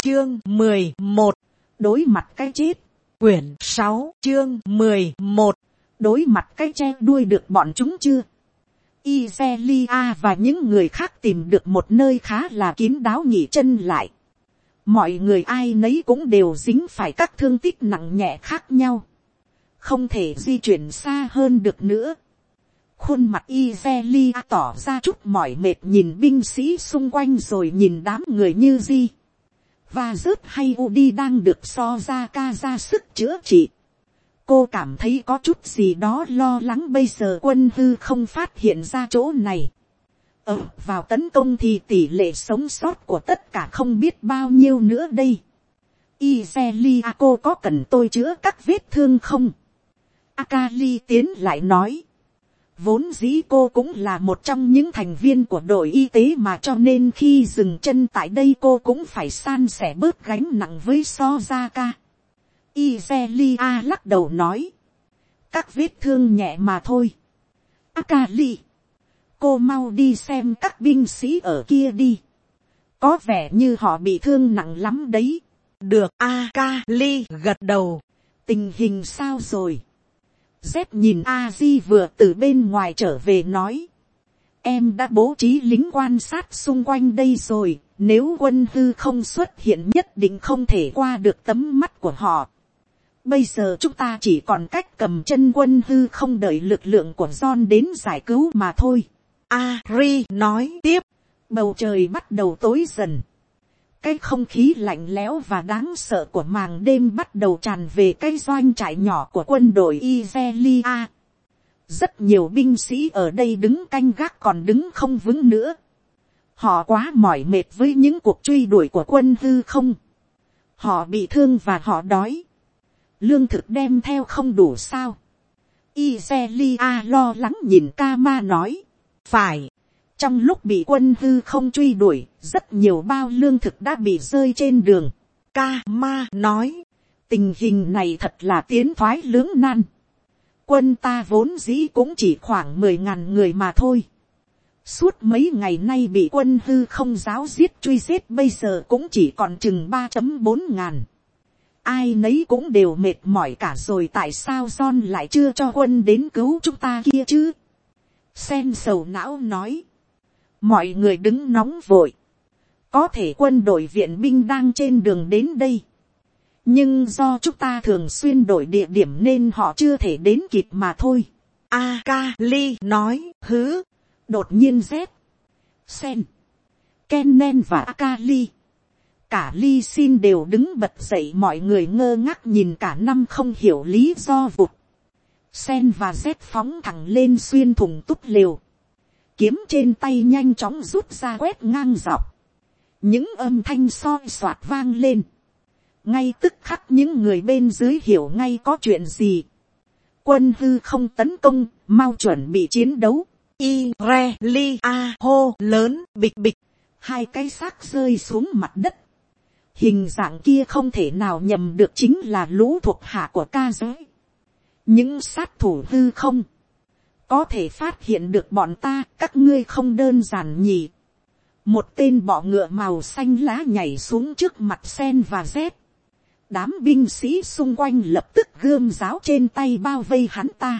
chương 11, đối mặt cái chết, quyển 6 chương 11, đối mặt cái che đuôi được bọn chúng chưa. Izelia và những người khác tìm được một nơi khá là kín đáo nghỉ chân lại. Mọi người ai nấy cũng đều dính phải các thương tích nặng nhẹ khác nhau, không thể di chuyển xa hơn được nữa. Khuôn mặt Izelia tỏ ra chút mỏi mệt, nhìn binh sĩ xung quanh rồi nhìn đám người như Di và rớt hay Udi đang được Sozaka ra sức chữa trị. Cô cảm thấy có chút gì đó lo lắng, bây giờ quân hư không phát hiện ra chỗ này. Vào tấn công thì tỷ lệ sống sót của tất cả không biết bao nhiêu nữa đây. Izelia, cô có cần tôi chữa các vết thương không? Akali tiến lại nói. Vốn dĩ cô cũng là một trong những thành viên của đội y tế mà, cho nên khi dừng chân tại đây cô cũng phải san sẻ bớt gánh nặng với Sozaka. Izelia lắc đầu nói. Các vết thương nhẹ mà thôi. Akali, cô mau đi xem các binh sĩ ở kia đi. Có vẻ như họ bị thương nặng lắm đấy. Được, Akali gật đầu. Tình hình sao rồi? Z nhìn Aji vừa từ bên ngoài trở về nói. Em đã bố trí lính quan sát xung quanh đây rồi. Nếu quân hư không xuất hiện nhất định không thể qua được tấm mắt của họ. Bây giờ chúng ta chỉ còn cách cầm chân quân hư không, đợi lực lượng của John đến giải cứu mà thôi. Ari nói tiếp. Bầu trời bắt đầu tối dần. Cái không khí lạnh lẽo và đáng sợ của màn đêm bắt đầu tràn về cái doanh trại nhỏ của quân đội Izelia. Rất nhiều binh sĩ ở đây đứng canh gác còn đứng không vững nữa. Họ quá mỏi mệt với những cuộc truy đuổi của quân hư không. Họ bị thương và họ đói. Lương thực đem theo không đủ sao? Izelia lo lắng nhìn Kama nói. Phải. Trong lúc bị quân hư không truy đuổi, rất nhiều bao lương thực đã bị rơi trên đường. Kama nói. Tình hình này thật là tiến thoái lưỡng nan. Quân ta vốn dĩ cũng chỉ khoảng 10.000 người mà thôi. Suốt mấy ngày nay bị quân hư không giáo giết truy giết, bây giờ cũng chỉ còn chừng 3.4 ngàn. Ai nấy cũng đều mệt mỏi cả rồi, tại sao John lại chưa cho quân đến cứu chúng ta kia chứ? Sen sầu não nói. Mọi người đứng nóng vội. Có thể quân đội viện binh đang trên đường đến đây. Nhưng do chúng ta thường xuyên đổi địa điểm nên họ chưa thể đến kịp mà thôi. Akali nói. Hứ. Đột nhiên Z, Sen, Kennen và Akali, cả Ly Xin đều đứng bật dậy, mọi người ngơ ngác nhìn cả năm không hiểu lý do vụt. Sen và Z phóng thẳng lên xuyên thủng túp lều. Kiếm trên tay nhanh chóng rút ra quét ngang dọc. Những âm thanh soi soạt vang lên. Ngay tức khắc những người bên dưới hiểu ngay có chuyện gì. Quân hư không tấn công, mau chuẩn bị chiến đấu. Irelia hô lớn, bịch bịch. Hai cái xác rơi xuống mặt đất. Hình dạng kia không thể nào nhầm được, chính là lũ thuộc hạ của ca giới. Những sát thủ hư không có thể phát hiện được bọn ta, các ngươi không đơn giản nhỉ. Một tên bọ ngựa màu xanh lá nhảy xuống trước mặt Sen và Z. Đám binh sĩ xung quanh lập tức gươm giáo trên tay bao vây hắn ta.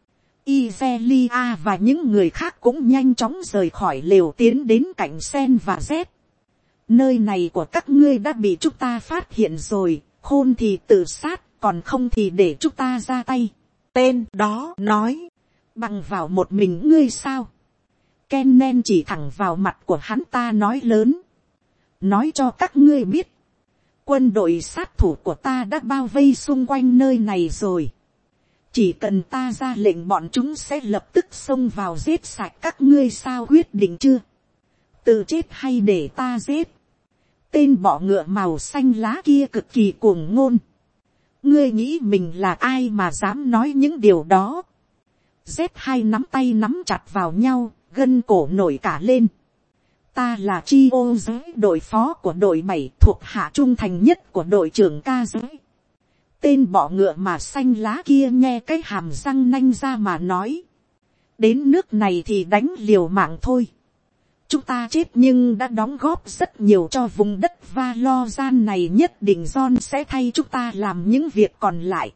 Izelia và những người khác cũng nhanh chóng rời khỏi lều tiến đến cạnh Sen và Z. Nơi này của các ngươi đã bị chúng ta phát hiện rồi, khôn thì tự sát, còn không thì để chúng ta ra tay. Tên đó nói. Bằng vào một mình ngươi sao? Kennen chỉ thẳng vào mặt của hắn ta nói lớn. Nói cho các ngươi biết. Quân đội sát thủ của ta đã bao vây xung quanh nơi này rồi. Chỉ cần ta ra lệnh bọn chúng sẽ lập tức xông vào giết sạch các ngươi, sao quyết định chưa? Tự chết hay để ta giết? Tên bọ ngựa màu xanh lá kia cực kỳ cuồng ngôn. Ngươi nghĩ mình là ai mà dám nói những điều đó? Z hai nắm tay nắm chặt vào nhau, gân cổ nổi cả lên. Ta là Chio giới, đội phó của đội 7, thuộc hạ trung thành nhất của đội trưởng ca giới. Tên bọ ngựa mà xanh lá kia nghe cái hàm răng nanh ra mà nói. Đến nước này thì đánh liều mạng thôi. chúng ta chết nhưng đã đóng góp rất nhiều cho vùng đất Valoran này, nhất định John sẽ thay chúng ta làm những việc còn lại.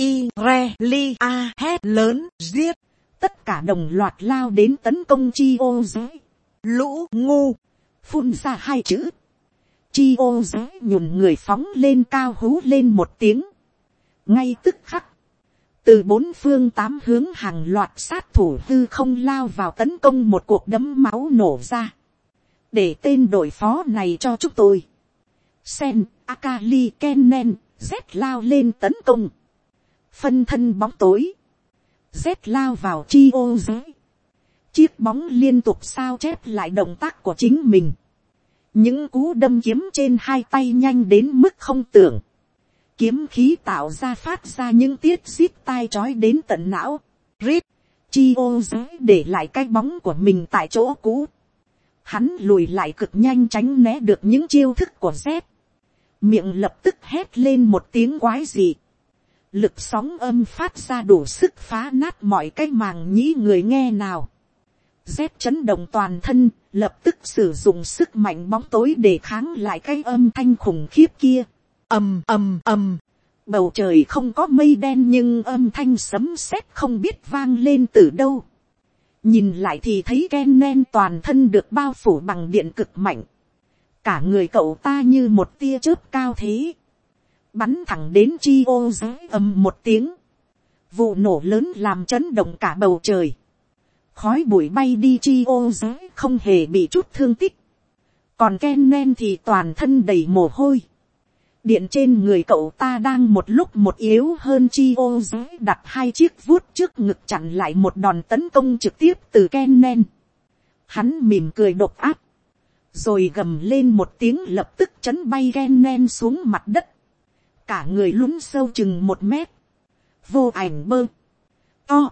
Irelia hét lớn, giết. Tất cả đồng loạt lao đến tấn công Chi-ô giới. Lũ ngu, phun ra hai chữ. Chi-ô giới nhùn người phóng lên cao, hú lên một tiếng. Ngay tức khắc, từ bốn phương tám hướng hàng loạt sát thủ hư không lao vào tấn công, một cuộc đấm máu nổ ra. Để tên đội phó này cho chúng tôi. Sen, Akali, Kennen, Z lao lên tấn công. Phân thân bóng tối. Z lao vào Chi-ô giới. Chiếc bóng liên tục sao chép lại động tác của chính mình. Những cú đâm kiếm trên hai tay nhanh đến mức không tưởng. Kiếm khí tạo ra phát ra những tiết xít tai chói đến tận não. Rít, Chi-ô giới để lại cái bóng của mình tại chỗ cũ. Hắn lùi lại cực nhanh tránh né được những chiêu thức của Z. Miệng lập tức hét lên một tiếng quái dị. Lực sóng âm phát ra đủ sức phá nát mọi cái màng nhĩ người nghe nào. Z chấn động toàn thân, lập tức sử dụng sức mạnh bóng tối để kháng lại cái âm thanh khủng khiếp kia. Ầm ầm ầm, bầu trời không có mây đen nhưng âm thanh sấm sét không biết vang lên từ đâu. Nhìn lại thì thấy Kennen toàn thân được bao phủ bằng điện cực mạnh. Cả người cậu ta như một tia chớp cao thế. Bắn thẳng đến Chi-ô giới, ầm một tiếng. Vụ nổ lớn làm chấn động cả bầu trời. Khói bụi bay đi, Chi-ô giới không hề bị chút thương tích. Còn Kennen thì toàn thân đầy mồ hôi. Điện trên người cậu ta đang một lúc một yếu hơn. Chi-ô giới đặt hai chiếc vuốt trước ngực chặn lại một đòn tấn công trực tiếp từ Kennen. Hắn mỉm cười độc ác. Rồi gầm lên một tiếng, lập tức chấn bay Kennen xuống mặt đất. Cả người lún sâu chừng 1 mét. Vô ảnh bơ. To.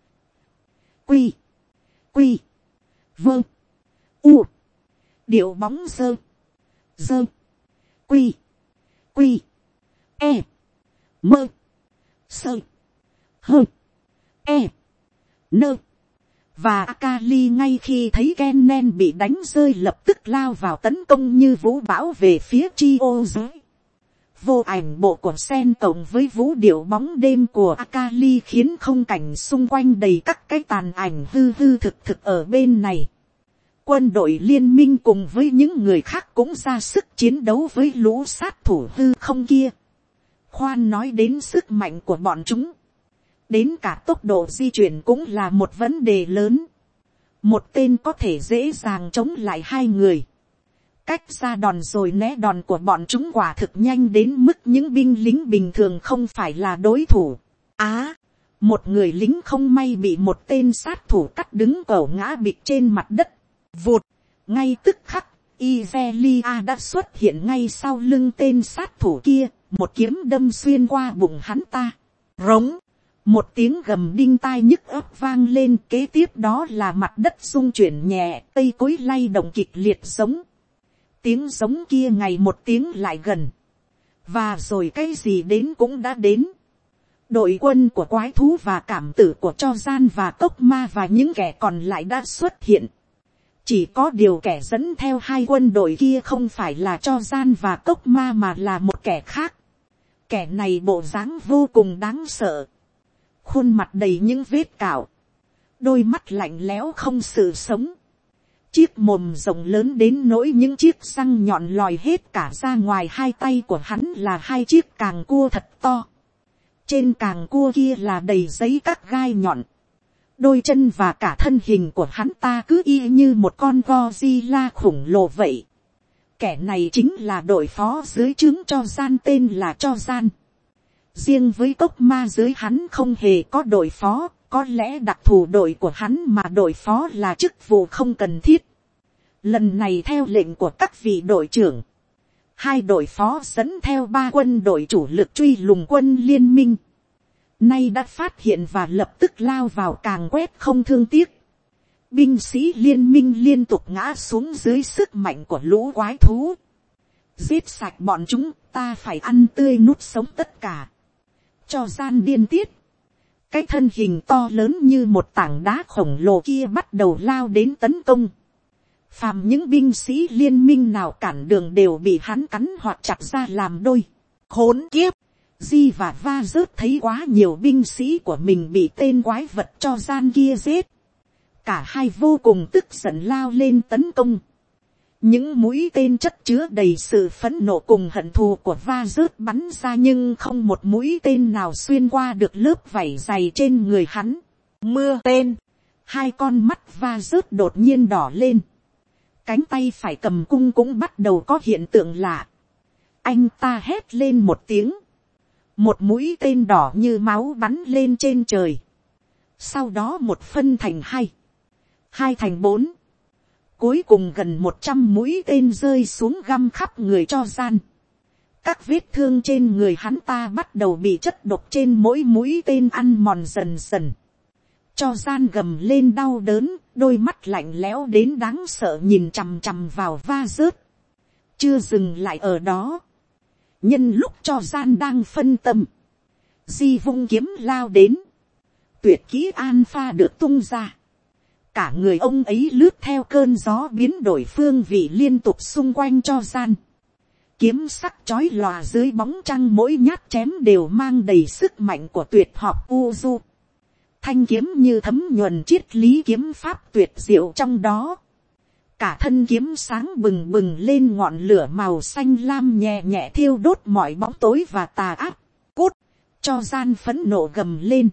Quy. Quy. Vơ. U. Điệu bóng sơ. Dơ. Quy. Quy. E. Mơ. Sơ. Hơ. E. Nơ. Và Akali ngay khi thấy Kennen bị đánh rơi lập tức lao vào tấn công như vũ bão về phía Chi-ô giới. Vô ảnh bộ của Sen cộng với vũ điệu bóng đêm của Akali khiến không cảnh xung quanh đầy các cái tàn ảnh hư hư thực thực ở bên này. Quân đội liên minh cùng với những người khác cũng ra sức chiến đấu với lũ sát thủ hư không kia. Khoan nói đến sức mạnh của bọn chúng. Đến cả tốc độ di chuyển cũng là một vấn đề lớn. Một tên có thể dễ dàng chống lại 2 người. Cách ra đòn rồi né đòn của bọn chúng quả thực nhanh đến mức những binh lính bình thường không phải là đối thủ. Một người lính không may bị một tên sát thủ cắt đứng cổ ngã bịch trên mặt đất. Vụt, ngay tức khắc, Irelia đã xuất hiện ngay sau lưng tên sát thủ kia, một kiếm đâm xuyên qua bụng hắn ta. Rống, một tiếng gầm đinh tai nhức óc vang lên, kế tiếp đó là mặt đất rung chuyển nhẹ, cây cối lay động kịch liệt giống. Tiếng giống kia ngày một tiếng lại gần. Và rồi cái gì đến cũng đã đến. Đội quân của quái thú và cảm tử của Cho Gian và Cốc Ma và những kẻ còn lại đã xuất hiện. Chỉ có điều kẻ dẫn theo 2 quân đội kia không phải là Cho Gian và Cốc Ma mà là một kẻ khác. Kẻ này bộ dáng vô cùng đáng sợ. Khuôn mặt đầy những vết cạo. Đôi mắt lạnh lẽo không sự sống. Chiếc mồm rộng lớn đến nỗi những chiếc răng nhọn lòi hết cả ra ngoài. 2 tay của hắn là 2 chiếc càng cua thật to. Trên càng cua kia là đầy giấy các gai nhọn. Đôi chân và cả thân hình của hắn ta cứ y như một con Godzilla khủng lồ vậy. Kẻ này chính là đội phó dưới trướng Cho Gian, tên là Cho Gian. Riêng với Cốc Ma dưới hắn không hề có đội phó. Có lẽ đặc thù đội của hắn mà đội phó là chức vụ không cần thiết. Lần này theo lệnh của các vị đội trưởng, 2 đội phó dẫn theo 3 quân đội chủ lực truy lùng quân liên minh. Nay đã phát hiện và lập tức lao vào càng quét không thương tiếc. Binh sĩ liên minh liên tục ngã xuống dưới sức mạnh của lũ quái thú. Giết sạch bọn chúng, ta phải ăn tươi nuốt sống tất cả. Cho Gian điên tiết. Cái thân hình to lớn như một tảng đá khổng lồ kia bắt đầu lao đến tấn công. Phàm những binh sĩ liên minh nào cản đường đều bị hắn cắn hoặc chặt ra làm đôi. Khốn kiếp! Di và Va rớt thấy quá nhiều binh sĩ của mình bị tên quái vật cho gian kia giết. Cả hai vô cùng tức giận lao lên tấn công. Những mũi tên chất chứa đầy sự phẫn nộ cùng hận thù của Va rớt bắn ra, nhưng không một mũi tên nào xuyên qua được lớp vảy dày trên người hắn. Mưa tên! Hai con mắt Va rớt đột nhiên đỏ lên. Cánh tay phải cầm cung cũng bắt đầu có hiện tượng lạ. Anh ta hét lên một tiếng. Một mũi tên đỏ như máu bắn lên trên trời. Sau đó một phân thành hai. Hai thành bốn. Cuối cùng gần 100 mũi tên rơi xuống găm khắp người cho gian. Các vết thương trên người hắn ta bắt đầu bị chất độc trên mỗi mũi tên ăn mòn dần dần. Cho gian gầm lên đau đớn, đôi mắt lạnh lẽo đến đáng sợ nhìn chằm chằm vào Va rớt. Chưa dừng lại ở đó. Nhân lúc cho gian đang phân tâm, Di vung kiếm lao đến. Tuyệt kỹ Alpha được tung ra. Cả người ông ấy lướt theo cơn gió biến đổi phương vị liên tục xung quanh cho gian. Kiếm sắc chói lòa dưới bóng trăng, mỗi nhát chém đều mang đầy sức mạnh của tuyệt học Uju. Thanh kiếm như thấm nhuần triết lý kiếm pháp tuyệt diệu trong đó. Cả thân kiếm sáng bừng bừng lên ngọn lửa màu xanh lam nhẹ nhẹ thiêu đốt mọi bóng tối và tà ác. Cút! Cho gian phẫn nộ gầm lên.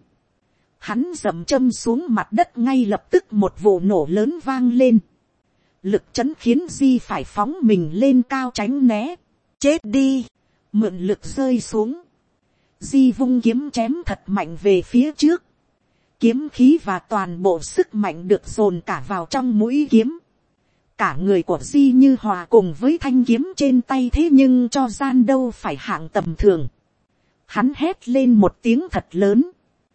Hắn dậm châm xuống mặt đất, ngay lập tức một vụ nổ lớn vang lên. Lực chấn khiến Di phải phóng mình lên cao tránh né. Chết đi! Mượn lực rơi xuống. Di vung kiếm chém thật mạnh về phía trước. Kiếm khí và toàn bộ sức mạnh được dồn cả vào trong mũi kiếm. Cả người của Di như hòa cùng với thanh kiếm trên tay, thế nhưng cho gian đâu phải hạng tầm thường. Hắn hét lên một tiếng thật lớn.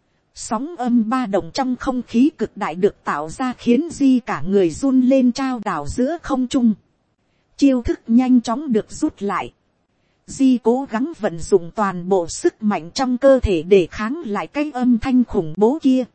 Sóng âm ba động trong không khí cực đại được tạo ra khiến Di cả người run lên trao đảo giữa không trung. Chiêu thức nhanh chóng được rút lại. Di cố gắng vận dụng toàn bộ sức mạnh trong cơ thể để kháng lại cái âm thanh khủng bố kia.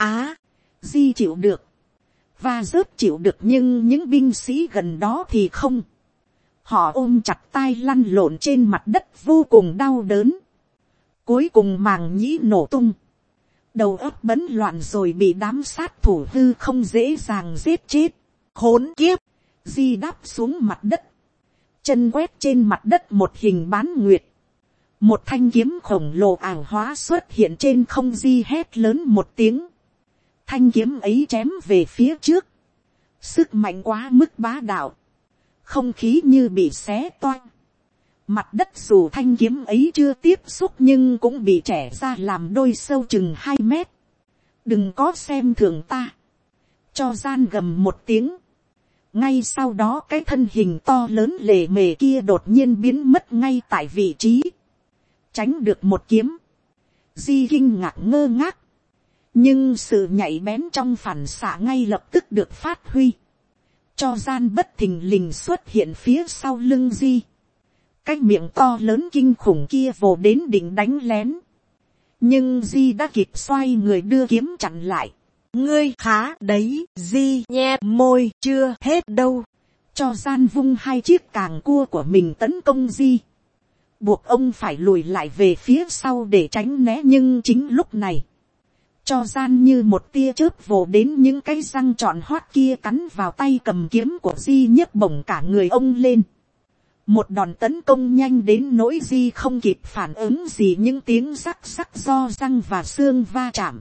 Di chịu được. Và rớt chịu được, nhưng những binh sĩ gần đó thì không. Họ ôm chặt tai lăn lộn trên mặt đất vô cùng đau đớn. Cuối cùng màng nhĩ nổ tung. Đầu óc bấn loạn rồi bị đám sát thủ hư không dễ dàng giết chết. Khốn kiếp! Di đáp xuống mặt đất. Chân quét trên mặt đất một hình bán nguyệt. Một thanh kiếm khổng lồ ảo hóa xuất hiện trên không. Di hét lớn một tiếng. Thanh kiếm ấy chém về phía trước. Sức mạnh quá mức bá đạo. Không khí như bị xé toang. Mặt đất dù thanh kiếm ấy chưa tiếp xúc nhưng cũng bị trẻ ra làm đôi, sâu chừng 2 mét. Đừng có xem thường ta. Cho gian gầm một tiếng. Ngay sau đó cái thân hình to lớn lề mề kia đột nhiên biến mất ngay tại vị trí. Tránh được một kiếm. Di kinh ngạc ngơ ngác. Nhưng sự nhạy bén trong phản xạ ngay lập tức được phát huy. Cho gian bất thình lình xuất hiện phía sau lưng Di. Cái miệng to lớn kinh khủng kia vồ đến định đánh lén. Nhưng Di đã kịp xoay người đưa kiếm chặn lại. Ngươi khá đấy, Di nhe môi, chưa hết đâu. Cho gian vung hai chiếc càng cua của mình tấn công Di. Buộc ông phải lùi lại về phía sau để tránh né, nhưng chính lúc này. Cho gian như một tia chớp vồ đến, những cái răng tròn hoắt kia cắn vào tay cầm kiếm của Di, nhấc bổng cả người ông lên. Một đòn tấn công nhanh đến nỗi Di không kịp phản ứng gì, những tiếng rắc rắc do răng và xương va chạm.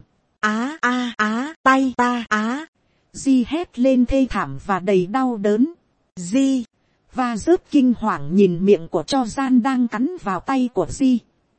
Tay ta Di hét lên thê thảm và đầy đau đớn. Di và rớt kinh hoàng nhìn miệng của cho gian đang cắn vào tay của Di.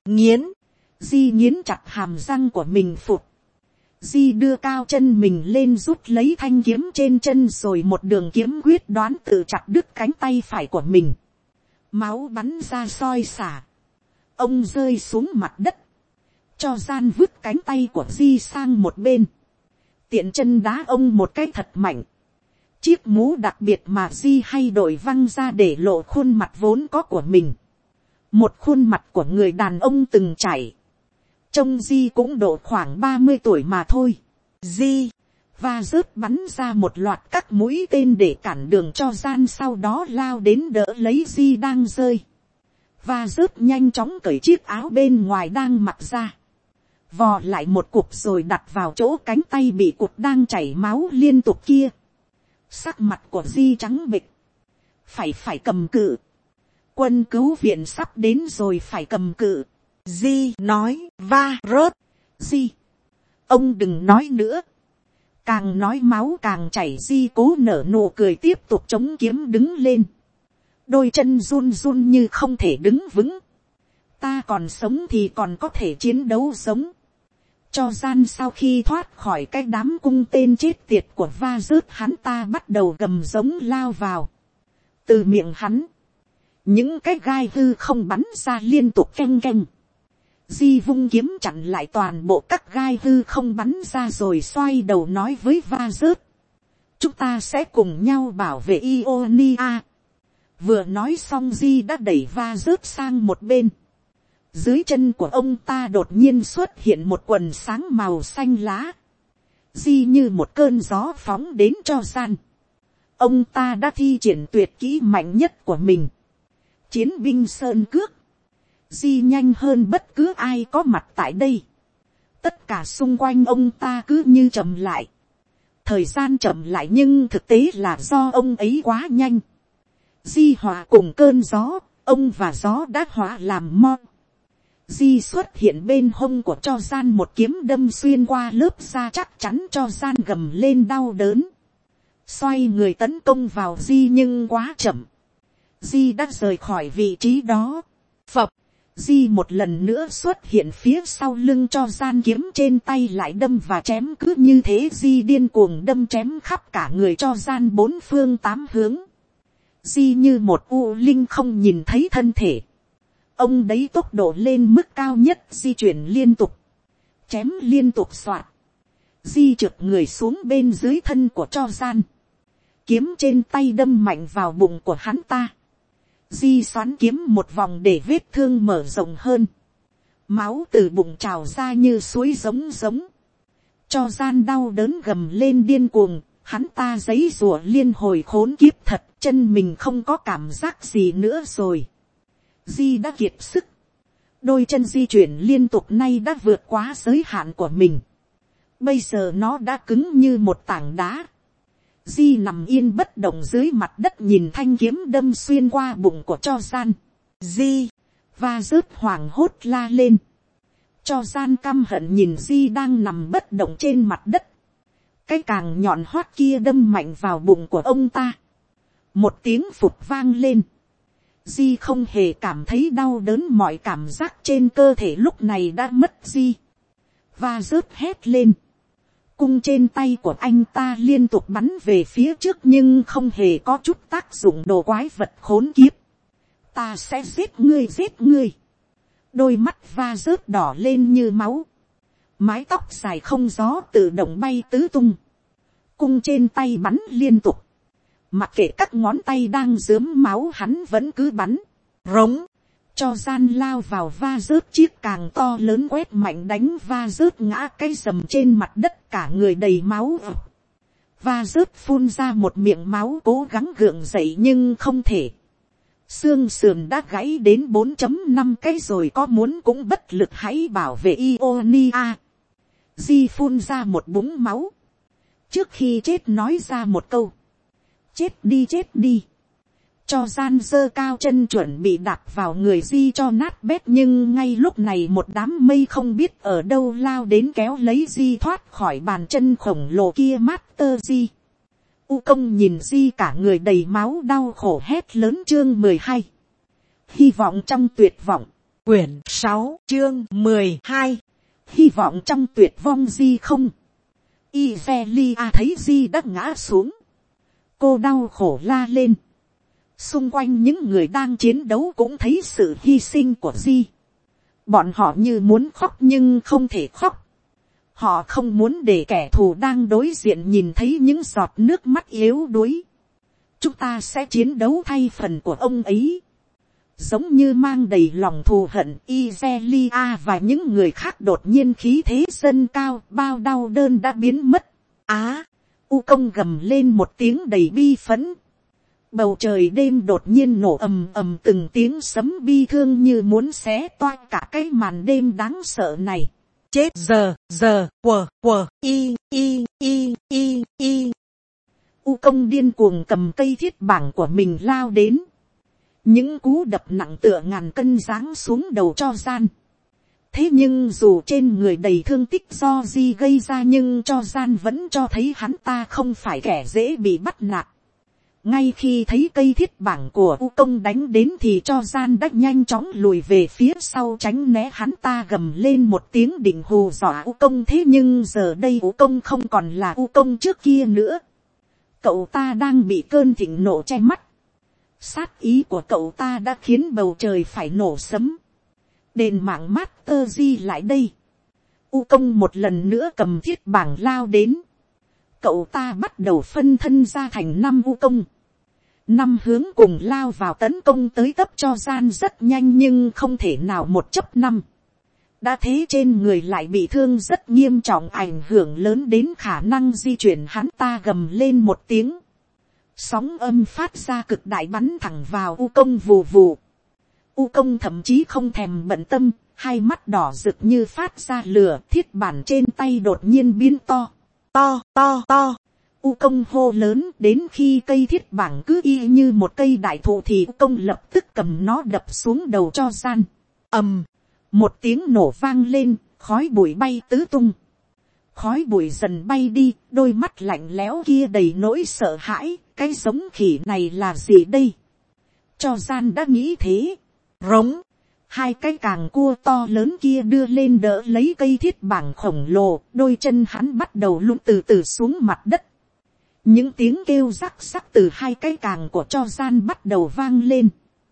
Di nghiến chặt hàm răng của mình phụt. Di đưa cao chân mình lên rút lấy thanh kiếm trên chân, rồi một đường kiếm quyết đoán tự chặt đứt cánh tay phải của mình. Máu bắn ra soi xả. Ông rơi xuống mặt đất. Cho gian vứt cánh tay của Di sang một bên. Tiện chân đá ông một cái thật mạnh. Chiếc mũ đặc biệt mà Di hay đội văng ra để lộ khuôn mặt vốn có của mình. Một khuôn mặt của người đàn ông từng trải. Trông Di cũng độ khoảng 30 tuổi mà thôi. Di Va rớt bắn ra một loạt các mũi tên để cản đường cho gian, sau đó lao đến đỡ lấy Di đang rơi. Va rớt nhanh chóng cởi chiếc áo bên ngoài đang mặc ra, vò lại một cục rồi đặt vào chỗ cánh tay bị cụt đang chảy máu liên tục kia. Sắc mặt của Di trắng bệch. Phải cầm cự. Quân cứu viện sắp đến rồi, phải cầm cự. Di nói. Va rớt. Di, ông đừng nói nữa. Càng nói máu càng chảy. Di cố nở nụ cười tiếp tục chống kiếm đứng lên. Đôi chân run run như không thể đứng vững. Ta còn sống thì còn có thể chiến đấu sống. Cho gian sau khi thoát khỏi cái đám cung tên chết tiệt của Va rớt, hắn ta bắt đầu gầm giống lao vào. Từ miệng hắn, những cái gai hư không bắn ra liên tục canh canh. Di vung kiếm chặn lại toàn bộ các gai hư không bắn ra rồi xoay đầu nói với Va rớt. Chúng ta sẽ cùng nhau bảo vệ Ionia. Vừa nói xong Di đã đẩy Va rớt sang một bên. Dưới chân của ông ta đột nhiên xuất hiện một quần sáng màu xanh lá. Di như một cơn gió phóng đến cho gian. Ông ta đã thi triển tuyệt kỹ mạnh nhất của mình. Chiến binh sơn cước. Di nhanh hơn bất cứ ai có mặt tại đây. Tất cả xung quanh ông ta cứ như chậm lại. Thời gian chậm lại nhưng thực tế là do ông ấy quá nhanh. Di hòa cùng cơn gió, ông và gió đã hóa làm mo. Di xuất hiện bên hông của cho gian một kiếm đâm xuyên qua lớp da chắc chắn cho gian gầm lên đau đớn. Xoay người tấn công vào Di nhưng quá chậm. Di đã rời khỏi vị trí đó. Phập, Di một lần nữa xuất hiện phía sau lưng cho gian, kiếm trên tay lại đâm và chém, cứ như thế Di điên cuồng đâm chém khắp cả người cho gian bốn phương tám hướng. Di như một u linh không nhìn thấy thân thể. Ông đấy tốc độ lên mức cao nhất, di chuyển liên tục, chém liên tục xoạt. Di trượt người xuống bên dưới thân của cho gian. Kiếm trên tay đâm mạnh vào bụng của hắn ta. Di xoắn kiếm một vòng để vết thương mở rộng hơn. Máu từ bụng trào ra như suối giống giống. Cho gian đau đớn gầm lên điên cuồng. Hắn ta giãy giụa liên hồi khốn kiếp thật. Chân mình không có cảm giác gì nữa rồi. Di đã kiệt sức. Đôi chân di chuyển liên tục nay đã vượt quá giới hạn của mình. Bây giờ nó đã cứng như một tảng đá. Di nằm yên bất động dưới mặt đất nhìn thanh kiếm đâm xuyên qua bụng của cho gian. Di, và rớt hoảng hốt la lên. Cho gian căm hận nhìn Di đang nằm bất động trên mặt đất. Cái càng nhọn hoắt kia đâm mạnh vào bụng của ông ta. Một tiếng phụt vang lên. Di không hề cảm thấy đau đớn, mọi cảm giác trên cơ thể lúc này đã mất Di. Và rớt hét lên. Cung trên tay của anh ta liên tục bắn về phía trước nhưng không hề có chút tác dụng, đồ quái vật khốn kiếp. Ta sẽ giết ngươi, giết ngươi. Đôi mắt Va rớt đỏ lên như máu. Mái tóc dài không gió tự động bay tứ tung. Cung trên tay bắn liên tục. Mặc kệ các ngón tay đang rướm máu hắn vẫn cứ bắn. Rống. Cho gian lao vào Va rớt, chiếc càng to lớn quét mạnh đánh Va rớt ngã cái rầm trên mặt đất, cả người đầy máu. Va rớt phun ra một miệng máu, cố gắng gượng dậy nhưng không thể. Xương sườn đã gãy đến 4.5 cái rồi, có muốn cũng bất lực. Hãy bảo vệ Ionia. Di phun ra một búng máu. Trước khi chết nói ra một câu. Chết đi, chết đi. Cho gian giơ cao chân chuẩn bị đạp vào người Di cho nát bét, nhưng ngay lúc này một đám mây không biết ở đâu lao đến kéo lấy Di thoát khỏi bàn chân khổng lồ kia. Master Di. U công nhìn Di cả người đầy máu đau khổ hét lớn. Chương 12. Hy vọng trong tuyệt vọng. Quyển 6 chương 12. Hy vọng trong tuyệt vong. Di không. Ivelia thấy Di đã ngã xuống. Cô đau khổ la lên. Xung quanh những người đang chiến đấu cũng thấy sự hy sinh của Di. Bọn họ như muốn khóc nhưng không thể khóc. Họ không muốn để kẻ thù đang đối diện nhìn thấy những giọt nước mắt yếu đuối. Chúng ta sẽ chiến đấu thay phần của ông ấy. Giống như mang đầy lòng thù hận, Ivelia và những người khác đột nhiên khí thế dâng cao, bao đau đớn đã biến mất. U công gầm lên một tiếng đầy bi phẫn. Bầu trời đêm đột nhiên nổ ầm ầm từng tiếng sấm bi thương như muốn xé toang cả cái màn đêm đáng sợ này. Chết giờ y. U công điên cuồng cầm cây thiết bảng của mình lao đến. Những cú đập nặng tựa ngàn cân giáng xuống đầu cho gian. Thế nhưng dù trên người đầy thương tích do Di gây ra nhưng cho gian vẫn cho thấy hắn ta không phải kẻ dễ bị bắt nạt. Ngay khi thấy cây thiết bảng của U công đánh đến thì cho gian đã nhanh chóng lùi về phía sau tránh né hắn ta gầm lên một tiếng định hù dọa U công. Thế nhưng giờ đây U công không còn là U công trước kia nữa. Cậu ta đang bị cơn thịnh nộ che mắt. Sát ý của cậu ta đã khiến bầu trời phải nổ sấm. Đền mạng Master Di lại đây. U công một lần nữa cầm thiết bảng lao đến. Cậu ta bắt đầu phân thân ra thành 5 U công. 5 hướng cùng lao vào tấn công tới tấp cho gian rất nhanh nhưng không thể nào 1/5. Đã thế trên người lại bị thương rất nghiêm trọng ảnh hưởng lớn đến khả năng di chuyển hắn ta gầm lên một tiếng. Sóng âm phát ra cực đại bắn thẳng vào U công vù vù. U công thậm chí không thèm bận tâm, hai mắt đỏ rực như phát ra lửa, thiết bản trên tay đột nhiên biến to. U công hô lớn đến khi cây thiết bảng cứ y như một cây đại thụ thì U công lập tức cầm nó đập xuống đầu cho gian. Một tiếng nổ vang lên, khói bụi bay tứ tung. Khói bụi dần bay đi, đôi mắt lạnh lẽo kia đầy nỗi sợ hãi, cái giống khỉ này là gì đây? Cho gian đã nghĩ thế. Rống, hai cái càng cua to lớn kia đưa lên đỡ lấy cây thiết bảng khổng lồ, đôi chân hắn bắt đầu lún từ từ xuống mặt đất. Những tiếng kêu rắc rắc từ hai cái càng của cho gian bắt đầu vang lên.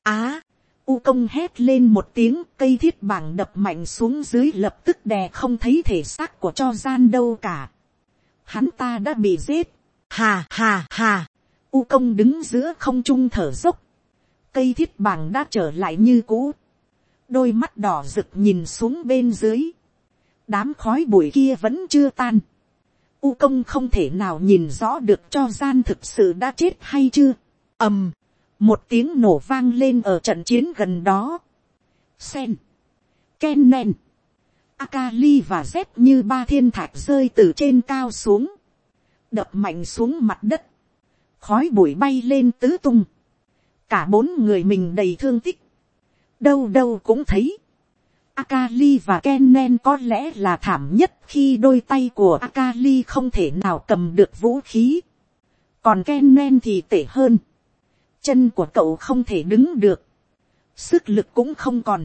U công hét lên một tiếng, cây thiết bảng đập mạnh xuống dưới lập tức đè không thấy thể xác của cho gian đâu cả. Hắn ta đã bị giết. Hà. U công đứng giữa không trung thở dốc. Cây thiết bảng đã trở lại như cũ. Đôi mắt đỏ rực nhìn xuống bên dưới. Đám khói bụi kia vẫn chưa tan. U công không thể nào nhìn rõ được cho gian thực sự đã chết hay chưa. Một tiếng nổ vang lên ở trận chiến gần đó. Sen, Kennen, Akali và Z như ba thiên thạch rơi từ trên cao xuống. Đập mạnh xuống mặt đất. Khói bụi bay lên tứ tung. Cả 4 người mình đầy thương tích. Đâu đâu cũng thấy. Akali và Kennen có lẽ là thảm nhất khi đôi tay của Akali không thể nào cầm được vũ khí. Còn Kennen thì tệ hơn. Chân của cậu không thể đứng được. Sức lực cũng không còn.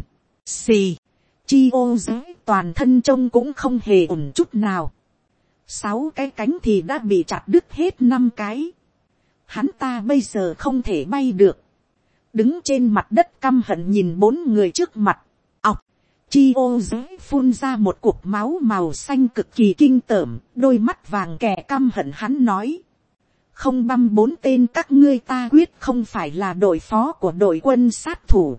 Chi-ô giới toàn thân trông cũng không hề ổn chút nào. 6 cái cánh thì đã bị chặt đứt hết 5 cái. Hắn ta bây giờ không thể bay được. Đứng trên mặt đất căm hận nhìn 4 người trước mặt. Chi-ô giới phun ra một cục máu màu xanh cực kỳ kinh tởm. Đôi mắt vàng kè căm hận hắn nói. Không băm 4 tên các ngươi ta quyết không phải là đội phó của đội quân sát thủ.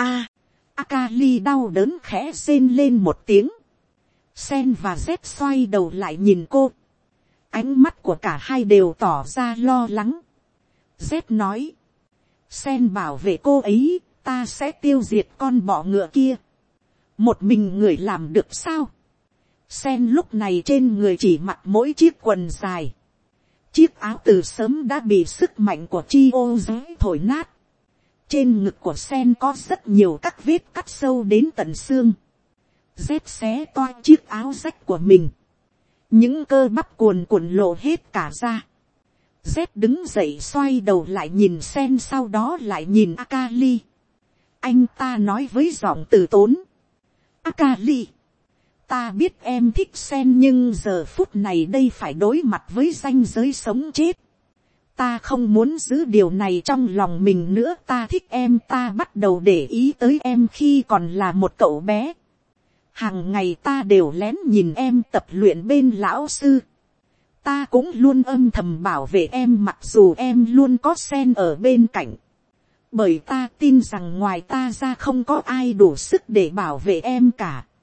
Akali đau đớn khẽ rên lên một tiếng. Sen và Z xoay đầu lại nhìn cô. Ánh mắt của cả hai đều tỏ ra lo lắng. Z nói. Sen bảo vệ cô ấy, ta sẽ tiêu diệt con bọ ngựa kia. Một mình người làm được sao? Sen lúc này trên người chỉ mặc mỗi chiếc quần dài. Chiếc áo từ sớm đã bị sức mạnh của Chi-ô giới thổi nát. Trên ngực của Sen có rất nhiều các vết cắt sâu đến tận xương. Z xé toang chiếc áo rách của mình. Những cơ bắp cuồn cuộn lộ hết cả ra. Z đứng dậy xoay đầu lại nhìn Sen, sau đó lại nhìn Akali. Anh ta nói với giọng từ tốn. Akali, ta biết em thích Sen nhưng giờ phút này đây phải đối mặt với ranh giới sống chết. Ta không muốn giữ điều này trong lòng mình nữa. Ta thích em, ta bắt đầu để ý tới em khi còn là một cậu bé. Hàng ngày ta đều lén nhìn em tập luyện bên lão sư. Ta cũng luôn âm thầm bảo vệ em mặc dù em luôn có Sen ở bên cạnh. Bởi ta tin rằng ngoài ta ra không có ai đủ sức để bảo vệ em cả.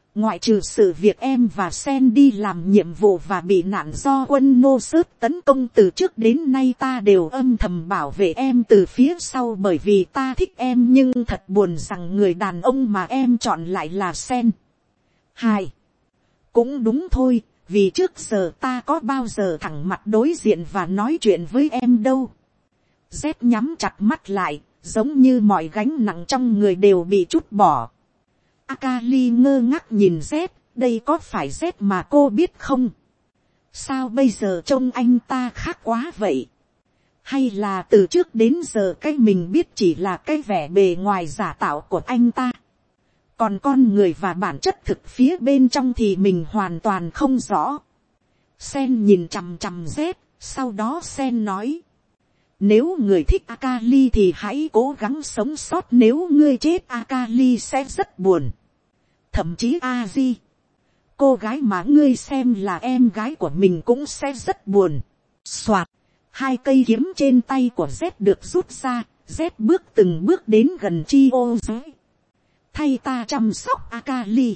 Ngoại trừ sự việc em và Sen đi làm nhiệm vụ và bị nạn do quân nô sớt tấn công từ trước đến nay, ta đều âm thầm bảo vệ em từ phía sau bởi vì ta thích em, nhưng thật buồn rằng người đàn ông mà em chọn lại là Sen. Hai, cũng đúng thôi, vì trước giờ ta có bao giờ thẳng mặt đối diện và nói chuyện với em đâu. Z nhắm chặt mắt lại, giống như mọi gánh nặng trong người đều bị trút bỏ. Akali ngơ ngác nhìn Z, đây có phải Z mà cô biết không? Sao bây giờ trông anh ta khác quá vậy? Hay là từ trước đến giờ cái mình biết chỉ là cái vẻ bề ngoài giả tạo của anh ta? Còn con người và bản chất thực phía bên trong thì mình hoàn toàn không rõ. Sen nhìn chằm chằm Z, sau đó Sen nói. Nếu người thích Akali thì hãy cố gắng sống sót, nếu ngươi chết Akali sẽ rất buồn. Thậm chí Aji, cô gái mà ngươi xem là em gái của mình, cũng sẽ rất buồn. Soạt, hai cây kiếm trên tay của Z được rút ra, Z bước từng bước đến gần Chiyozu. Thay ta chăm sóc Akali.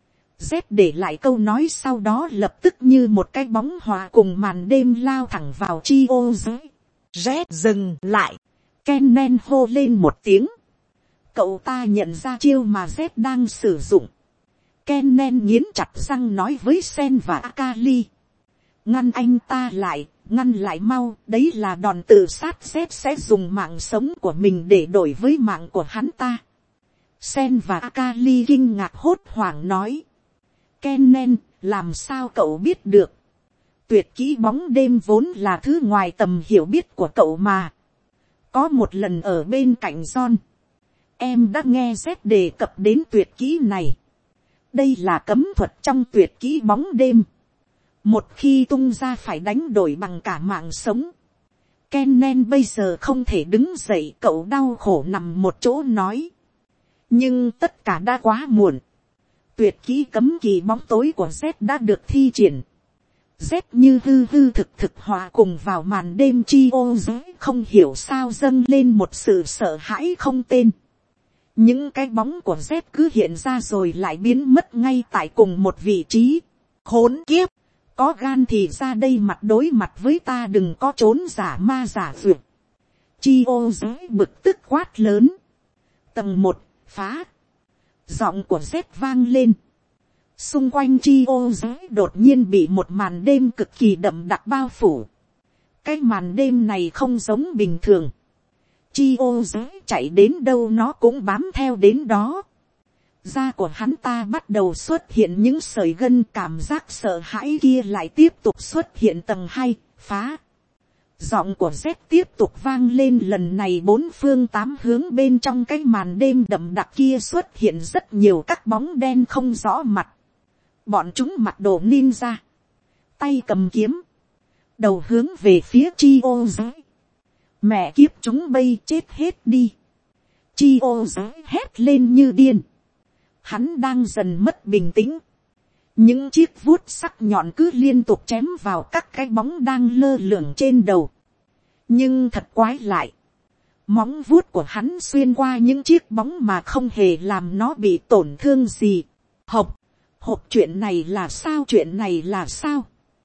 Z để lại câu nói sau đó lập tức như một cái bóng hòa cùng màn đêm lao thẳng vào Chiyozu. Z dừng lại. Kennen hô lên một tiếng. Cậu ta nhận ra chiêu mà Z đang sử dụng. Kennen nghiến chặt răng nói với Sen và Akali. Ngăn anh ta lại, ngăn lại mau, đấy là đòn tự sát, Z sẽ dùng mạng sống của mình để đổi với mạng của hắn ta. Sen và Akali kinh ngạc hốt hoảng nói. Kennen, làm sao cậu biết được? Tuyệt kỹ bóng đêm vốn là thứ ngoài tầm hiểu biết của cậu mà. Có một lần ở bên cạnh John, em đã nghe Z đề cập đến tuyệt kỹ này. Đây là cấm thuật trong tuyệt kỹ bóng đêm. Một khi tung ra phải đánh đổi bằng cả mạng sống. Kennen bây giờ không thể đứng dậy, cậu đau khổ nằm một chỗ nói. Nhưng tất cả đã quá muộn. Tuyệt kỹ cấm kỳ bóng tối của Z đã được thi triển. Z như hư hư thực hòa cùng vào màn đêm Chiyozu, không hiểu sao dâng lên một sự sợ hãi không tên. Những cái bóng của Z cứ hiện ra rồi lại biến mất ngay tại cùng một vị trí. Khốn kiếp, có gan thì ra đây mặt đối mặt với ta, đừng có trốn giả ma giả vượt. Chiyozu bực tức quát lớn. Tầng 1, phá. Giọng của Z vang lên. Xung quanh Chiyozu đột nhiên bị một màn đêm cực kỳ đậm đặc bao phủ. Cái màn đêm này không giống bình thường. Chiyozu chạy đến đâu nó cũng bám theo đến đó. Da của hắn ta bắt đầu xuất hiện những sợi gân, cảm giác sợ hãi kia lại tiếp tục xuất hiện. Tầng 2, phá. Giọng của Z tiếp tục vang lên, lần này 4 phương 8 hướng bên trong cái màn đêm đậm đặc kia xuất hiện rất nhiều các bóng đen không rõ mặt. Bọn chúng mặc đồ ninja, tay cầm kiếm, đầu hướng về phía Chiyozu. Mẹ kiếp, chúng bây chết hết đi. Chiyozu hét lên như điên. Hắn đang dần mất bình tĩnh. Những chiếc vuốt sắc nhọn cứ liên tục chém vào các cái bóng đang lơ lửng trên đầu. Nhưng thật quái lại, móng vuốt của hắn xuyên qua những chiếc bóng mà không hề làm nó bị tổn thương gì. Hộc, chuyện này là sao, chuyện này là sao?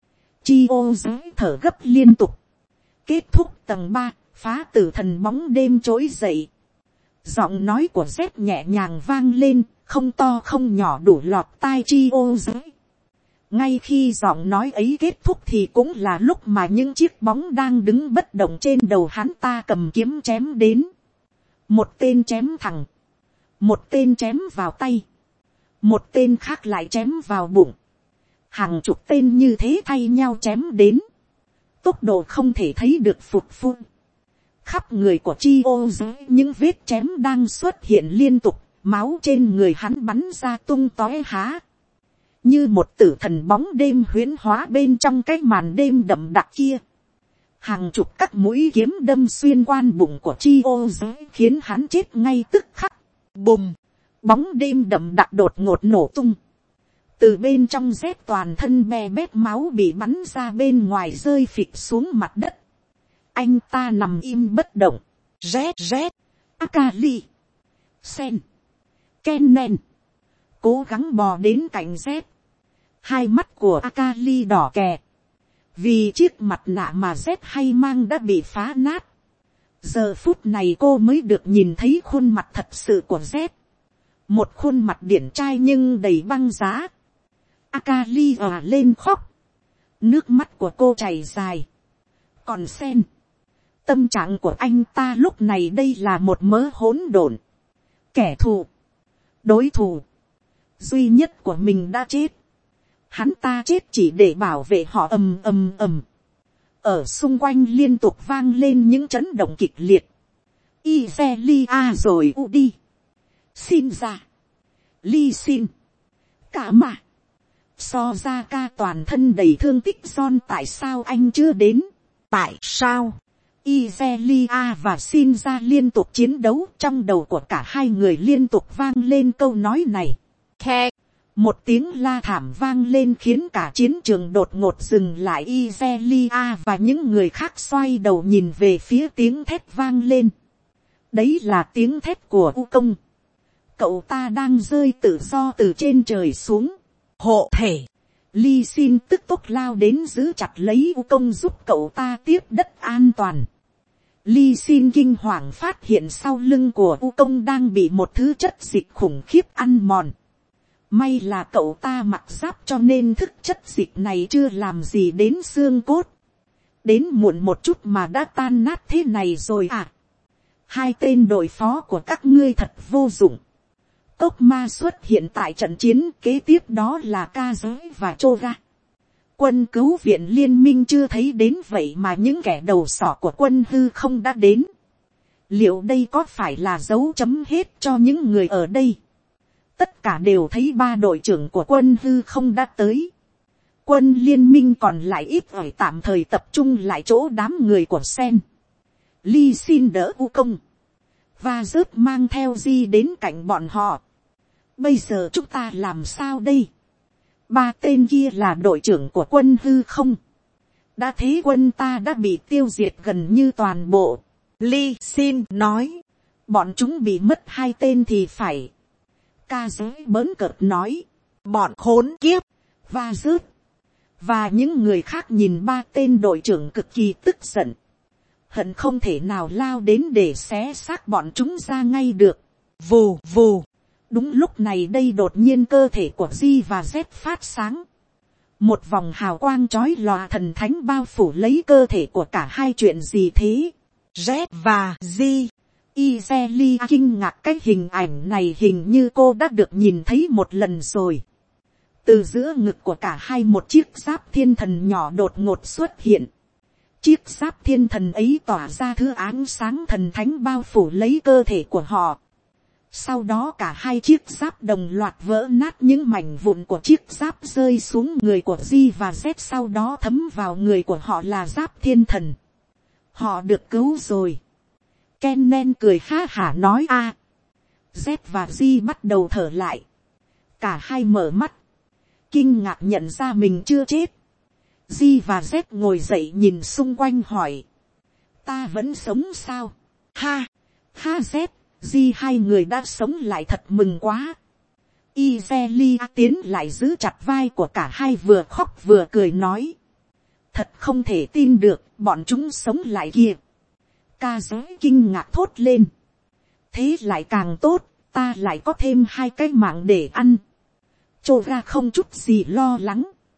Chiyozu thở gấp liên tục. Kết thúc tầng 3, phá tử thần bóng đêm trỗi dậy. Giọng nói của Z nhẹ nhàng vang lên, không to không nhỏ, đủ lọt tai Chiyozu. Ngay khi giọng nói ấy kết thúc thì cũng là lúc mà những chiếc bóng đang đứng bất động trên đầu hắn ta cầm kiếm chém đến. Một tên chém thẳng, một tên chém vào tay, một tên khác lại chém vào bụng. Hàng chục tên như thế thay nhau chém đến. Tốc độ không thể thấy được phụt phun. Khắp người của Chiyozu những vết chém đang xuất hiện liên tục, máu trên người hắn bắn ra tung tóe há. Như một tử thần bóng đêm huyễn hóa bên trong cái màn đêm đậm đặc kia. Hàng chục các mũi kiếm đâm xuyên quan bụng của Chiyozu khiến hắn chết ngay tức khắc. Bùm, bóng đêm đậm đặc đột ngột nổ tung. Từ bên trong Z toàn thân be bét máu bị bắn ra bên ngoài rơi phịch xuống mặt đất. Anh ta nằm im bất động. Z, Akali, Sen, Kennen, cố gắng bò đến cạnh Z. Hai mắt của Akali đỏ kè, vì chiếc mặt nạ mà Z hay mang đã bị phá nát. Giờ phút này cô mới được nhìn thấy khuôn mặt thật sự của Z, một khuôn mặt điển trai nhưng đầy băng giá. Akali òa lên khóc, nước mắt của cô chảy dài. Còn Sen, tâm trạng của anh ta lúc này đây là một mớ hỗn độn. Kẻ thù, đối thủ duy nhất của mình đã chết. Hắn ta chết chỉ để bảo vệ họ. Ầm ầm ầm. Ở xung quanh liên tục vang lên những chấn động kịch liệt. Izelia rồi Udi, xin ra, Ly xin, cả mà. So ra ca toàn thân đầy thương tích. John, tại sao anh chưa đến? Tại sao? Izelia và xin ra liên tục chiến đấu. Trong đầu của cả hai người liên tục vang lên câu nói này. Khe. Một tiếng la thảm vang lên khiến cả chiến trường đột ngột dừng lại. Izelia và những người khác xoay đầu nhìn về phía tiếng thét vang lên. Đấy là tiếng thét của U Công. Cậu ta đang rơi tự do từ trên trời xuống. Hộ thể. Ly xin tức tốc lao đến giữ chặt lấy U Công giúp cậu ta tiếp đất an toàn. Ly xin kinh hoàng phát hiện sau lưng của U Công đang bị một thứ chất dịch khủng khiếp ăn mòn. May là cậu ta mặc giáp cho nên thức chất dịch này chưa làm gì đến xương cốt. Đến muộn một chút mà đã tan nát thế này rồi à. Hai tên đội phó của các ngươi thật vô dụng. Cốc ma xuất hiện tại trận chiến kế tiếp đó là Ca Giới và Choga. Quân cứu viện liên minh chưa thấy đến vậy mà những kẻ đầu sỏ của quân hư không đã đến. Liệu đây có phải là dấu chấm hết cho những người ở đây? Tất cả đều thấy ba đội trưởng của quân hư không đã tới. Quân liên minh còn lại ít ỏi tạm thời tập trung lại chỗ đám người của Sen. Ly xin đỡ U Công và rớt mang theo Di đến cạnh bọn họ. Bây giờ chúng ta làm sao đây? Ba tên kia là đội trưởng của quân hư không. Đã thế quân ta đã bị tiêu diệt gần như toàn bộ. Ly xin nói. Bọn chúng bị mất hai tên thì phải. Ca Giới bỡn cợt nói. Bọn khốn kiếp. Và rớt. Và những người khác nhìn ba tên đội trưởng cực kỳ tức giận. Hận không thể nào lao đến để xé xác bọn chúng ra ngay được. Vù vù. Đúng lúc này đây đột nhiên cơ thể của Di và Z phát sáng. Một vòng hào quang chói lòa thần thánh bao phủ lấy cơ thể của cả hai. Chuyện gì thế? Z và Di. Izelia kinh ngạc cái hình ảnh này, hình như cô đã được nhìn thấy một lần rồi. Từ giữa ngực của cả hai một chiếc giáp thiên thần nhỏ đột ngột xuất hiện. Chiếc giáp thiên thần ấy tỏa ra thứ ánh sáng thần thánh bao phủ lấy cơ thể của họ. Sau đó cả hai chiếc giáp đồng loạt vỡ nát, những mảnh vụn của chiếc giáp rơi xuống người của Di và Z, sau đó thấm vào người của họ là giáp thiên thần. Họ được cứu rồi. Kennen cười ha hả nói a. Z và Di bắt đầu thở lại. Cả hai mở mắt. Kinh ngạc nhận ra mình chưa chết. Di và Z ngồi dậy nhìn xung quanh hỏi. Ta vẫn sống sao? Ha! Ha Z! Di, hai người đã sống lại thật mừng quá. Izelia tiến lại giữ chặt vai của cả hai, vừa khóc vừa cười nói. Thật không thể tin được, bọn chúng sống lại kìa. Ca Giới kinh ngạc thốt lên. Thế lại càng tốt, ta lại có thêm hai cái mạng để ăn. Choga không chút gì lo lắng.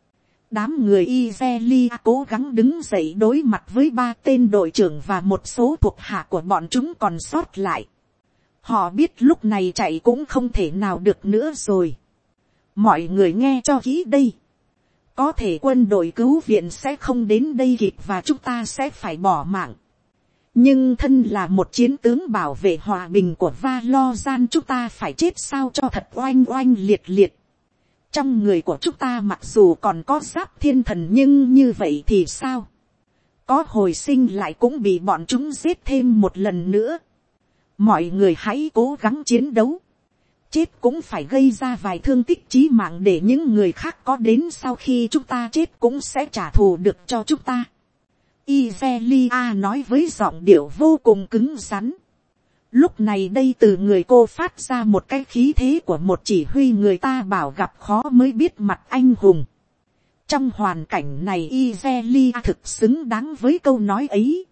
Đám người Izelia cố gắng đứng dậy đối mặt với ba tên đội trưởng và một số thuộc hạ của bọn chúng còn sót lại. Họ biết lúc này chạy cũng không thể nào được nữa rồi. Mọi người nghe cho kỹ đây. Có thể quân đội cứu viện sẽ không đến đây kịp và chúng ta sẽ phải bỏ mạng. Nhưng thân là một chiến tướng bảo vệ hòa bình của Valorant, chúng ta phải chết sao cho thật oanh oanh liệt liệt. Trong người của chúng ta mặc dù còn có giáp thiên thần nhưng như vậy thì sao? Có hồi sinh lại cũng bị bọn chúng giết thêm một lần nữa. Mọi người hãy cố gắng chiến đấu. Chết cũng phải gây ra vài thương tích chí mạng để những người khác có đến sau khi chúng ta chết cũng sẽ trả thù được cho chúng ta. Izelia nói với giọng điệu vô cùng cứng rắn. Lúc này đây từ người cô phát ra một cái khí thế của một chỉ huy người ta bảo gặp khó mới biết mặt anh hùng. Trong hoàn cảnh này Izelia thực xứng đáng với câu nói ấy.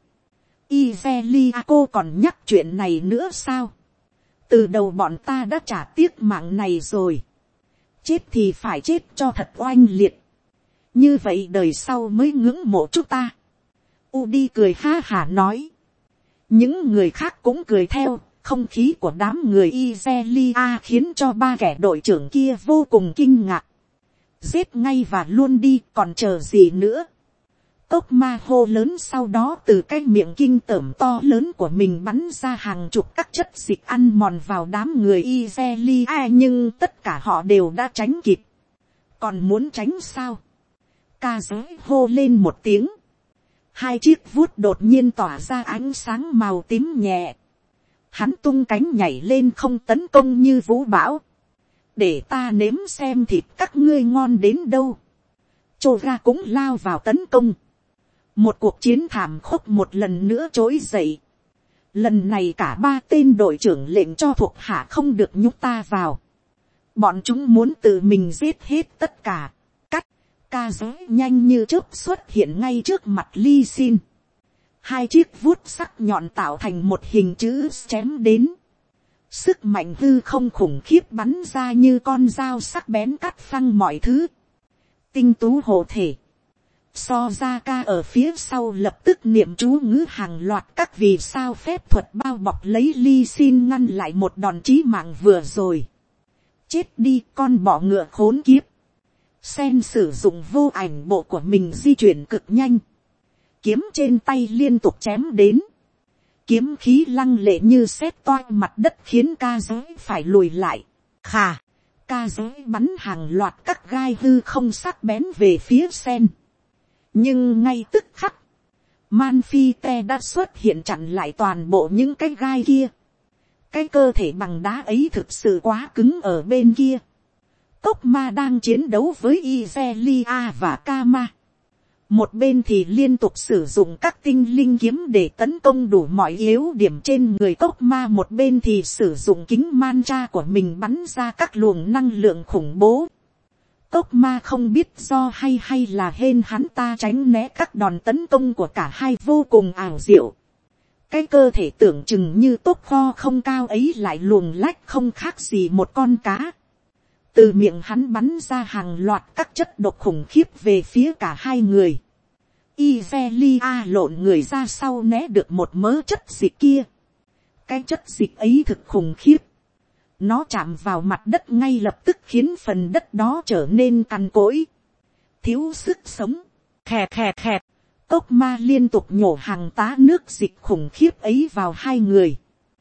Izelia, cô còn nhắc chuyện này nữa sao? Từ đầu bọn ta đã trả tiếc mạng này rồi. Chết thì phải chết cho thật oanh liệt. Như vậy đời sau mới ngưỡng mộ chúng ta. Udi cười ha hả nói. Những người khác cũng cười theo. Không khí của đám người Izelia khiến cho ba kẻ đội trưởng kia vô cùng kinh ngạc. Giết ngay và luôn đi, còn chờ gì nữa? Cốc ma hô lớn, sau đó từ cái miệng kinh tởm to lớn của mình bắn ra hàng chục các chất dịch ăn mòn vào đám người Izelia, nhưng tất cả họ đều đã tránh kịp. Còn muốn tránh sao? Ca giới hô lên một tiếng. Hai chiếc vuốt đột nhiên tỏa ra ánh sáng màu tím nhẹ. Hắn tung cánh nhảy lên không tấn công như vũ bão. Để ta nếm xem thịt các ngươi ngon đến đâu. Choga cũng lao vào tấn công. Một cuộc chiến thảm khốc một lần nữa trỗi dậy. Lần này cả ba tên đội trưởng lệnh cho thuộc hạ không được nhúc ta vào. Bọn chúng muốn tự mình giết hết tất cả. Cắt, ca giới nhanh như chớp xuất hiện ngay trước mặt Ly Sin. Hai chiếc vuốt sắc nhọn tạo thành một hình chữ chém đến. Sức mạnh hư không khủng khiếp bắn ra như con dao sắc bén cắt phăng mọi thứ. Tinh tú hộ thể. So ra ca ở phía sau lập tức niệm chú ngữ hàng loạt các vì sao phép thuật bao bọc lấy Ly Sin ngăn lại một đòn chí mạng vừa rồi. Chết đi con bọ ngựa khốn kiếp. Sen sử dụng vô ảnh bộ của mình di chuyển cực nhanh. Kiếm trên tay liên tục chém đến. Kiếm khí lăng lệ như sét toang mặt đất khiến ca giới phải lùi lại. Khà, ca giới bắn hàng loạt các gai hư không sắc bén về phía sen. Nhưng ngay tức khắc, Manfite đã xuất hiện chặn lại toàn bộ những cái gai kia. Cái cơ thể bằng đá ấy thực sự quá cứng ở bên kia. Cốc ma đang chiến đấu với Izelia và Kama. Một bên thì liên tục sử dụng các tinh linh kiếm để tấn công đủ mọi yếu điểm trên người cốc ma. Một bên thì sử dụng kính mantra của mình bắn ra các luồng năng lượng khủng bố. Cốc ma không biết do hay là hên hắn ta tránh né các đòn tấn công của cả hai vô cùng ảo diệu. Cái cơ thể tưởng chừng như tốt kho không cao ấy lại luồng lách không khác gì một con cá. Từ miệng hắn bắn ra hàng loạt các chất độc khủng khiếp về phía cả hai người. Izelia lộn người ra sau né được một mớ chất dịch kia. Cái chất dịch ấy thực khủng khiếp. Nó chạm vào mặt đất ngay lập tức khiến phần đất đó trở nên cằn cỗi. Thiếu sức sống. Khè khè khè. Cốc ma liên tục nhổ hàng tá nước dịch khủng khiếp ấy vào hai người.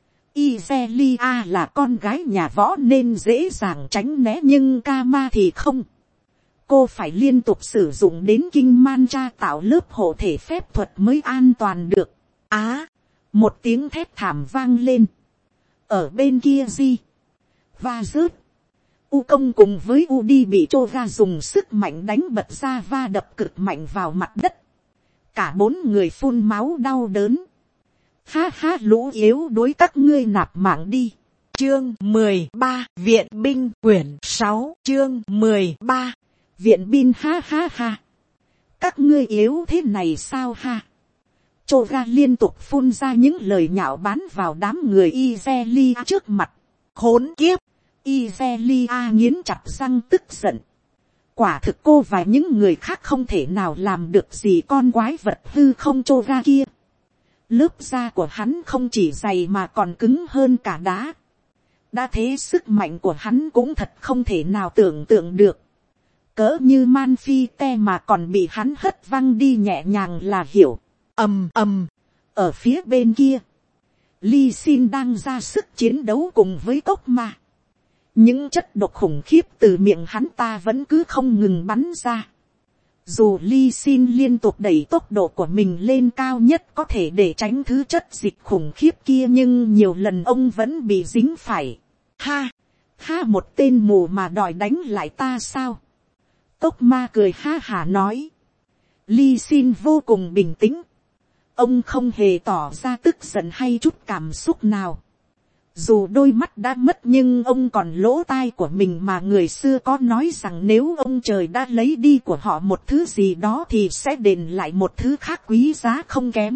Izelia là con gái nhà võ nên dễ dàng tránh né nhưng Kama thì không. Cô phải liên tục sử dụng đến kinh mantra tạo lớp hộ thể phép thuật mới an toàn được. Một tiếng thét thảm vang lên. Ở bên kia Di và rớt. U công cùng với Udi bị Choga dùng sức mạnh đánh bật ra va đập cực mạnh vào mặt đất. Cả bốn người phun máu đau đớn. Ha ha, lũ yếu đuối các ngươi nạp mạng đi. Chương 13 Viện binh quyển 6 chương 13 Viện binh ha ha ha. Các ngươi yếu thế này sao ha. Choga liên tục phun ra những lời nhạo báng vào đám người Izelia trước mặt. Khốn kiếp. Izelia nghiến chặt răng tức giận. Quả thực cô và những người khác không thể nào làm được gì con quái vật hư không Choga kia. Lớp da của hắn không chỉ dày mà còn cứng hơn cả đá. Đã thế sức mạnh của hắn cũng thật không thể nào tưởng tượng được. Cỡ như Manfite mà còn bị hắn hất văng đi nhẹ nhàng là hiểu. Ầm ầm. Ở phía bên kia, Ly Sin đang ra sức chiến đấu cùng với cốc ma. Những chất độc khủng khiếp từ miệng hắn ta vẫn cứ không ngừng bắn ra. Dù Ly Sin liên tục đẩy tốc độ của mình lên cao nhất có thể để tránh thứ chất dịch khủng khiếp kia, nhưng nhiều lần ông vẫn bị dính phải. Ha, ha, một tên mù mà đòi đánh lại ta sao? Cốc ma cười ha hả nói. Ly Sin vô cùng bình tĩnh. Ông không hề tỏ ra tức giận hay chút cảm xúc nào. Dù đôi mắt đã mất nhưng ông còn lỗ tai của mình, mà người xưa có nói rằng nếu ông trời đã lấy đi của họ một thứ gì đó thì sẽ đền lại một thứ khác quý giá không kém.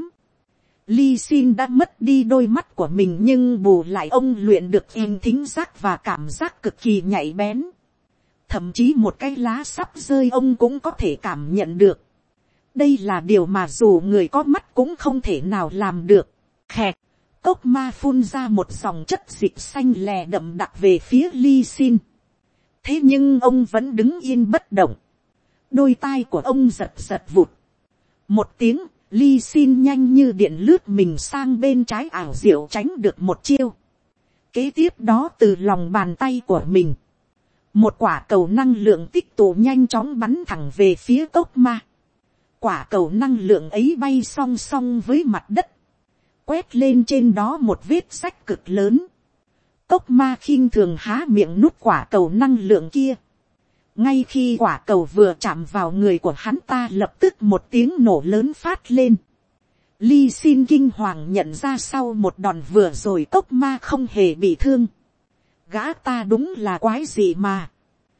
Ly Xin đã mất đi đôi mắt của mình, nhưng bù lại ông luyện được em thính giác và cảm giác cực kỳ nhạy bén. Thậm chí một cái lá sắp rơi ông cũng có thể cảm nhận được. Đây là điều mà dù người có mắt cũng không thể nào làm được. Khẹt, cốc ma phun ra một dòng chất dịch xanh lè đậm đặc về phía Ly Xin. Thế nhưng ông vẫn đứng yên bất động. Đôi tai của ông giật giật vụt. Một tiếng, Ly Xin nhanh như điện lướt mình sang bên trái, ảo diệu tránh được một chiêu. Kế tiếp đó, từ lòng bàn tay của mình, một quả cầu năng lượng tích tụ nhanh chóng bắn thẳng về phía cốc ma. Quả cầu năng lượng ấy bay song song với mặt đất, quét lên trên đó một vết rách cực lớn. Cốc ma khinh thường há miệng nuốt quả cầu năng lượng kia. Ngay khi quả cầu vừa chạm vào người của hắn ta, lập tức một tiếng nổ lớn phát lên. Ly Xin kinh hoàng nhận ra sau một đòn vừa rồi cốc ma không hề bị thương. Gã ta đúng là quái gì mà.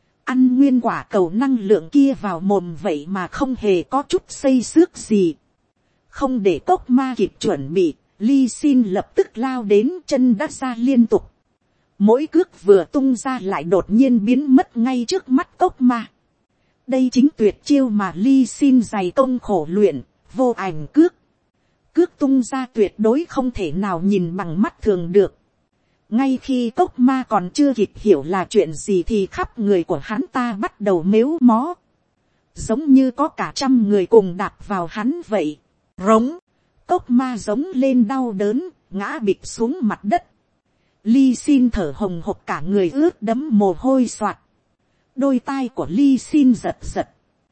Ăn nguyên quả cầu năng lượng kia vào mồm vậy mà không hề có chút xây xước gì. Không để cốc ma kịp chuẩn bị, Ly Xin lập tức lao đến, chân đắt ra liên tục. Mỗi cước vừa tung ra lại đột nhiên biến mất ngay trước mắt cốc ma. Đây chính tuyệt chiêu mà Ly Xin dày công khổ luyện, vô ảnh cước. Cước tung ra tuyệt đối không thể nào nhìn bằng mắt thường được. Ngay khi cốc ma còn chưa kịp hiểu là chuyện gì thì khắp người của hắn ta bắt đầu mếu mó. Giống như có cả trăm người cùng đạp vào hắn vậy. Rống, cốc ma giống lên đau đớn, ngã bịch xuống mặt đất. Ly Xin thở hồng hộc, cả người ướt đẫm mồ hôi xoạt. Đôi tai của Ly Xin giật giật.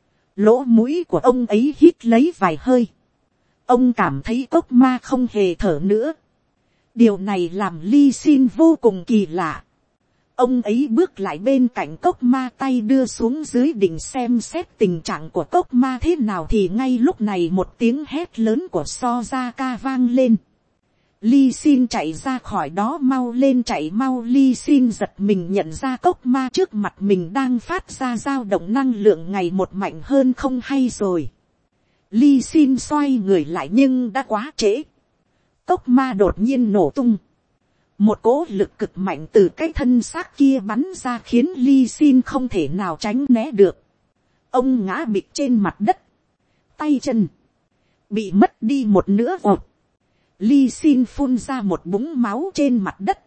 Lỗ mũi của ông ấy hít lấy vài hơi. Ông cảm thấy cốc ma không hề thở nữa. Điều này làm Ly Xin vô cùng kỳ lạ. Ông ấy bước lại bên cạnh cốc ma, tay đưa xuống dưới định xem xét tình trạng của cốc ma thế nào, thì ngay lúc này một tiếng hét lớn của Sojaka vang lên. Ly Xin chạy ra khỏi đó, mau lên, chạy mau. Ly Xin giật mình nhận ra cốc ma trước mặt mình đang phát ra dao động năng lượng ngày một mạnh hơn không hay rồi. Ly Xin xoay người lại nhưng đã quá trễ. Cốc ma đột nhiên nổ tung. Một cỗ lực cực mạnh từ cái thân xác kia bắn ra khiến Ly Xin không thể nào tránh né được. Ông ngã bịch trên mặt đất. Tay chân bị mất đi một nửa ột. Ly Xin phun ra một búng máu trên mặt đất.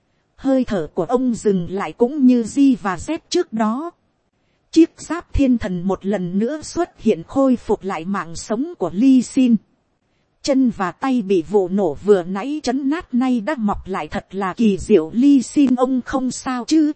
Hơi thở của ông dừng lại cũng như Di và Z trước đó. Chiếc giáp thiên thần một lần nữa xuất hiện, khôi phục lại mạng sống của Ly Xin. Chân và tay bị vụ nổ vừa nãy trấn nát nay đã mọc lại thật là kỳ diệu. Ly Xin ông không sao chứ?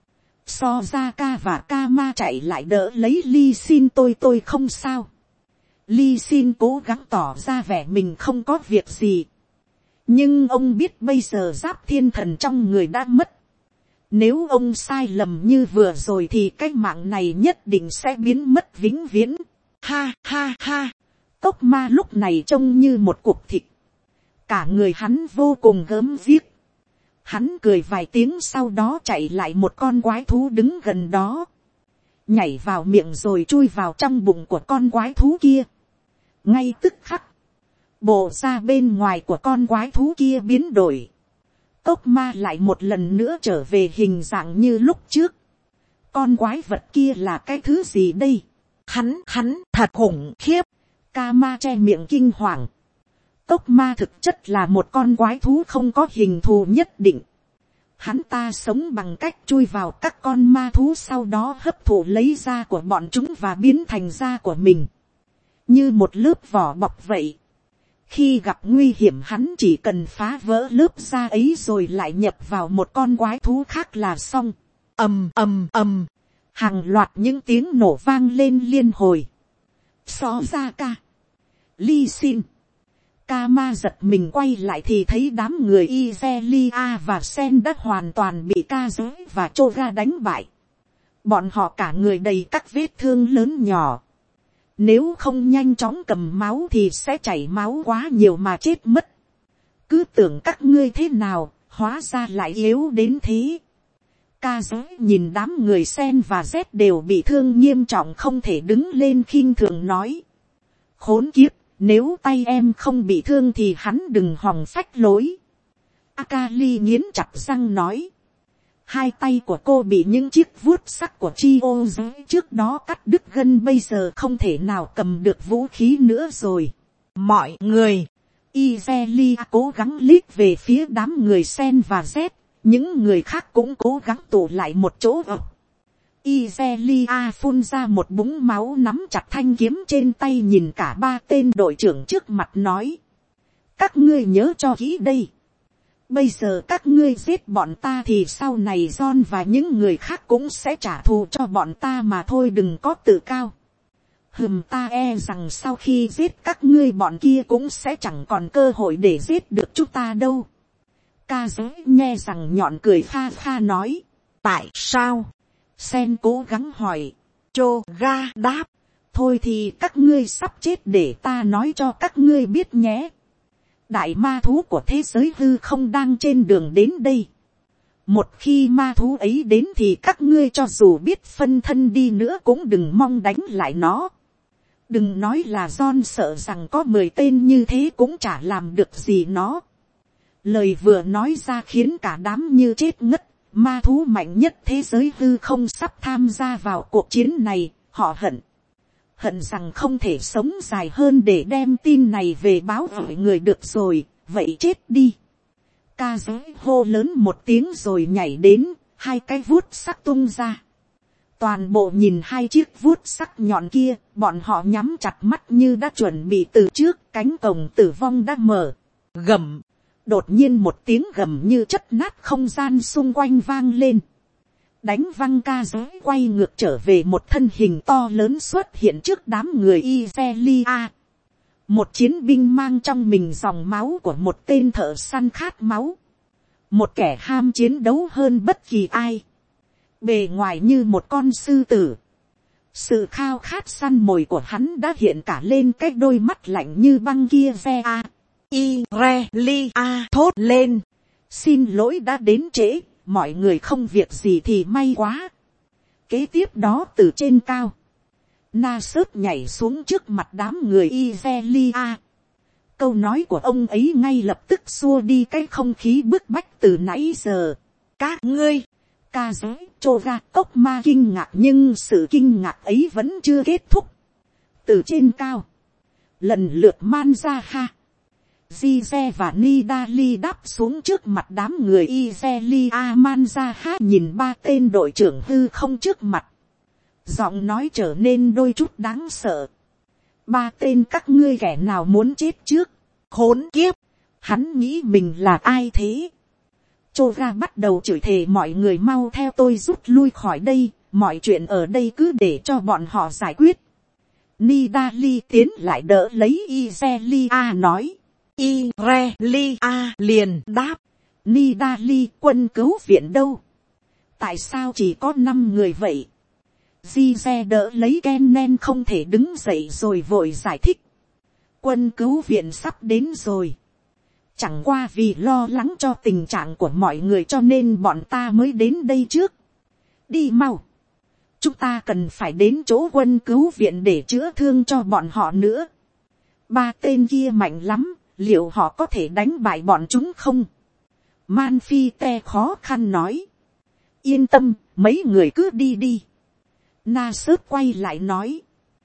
Sojaka và Kama chạy lại đỡ lấy Ly Xin. Tôi không sao. Ly Xin cố gắng tỏ ra vẻ mình không có việc gì. Nhưng ông biết bây giờ giáp thiên thần trong người đã mất. Nếu ông sai lầm như vừa rồi thì cái mạng này nhất định sẽ biến mất vĩnh viễn. Ha ha ha. Cốc ma lúc này trông như một cục thịt. Cả người hắn vô cùng gớm ghiếc. Hắn cười vài tiếng, sau đó chạy lại một con quái thú đứng gần đó. Nhảy vào miệng rồi chui vào trong bụng của con quái thú kia. Ngay tức khắc, bộ da bên ngoài của con quái thú kia biến đổi. Cốc ma lại một lần nữa trở về hình dạng như lúc trước. Con quái vật kia là cái thứ gì đây? Hắn thật khủng khiếp. Kama che miệng kinh hoàng. Cốc ma thực chất là một con quái thú không có hình thù nhất định. Hắn ta sống bằng cách chui vào các con ma thú, sau đó hấp thụ lấy da của bọn chúng và biến thành da của mình. Như một lớp vỏ bọc vậy. Khi gặp nguy hiểm hắn chỉ cần phá vỡ lớp da ấy rồi lại nhập vào một con quái thú khác là xong. Ầm ầm ầm. Hàng loạt những tiếng nổ vang lên liên hồi. Sojaka, Ly Xin, Kama giật mình quay lại thì thấy đám người Izelia và Sen đã hoàn toàn bị Kazuo và Choga đánh bại. Bọn họ cả người đầy các vết thương lớn nhỏ. Nếu không nhanh chóng cầm máu thì sẽ chảy máu quá nhiều mà chết mất. Cứ tưởng các ngươi thế nào, hóa ra lại yếu đến thế. Ca giới nhìn đám người Sen và Z đều bị thương nghiêm trọng không thể đứng lên khinh thường nói. Khốn kiếp, nếu tay em không bị thương thì hắn đừng hòng phách lối. Akali nghiến chặt răng nói. Hai tay của cô bị những chiếc vuốt sắc của Chio giới trước đó cắt đứt gân, bây giờ không thể nào cầm được vũ khí nữa rồi. Mọi người, Izelia cố gắng liếc về phía đám người Sen và Z, những người khác cũng cố gắng tụ lại một chỗ. Izelia phun ra một búng máu, nắm chặt thanh kiếm trên tay nhìn cả ba tên đội trưởng trước mặt nói. Các ngươi nhớ cho kỹ đây. Bây giờ các ngươi giết bọn ta thì sau này John và những người khác cũng sẽ trả thù cho bọn ta mà thôi, đừng có tự cao. Ta e rằng sau khi giết các ngươi bọn kia cũng sẽ chẳng còn cơ hội để giết được chúng ta đâu. Ca giới nghe rằng nhọn cười pha pha nói. Tại sao? Sen cố gắng hỏi. Choga đáp. Thôi thì các ngươi sắp chết để ta nói cho các ngươi biết nhé. Đại ma thú của thế giới hư không đang trên đường đến đây. Một khi ma thú ấy đến thì các ngươi cho dù biết phân thân đi nữa cũng đừng mong đánh lại nó. Đừng nói là John sợ rằng có 10 tên như thế cũng chả làm được gì nó. Lời vừa nói ra khiến cả đám như chết ngất. Ma thú mạnh nhất thế giới hư không sắp tham gia vào cuộc chiến này. Họ hận rằng không thể sống dài hơn để đem tin này về báo với người được rồi. Vậy chết đi. Ca giới hô lớn một tiếng rồi nhảy đến. Hai cái vuốt sắc tung ra. Toàn bộ nhìn hai chiếc vuốt sắc nhọn kia. Bọn họ nhắm chặt mắt như đã chuẩn bị từ trước. Cánh cổng tử vong đã mở. Gầm. Đột nhiên một tiếng gầm như chất nát không gian xung quanh vang lên. Đánh văng ca giới quay ngược trở về, một thân hình to lớn xuất hiện trước đám người Izelia. Một chiến binh mang trong mình dòng máu của một tên thợ săn khát máu. Một kẻ ham chiến đấu hơn bất kỳ ai. Bề ngoài như một con sư tử. Sự khao khát săn mồi của hắn đã hiện cả lên cái đôi mắt lạnh như băng kia. Irelia thốt lên. Xin lỗi đã đến trễ. Mọi người không việc gì thì may quá. Kế tiếp đó từ trên cao, Nasut nhảy xuống trước mặt đám người Izelia. Câu nói của ông ấy ngay lập tức xua đi cái không khí bức bách từ nãy giờ. Các ngươi, ca giới, Choga, cốc ma kinh ngạc, nhưng sự kinh ngạc ấy vẫn chưa kết thúc. Từ trên cao, lần lượt Manzaha, Zize và Nidali đáp xuống trước mặt đám người Izelia. Manzaha nhìn ba tên đội trưởng hư không trước mặt. Giọng nói trở nên đôi chút đáng sợ. Ba tên các ngươi kẻ nào muốn chết trước? Khốn kiếp! Hắn nghĩ mình là ai thế? Choga bắt đầu chửi thề, mọi người mau theo tôi rút lui khỏi đây. Mọi chuyện ở đây cứ để cho bọn họ giải quyết. Nidali tiến lại đỡ lấy Izelia nói. Irelia liền đáp. Nidali, quân cứu viện đâu? Tại sao chỉ có 5 người vậy? Zize đỡ lấy Kennen không thể đứng dậy rồi vội giải thích. Quân cứu viện sắp đến rồi. Chẳng qua vì lo lắng cho tình trạng của mọi người cho nên bọn ta mới đến đây trước. Đi mau. Chúng ta cần phải đến chỗ quân cứu viện để chữa thương cho bọn họ nữa. Ba tên kia mạnh lắm. Liệu họ có thể đánh bại bọn chúng không? Manfite khó khăn nói. Yên tâm, mấy người cứ đi đi. Nasut quay lại nói.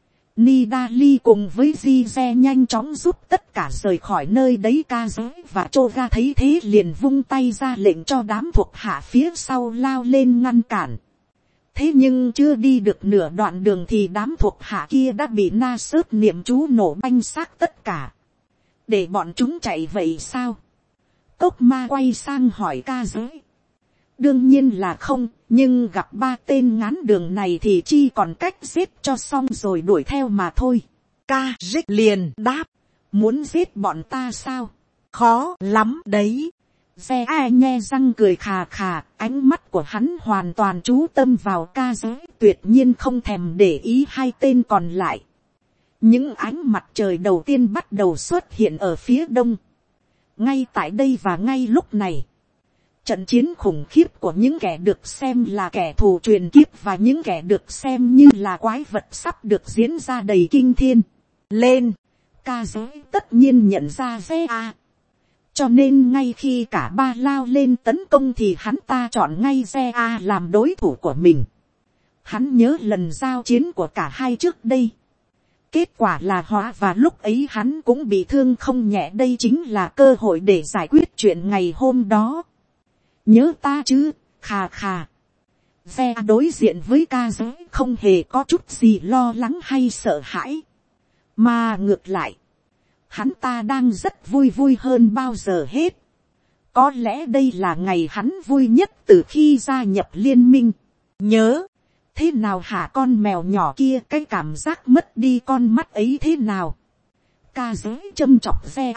Nidali cùng với Zize nhanh chóng giúp tất cả rời khỏi nơi đấy. Ca giới và Choga thấy thế liền vung tay ra lệnh cho đám thuộc hạ phía sau lao lên ngăn cản. Thế nhưng chưa đi được nửa đoạn đường thì đám thuộc hạ kia đã bị Nasut niệm chú nổ banh xác tất cả. Để bọn chúng chạy vậy sao? Cốc ma quay sang hỏi ca giới. Đương nhiên là không, nhưng gặp ba tên ngán đường này thì chi còn cách giết cho xong rồi đuổi theo mà thôi. Ca dích liền đáp. Muốn giết bọn ta sao? Khó lắm đấy. Xe ai nghe răng cười khà khà, ánh mắt của hắn hoàn toàn chú tâm vào ca giới, tuyệt nhiên không thèm để ý hai tên còn lại. Những ánh mặt trời đầu tiên bắt đầu xuất hiện ở phía đông. Ngay tại đây và ngay lúc này, Trận chiến khủng khiếp của những kẻ được xem là kẻ thù truyền kiếp và những kẻ được xem như là quái vật sắp được diễn ra đầy kinh thiên. Lên, ca giới tất nhiên nhận ra Ze. Cho nên ngay khi cả ba lao lên tấn công thì hắn ta chọn ngay Ze làm đối thủ của mình. Hắn nhớ lần giao chiến của cả hai trước đây. Kết quả là hóa và lúc ấy hắn cũng bị thương không nhẹ, đây chính là cơ hội để giải quyết chuyện ngày hôm đó. Nhớ ta chứ, khà khà. Ve đối diện với ca giới không hề có chút gì lo lắng hay sợ hãi. Mà ngược lại, hắn ta đang rất vui hơn bao giờ hết. Có lẽ đây là ngày hắn vui nhất từ khi gia nhập liên minh. Nhớ, thế nào hả con mèo nhỏ kia, cái cảm giác mất đi con mắt ấy thế nào? Ca giới châm chọc Ve.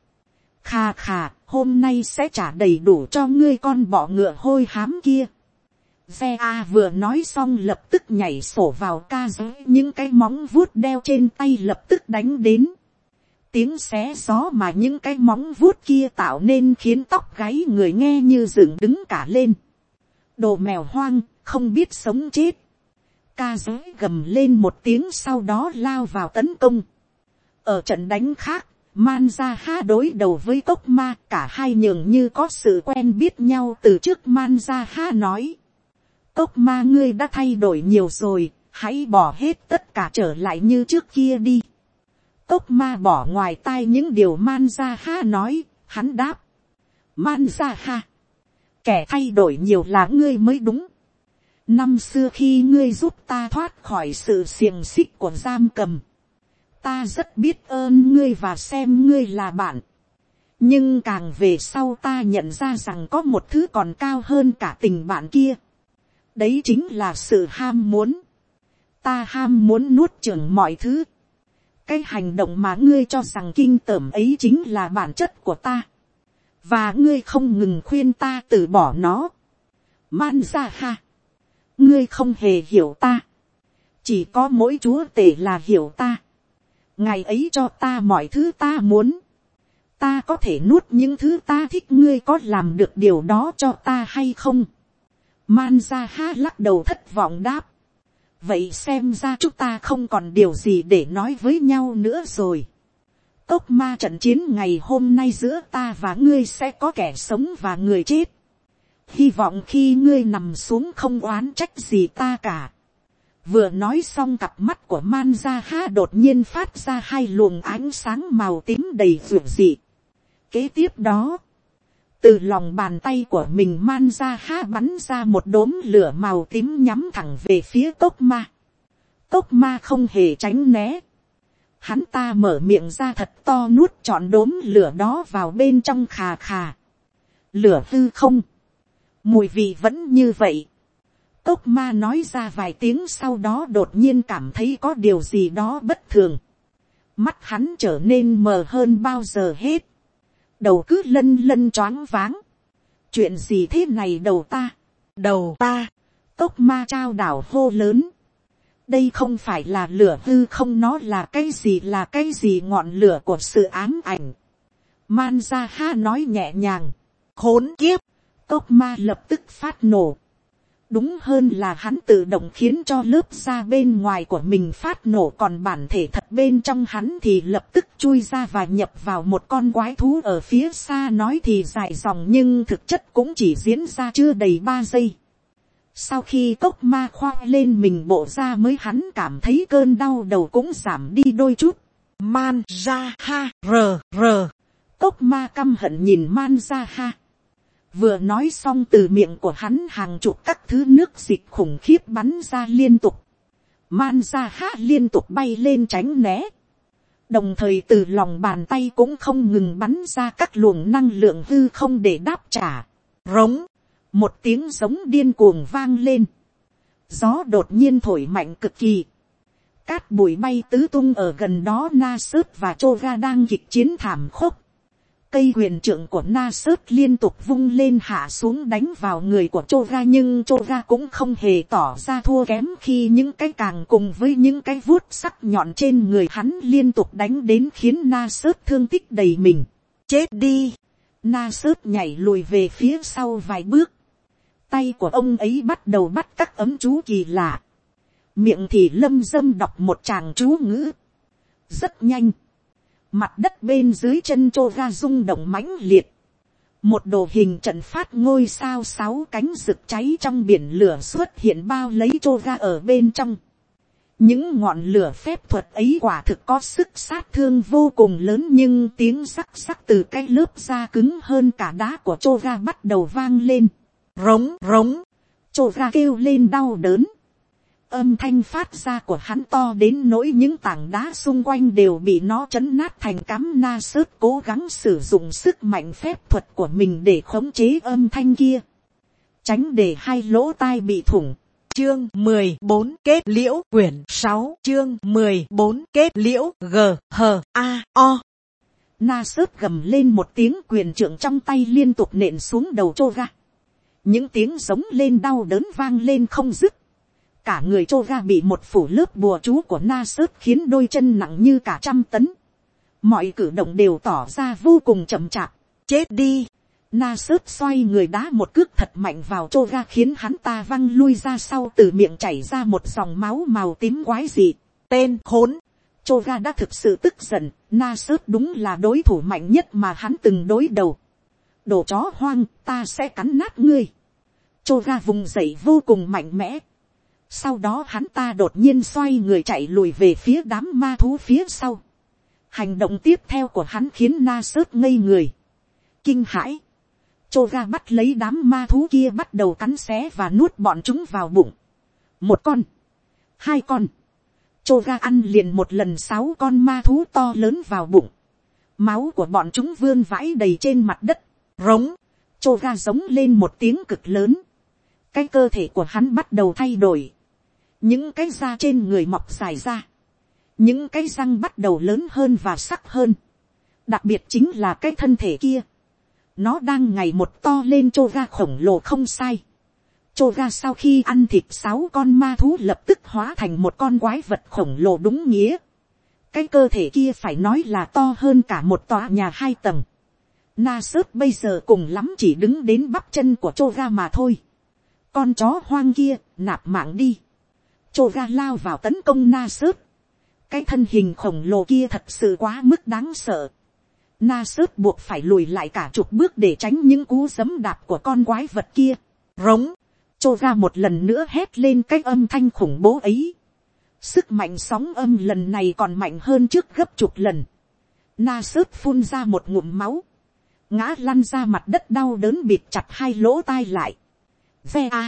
Khà khà, hôm nay sẽ trả đầy đủ cho ngươi con bọ ngựa hôi hám kia. Ve vừa nói xong lập tức nhảy sổ vào ca giới, những cái móng vuốt đeo trên tay lập tức đánh đến. Tiếng xé gió mà những cái móng vuốt kia tạo nên khiến tóc gáy người nghe như dựng đứng cả lên. Đồ mèo hoang, không biết sống chết. Ca giới gầm lên một tiếng, sau đó lao vào tấn công. Ở trận đánh khác, Manzaha đối đầu với Cốc Ma, cả hai nhường như có sự quen biết nhau từ trước. Manzaha nói: Cốc Ma, ngươi đã thay đổi nhiều rồi, hãy bỏ hết tất cả trở lại như trước kia đi. Cốc Ma bỏ ngoài tai những điều Manzaha nói, hắn đáp: Manzaha, kẻ thay đổi nhiều là ngươi mới đúng. Năm xưa khi ngươi giúp ta thoát khỏi sự xiềng xích của giam cầm, ta rất biết ơn ngươi và xem ngươi là bạn. Nhưng càng về sau ta nhận ra rằng có một thứ còn cao hơn cả tình bạn kia. Đấy chính là sự ham muốn. Ta ham muốn nuốt chửng mọi thứ. Cái hành động mà ngươi cho rằng kinh tởm ấy chính là bản chất của ta. Và ngươi không ngừng khuyên ta từ bỏ nó. Manzaha, ngươi không hề hiểu ta. Chỉ có mỗi chúa tể là hiểu ta. Ngày ấy cho ta mọi thứ ta muốn. Ta có thể nuốt những thứ ta thích, ngươi có làm được điều đó cho ta hay không? Manzaha lắc đầu thất vọng đáp: vậy xem ra chúng ta không còn điều gì để nói với nhau nữa rồi. Cốc Ma, trận chiến ngày hôm nay giữa ta và ngươi sẽ có kẻ sống và người chết. Hy vọng khi ngươi nằm xuống không oán trách gì ta cả. Vừa nói xong, cặp mắt của Manzaha đột nhiên phát ra hai luồng ánh sáng màu tím đầy dịu dị. Kế tiếp đó, từ lòng bàn tay của mình Manzaha bắn ra một đốm lửa màu tím nhắm thẳng về phía Cốc Ma. Cốc Ma không hề tránh né. Hắn ta mở miệng ra thật to, nuốt trọn đốm lửa đó vào bên trong, khà khà. Lửa hư không. Mùi vị vẫn như vậy. Cốc Ma nói ra vài tiếng, sau đó đột nhiên cảm thấy có điều gì đó bất thường. Mắt hắn trở nên mờ hơn bao giờ hết. Đầu cứ lân lân choáng váng. Chuyện gì thế này đầu ta? Đầu ta. Cốc Ma trao đảo hô lớn. Đây không phải là lửa hư không, nó là cái gì, là cái gì? Ngọn lửa của sự ám ảnh. Manzaha nói nhẹ nhàng. Khốn kiếp. Cốc Ma lập tức phát nổ. Đúng hơn là hắn tự động khiến cho lớp da bên ngoài của mình phát nổ, còn bản thể thật bên trong hắn thì lập tức chui ra và nhập vào một con quái thú ở phía xa. Nói thì dài dòng nhưng thực chất cũng chỉ diễn ra chưa đầy 3 giây. Sau khi Cốc Ma khoác lên mình bộ da mới, hắn cảm thấy cơn đau đầu cũng giảm đi đôi chút. Manzaha rr. Cốc Ma căm hận nhìn Manzaha. Vừa nói xong, từ miệng của hắn hàng chục các thứ nước dịch khủng khiếp bắn ra liên tục. Manzaha liên tục bay lên tránh né. Đồng thời từ lòng bàn tay cũng không ngừng bắn ra các luồng năng lượng hư không để đáp trả. Rống. Một tiếng giống điên cuồng vang lên. Gió đột nhiên thổi mạnh cực kỳ. Cát bụi bay tứ tung ở gần đó. Nasut và Choga đang kịch chiến thảm khốc. Cây quyền trượng của Nasut liên tục vung lên hạ xuống đánh vào người của Choga, nhưng Choga cũng không hề tỏ ra thua kém khi những cái càng cùng với những cái vuốt sắc nhọn trên người hắn liên tục đánh đến khiến Nasut thương tích đầy mình. Chết đi! Na sớt nhảy lùi về phía sau vài bước. Tay của ông ấy bắt đầu bắt các ấm chú kỳ lạ. Miệng thì lâm dâm đọc một tràng chú ngữ. Rất nhanh. Mặt đất bên dưới chân Choga rung động mãnh liệt. Một đồ hình trận phát ngôi sao 6 cánh rực cháy trong biển lửa xuất hiện bao lấy Choga ở bên trong. Những ngọn lửa phép thuật ấy quả thực có sức sát thương vô cùng lớn, nhưng tiếng sắc sắc từ cái lớp da cứng hơn cả đá của Choga bắt đầu vang lên. Rống rống, Choga kêu lên đau đớn. Âm thanh phát ra của hắn to đến nỗi những tảng đá xung quanh đều bị nó chấn nát thành cám. Na sớt cố gắng sử dụng sức mạnh phép thuật của mình để khống chế âm thanh kia, tránh để hai lỗ tai bị thủng. Chương 14 kết liễu quyển 6 chương 14 kết liễu G-H-A-O. Na sớt gầm lên một tiếng, quyền trượng trong tay liên tục nện xuống đầu Choga. Những tiếng giống lên đau đớn vang lên không dứt. Cả người Choga bị một phủ lớp bùa chú của Na sớt khiến đôi chân nặng như cả 100 tấn. Mọi cử động đều tỏ ra vô cùng chậm chạp. Chết đi! Na sớt xoay người đá một cước thật mạnh vào Choga khiến hắn ta văng lui ra sau, từ miệng chảy ra một dòng máu màu tím quái dị. Tên khốn! Choga đã thực sự tức giận. Na sớt đúng là đối thủ mạnh nhất mà hắn từng đối đầu. Đồ chó hoang, ta sẽ cắn nát ngươi. Choga vùng dậy vô cùng mạnh mẽ. Sau đó hắn ta đột nhiên xoay người chạy lùi về phía đám ma thú phía sau. Hành động tiếp theo của hắn khiến Na sớt ngây người. Kinh hãi. Choga bắt lấy đám ma thú kia, bắt đầu cắn xé và nuốt bọn chúng vào bụng. Một con, hai con. Choga ăn liền một lần 6 con ma thú to lớn vào bụng. Máu của bọn chúng vươn vãi đầy trên mặt đất. Rống. Choga giống lên một tiếng cực lớn. Cái cơ thể của hắn bắt đầu thay đổi. Những cái da trên người mọc dài ra. Những cái răng bắt đầu lớn hơn và sắc hơn. Đặc biệt chính là cái thân thể kia. Nó đang ngày một to lên. Choga khổng lồ không sai. Choga sau khi ăn thịt 6 con ma thú lập tức hóa thành một con quái vật khổng lồ đúng nghĩa. Cái cơ thể kia phải nói là to hơn cả một tòa nhà 2 tầng. Na sớt bây giờ cùng lắm chỉ đứng đến bắp chân của Choga mà thôi. Con chó hoang kia, nạp mạng đi. Choga lao vào tấn công Na sớt. Cái thân hình khổng lồ kia thật sự quá mức đáng sợ. Na sớt buộc phải lùi lại cả chục bước để tránh những cú giẫm đạp của con quái vật kia. Rống. Choga một lần nữa hét lên cái âm thanh khủng bố ấy. Sức mạnh sóng âm lần này còn mạnh hơn trước gấp chục lần. Na sớt phun ra một ngụm máu. Ngã lăn ra mặt đất đau đớn bịt chặt hai lỗ tai lại. Ve a.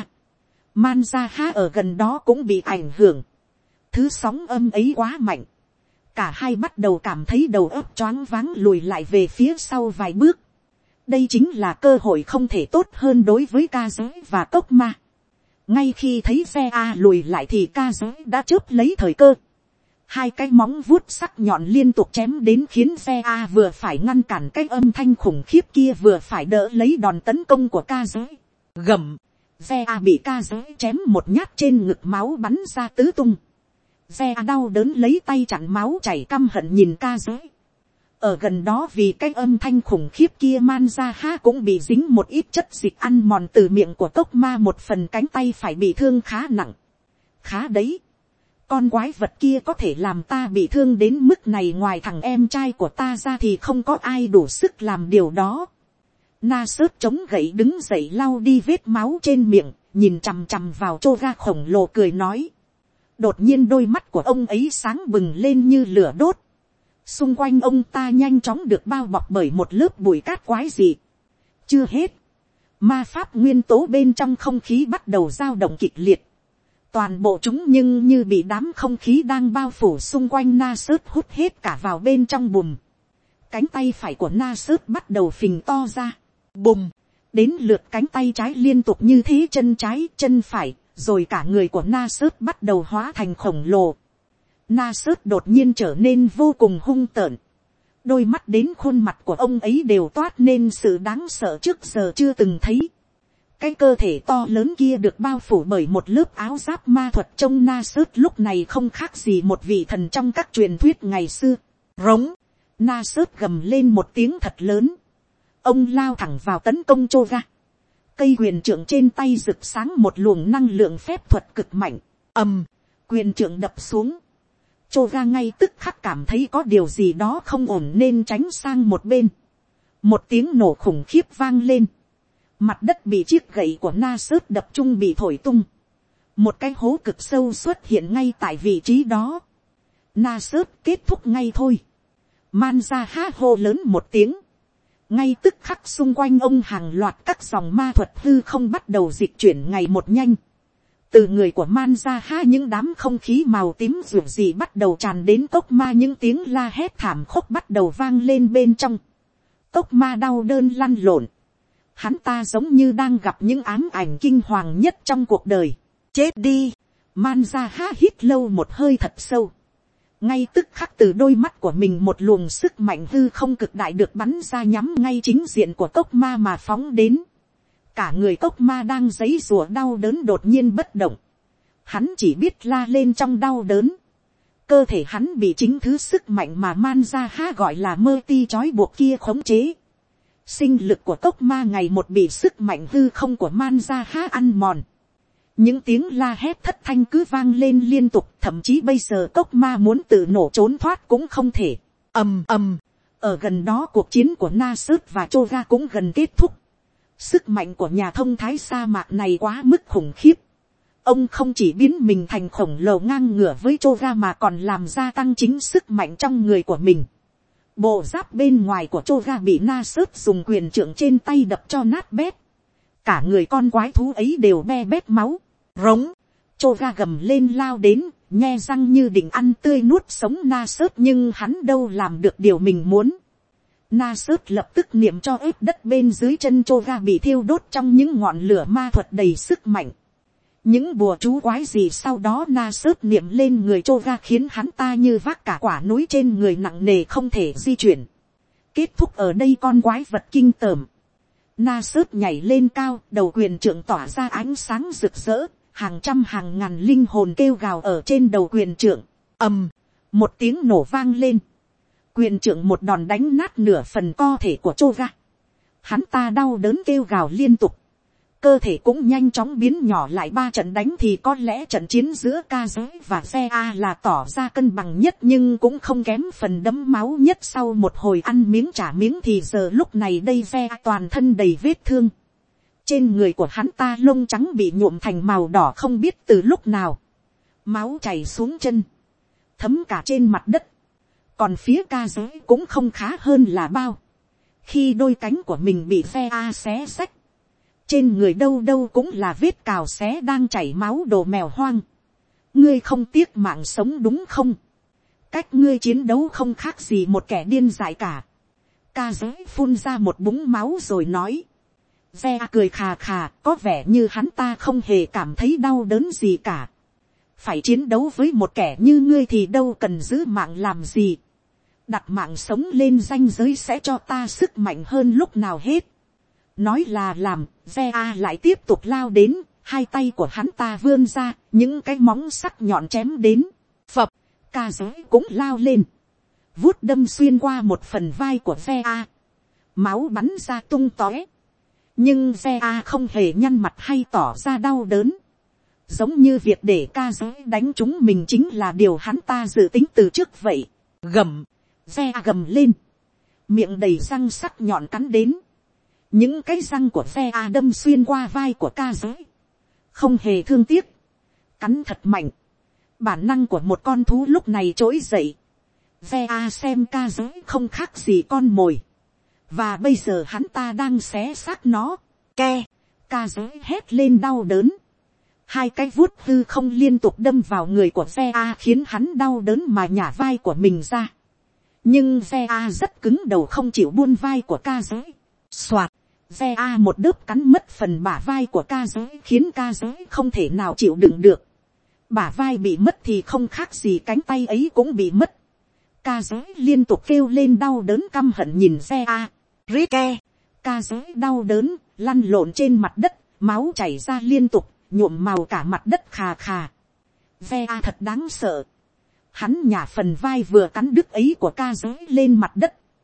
Manza ở gần đó cũng bị ảnh hưởng. Thứ sóng âm ấy quá mạnh. Cả hai bắt đầu cảm thấy đầu óc choáng váng, lùi lại về phía sau vài bước. Đây chính là cơ hội không thể tốt hơn đối với ca giới và cốc ma. Ngay khi thấy Ve a lùi lại thì ca giới đã chớp lấy thời cơ. Hai cái móng vuốt sắc nhọn liên tục chém đến, khiến Ve a vừa phải ngăn cản cái âm thanh khủng khiếp kia, vừa phải đỡ lấy đòn tấn công của ca giới. Gầm. Ve a bị ca giới chém một nhát trên ngực, máu bắn ra tứ tung. Ve a đau đớn lấy tay chặn máu chảy, căm hận nhìn ca giới. Ở gần đó vì cái âm thanh khủng khiếp kia, Manza cũng bị dính một ít chất dịch ăn mòn từ miệng của cốc ma, một phần cánh tay phải bị thương khá nặng. Khá đấy. Con quái vật kia có thể làm ta bị thương đến mức này, ngoài thằng em trai của ta ra thì không có ai đủ sức làm điều đó. Na sớt chống gậy đứng dậy lau đi vết máu trên miệng, nhìn chằm chằm vào Choga khổng lồ cười nói. Đột nhiên đôi mắt của ông ấy sáng bừng lên như lửa đốt. Xung quanh ông ta nhanh chóng được bao bọc bởi một lớp bụi cát quái dị. Chưa hết. Ma pháp nguyên tố bên trong không khí bắt đầu dao động kịch liệt. Toàn bộ chúng nhưng như bị đám không khí đang bao phủ xung quanh Na sớt hút hết cả vào bên trong bùm. Cánh tay phải của Na sớt bắt đầu phình to ra. Bùm. Đến lượt cánh tay trái liên tục như thế, chân trái, chân phải, rồi cả người của Na sớt bắt đầu hóa thành khổng lồ. Na sớt đột nhiên trở nên vô cùng hung tợn. Đôi mắt đến khuôn mặt của ông ấy đều toát nên sự đáng sợ trước giờ chưa từng thấy. Cái cơ thể to lớn kia được bao phủ bởi một lớp áo giáp ma thuật, trông Na sớt lúc này không khác gì một vị thần trong các truyền thuyết ngày xưa. Rống. Na sớt gầm lên một tiếng thật lớn. ông lao thẳng vào tấn công chô ga. Cây quyền trượng trên tay rực sáng một luồng năng lượng phép thuật cực mạnh. Quyền trượng đập xuống. Chô ga ngay tức khắc cảm thấy có điều gì đó không ổn nên tránh sang một bên. Một tiếng nổ khủng khiếp vang lên. Mặt đất bị chiếc gậy của Na Sớt đập trung bị thổi tung. Một cái hố cực sâu xuất hiện ngay tại vị trí đó. Na Sớt kết thúc ngay thôi. Man ra há hô lớn một tiếng. Ngay tức khắc xung quanh ông hàng loạt các dòng ma thuật hư không bắt đầu dịch chuyển ngày một nhanh. Từ người của Man ra há những đám không khí màu tím rủ gì bắt đầu tràn đến cốc ma, những tiếng la hét thảm khốc bắt đầu vang lên bên trong. Cốc ma đau đớn lăn lộn. Hắn ta giống như đang gặp những ám ảnh kinh hoàng nhất trong cuộc đời. Chết đi. Man ra há hít lâu một hơi thật sâu. Ngay tức khắc từ đôi mắt của mình một luồng sức mạnh hư không cực đại được bắn ra nhắm ngay chính diện của cốc ma mà phóng đến. Cả người cốc ma đang giãy giụa đau đớn đột nhiên bất động. Hắn chỉ biết la lên trong đau đớn. Cơ thể hắn bị chính thứ sức mạnh mà Man ra há gọi là mơ ti trói buộc kia khống chế. Sinh lực của cốc ma ngày một bị sức mạnh hư không của Man ra há ăn mòn. Những tiếng la hét thất thanh cứ vang lên liên tục, thậm chí bây giờ cốc ma muốn tự nổ trốn thoát cũng không thể. Ở gần đó cuộc chiến của Na Sớt và Chô Ga cũng gần kết thúc. Sức mạnh của nhà thông thái sa mạc này quá mức khủng khiếp. Ông không chỉ biến mình thành khổng lồ ngang ngửa với Chô Ga mà còn làm gia tăng chính sức mạnh trong người của mình. Bộ giáp bên ngoài của Chô Ga bị Na Sớt dùng quyền trượng trên tay đập cho nát bét. Cả người con quái thú ấy đều be bét máu. Rống. Chô Ga gầm lên lao đến, nhe răng như định ăn tươi nuốt sống Na Sớt, nhưng hắn đâu làm được điều mình muốn. Na Sớt lập tức niệm cho ép đất bên dưới chân Chô Ga bị thiêu đốt trong những ngọn lửa ma thuật đầy sức mạnh. Những bùa chú quái gì sau đó Na Sớt niệm lên người Chô Ga khiến hắn ta như vác cả quả núi trên người nặng nề không thể di chuyển. Kết thúc ở đây con quái vật kinh tởm. Na Sớt nhảy lên cao, đầu quyền trượng tỏa ra ánh sáng rực rỡ, hàng trăm hàng ngàn linh hồn kêu gào ở trên đầu quyền trượng. Một tiếng nổ vang lên. Quyền trượng một đòn đánh nát nửa phần cơ thể của Chô Ga. Hắn ta đau đớn kêu gào liên tục. Cơ thể cũng nhanh chóng biến nhỏ lại. 3 trận đánh thì có lẽ trận chiến giữa Ca Giới và Xe A là tỏ ra cân bằng nhất, nhưng cũng không kém phần đẫm máu nhất. Sau một hồi ăn miếng trả miếng thì giờ lúc này đây Xe A toàn thân đầy vết thương. Trên người của hắn ta lông trắng bị nhuộm thành màu đỏ không biết từ lúc nào. Máu chảy xuống chân, thấm cả trên mặt đất. Còn phía Ca Giới cũng không khá hơn là bao. Khi đôi cánh của mình bị Xe A xé xách, trên người đâu đâu cũng là vết cào xé đang chảy máu đồ mèo hoang. Ngươi không tiếc mạng sống đúng không? Cách ngươi chiến đấu không khác gì một kẻ điên dại cả. Ca Giới phun ra một búng máu rồi nói. Ve cười khà khà, có vẻ như hắn ta không hề cảm thấy đau đớn gì cả. Phải chiến đấu với một kẻ như ngươi thì đâu cần giữ mạng làm gì. Đặt mạng sống lên ranh giới sẽ cho ta sức mạnh hơn lúc nào hết. Nói là làm, Ve lại tiếp tục lao đến, hai tay của hắn ta vươn ra, những cái móng sắc nhọn chém đến. Phập, Ca Giới cũng lao lên, vuốt đâm xuyên qua một phần vai của Ve. Máu bắn ra tung tóe. Nhưng Ve không hề nhăn mặt hay tỏ ra đau đớn. Giống như việc để Ca Giới đánh chúng mình chính là điều hắn ta dự tính từ trước vậy. Gầm, Ve gầm lên, miệng đầy răng sắc nhọn cắn đến. Những cái răng của Ve đâm xuyên qua vai của Ca Giới, không hề thương tiếc, cắn thật mạnh. Bản năng của một con thú lúc này trỗi dậy. Ve xem Ca Giới không khác gì con mồi, và bây giờ hắn ta đang xé xác nó. Ke, Ca Giới hét lên đau đớn. Hai cái vuốt hư không liên tục đâm vào người của Ve khiến hắn đau đớn mà nhả vai của mình ra. Nhưng Ve rất cứng đầu không chịu buông vai của Ca Giới. Soạt, Ve một đớp cắn mất phần bả vai của Ca Giới khiến Ca Giới không thể nào chịu đựng được. Bả vai bị mất thì không khác gì cánh tay ấy cũng bị mất. Ca Giới liên tục kêu lên đau đớn căm hận nhìn Ve. Rike, Ca Giới đau đớn, lăn lộn trên mặt đất, máu chảy ra liên tục, nhuộm màu cả mặt đất khà khà. Ve thật đáng sợ. Hắn nhả phần vai vừa cắn đứt ấy của Ca Giới lên mặt đất.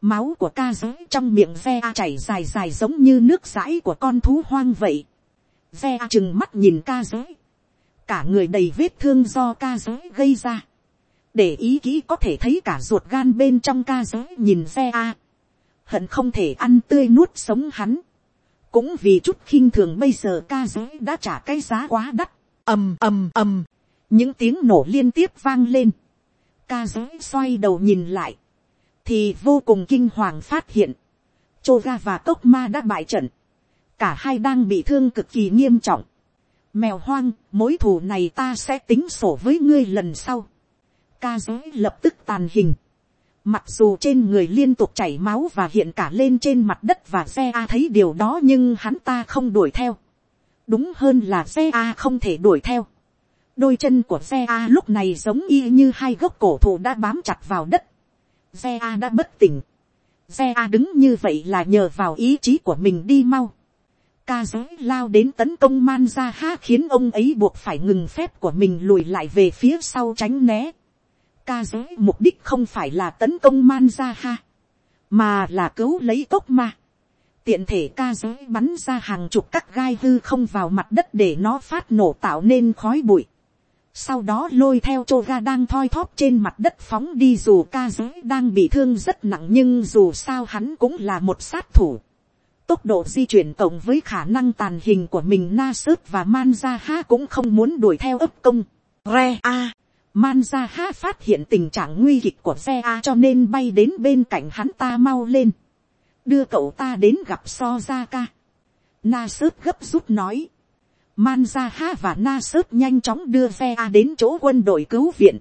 Máu của ca giới trong miệng ve chảy dài dài giống như nước dãi của con thú hoang vậy. Ve chừng mắt nhìn ca giới. Cả người đầy vết thương do ca giới gây ra. Để ý kỹ có thể thấy cả ruột gan bên trong ca giới nhìn ve. Hận không thể ăn tươi nuốt sống hắn. Cũng vì chút khinh thường bây giờ ca giới đã trả cái giá quá đắt. Ầm ầm ầm. Những tiếng nổ liên tiếp vang lên. Ca giới xoay đầu nhìn lại. Thì vô cùng kinh hoàng phát hiện. Choga và Cốc Ma đã bại trận. Cả hai đang bị thương cực kỳ nghiêm trọng. Mèo hoang, mối thù này ta sẽ tính sổ với ngươi lần sau. Ca giới lập tức tàn hình. Mặc dù trên người liên tục chảy máu và hiện cả lên trên mặt đất và xe A thấy điều đó nhưng hắn ta không đuổi theo. Đúng hơn là xe A không thể đuổi theo. Đôi chân của xe A lúc này giống y như hai gốc cổ thụ đã bám chặt vào đất. Xe A đã bất tỉnh. Xe A đứng như vậy là nhờ vào ý chí của mình đi mau. Ca giới lao đến tấn công Man Ra Ha khiến ông ấy buộc phải ngừng phép của mình lùi lại về phía sau tránh né. Ca giới mục đích không phải là tấn công Man Ra Ha, mà là cứu lấy Cốc Ma. Tiện thể ca giới bắn ra hàng chục các gai hư không vào mặt đất để nó phát nổ tạo nên khói bụi. Sau đó lôi theo Choga đang thoi thóp trên mặt đất phóng đi. Dù ca giới đang bị thương rất nặng nhưng dù sao hắn cũng là một sát thủ. Tốc độ di chuyển cộng với khả năng tàn hình của mình, Nasus và Man Ra Ha cũng không muốn đuổi theo ấp công. Man Ra Ha phát hiện tình trạng nguy kịch của Re cho nên bay đến bên cạnh hắn ta mau lên. Đưa cậu ta đến gặp Sojaka. Nasus gấp rút nói. Man Ra Ha và Nasus nhanh chóng đưa Re đến chỗ quân đội cứu viện.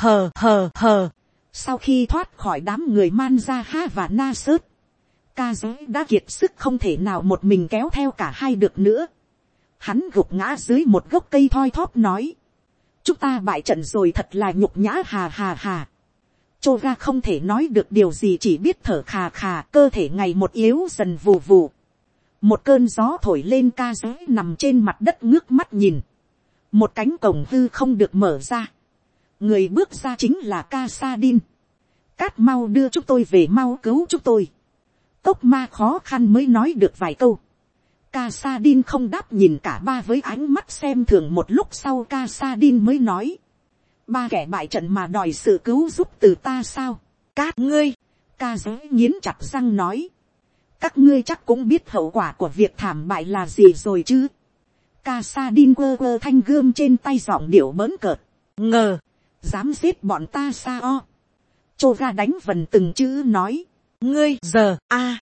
Sau khi thoát khỏi đám người Man Ra Ha và Nasus, ca giới đã kiệt sức không thể nào một mình kéo theo cả hai được nữa. Hắn gục ngã dưới một gốc cây thoi thóp nói. Chúng ta bại trận rồi, thật là nhục nhã, hà hà hà. Choga không thể nói được điều gì, chỉ biết thở khà khà, cơ thể ngày một yếu dần vù vù. Một cơn gió thổi lên, ca giới nằm trên mặt đất ngước mắt nhìn. Một cánh cổng hư không được mở ra. Người bước ra chính là Kassadin. Cát mau đưa chúng tôi về, mau cứu chúng tôi. Cốc Ma khó khăn mới nói được vài câu. Kassadin không đáp, nhìn cả ba với ánh mắt xem thường. Một lúc sau Kassadin mới nói. Ba kẻ bại trận mà đòi sự cứu giúp từ ta sao? Các ngươi. Ca giới nghiến chặt răng nói. Các ngươi chắc cũng biết hậu quả của việc thảm bại là gì rồi chứ? Kassadin quơ quơ thanh gươm trên tay, giọng điệu bỡn cợt. Ngờ. Dám giết bọn ta sao? Choga đánh vần từng chữ nói. Ngươi giờ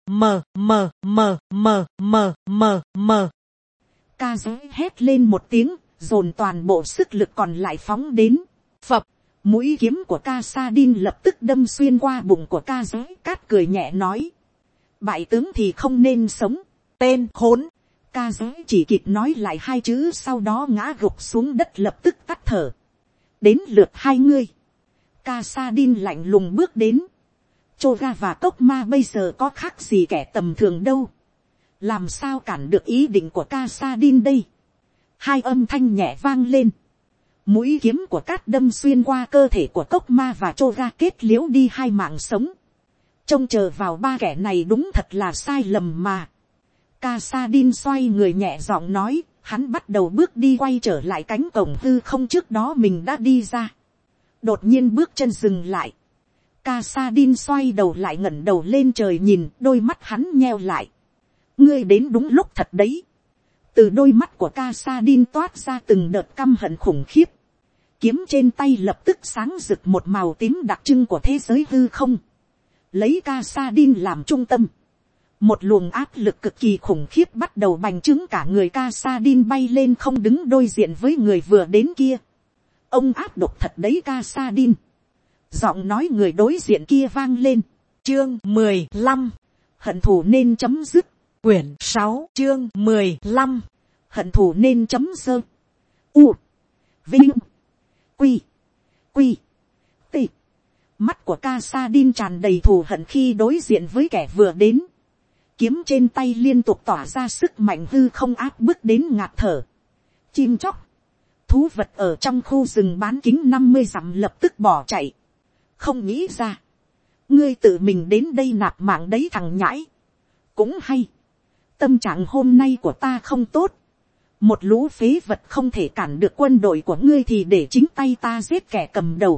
Ca giới hét lên một tiếng, dồn toàn bộ sức lực còn lại phóng đến. Phập, mũi kiếm của Kassadin lập tức đâm xuyên qua bụng của ca giới. Cát cười nhẹ nói. Bại tướng thì không nên sống. Tên khốn. Ca giới chỉ kịp nói lại hai chữ, sau đó ngã gục xuống đất lập tức tắt thở. Đến lượt hai ngươi. Kassadin lạnh lùng bước đến. Choga và Cốc Ma bây giờ có khác gì kẻ tầm thường đâu. Làm sao cản được ý định của Kassadin đây? Hai âm thanh nhẹ vang lên. Mũi kiếm của Cát đâm xuyên qua cơ thể của Cốc Ma và Choga, kết liễu đi hai mạng sống. Trông chờ vào ba kẻ này đúng thật là sai lầm mà. Kassadin xoay người nhẹ giọng nói. Hắn bắt đầu bước đi quay trở lại cánh cổng hư không trước đó mình đã đi ra. Đột nhiên bước chân dừng lại. Kassadin xoay đầu lại, ngẩng đầu lên trời nhìn, đôi mắt hắn nheo lại. Ngươi đến đúng lúc thật đấy. Từ đôi mắt của Kassadin toát ra từng đợt căm hận khủng khiếp. Kiếm trên tay lập tức sáng rực một màu tím đặc trưng của thế giới hư không. Lấy Kassadin làm trung tâm. Một luồng áp lực cực kỳ khủng khiếp bắt đầu bành trướng, cả người Kassadin bay lên không đứng đối diện với người vừa đến kia. Ông áp độc thật đấy Kassadin. Giọng nói người đối diện kia vang lên. Chương 15. Hận thù nên chấm dứt. Quyển 6 chương 15. Hận thù nên chấm dơ. U. Vinh. Quy. Quy. T. Mắt của Kassadin tràn đầy thù hận khi đối diện với kẻ vừa đến. Kiếm trên tay liên tục tỏa ra sức mạnh hư không áp bức đến ngạt thở. Chim chóc. Thú vật ở trong khu rừng bán kính 50 dặm lập tức bỏ chạy. Không nghĩ ra. ngươi tự mình đến đây nạp mạng đấy thằng nhãi. Cũng hay. Tâm trạng hôm nay của ta không tốt. Một lũ phế vật không thể cản được quân đội của ngươi thì để chính tay ta giết kẻ cầm đầu.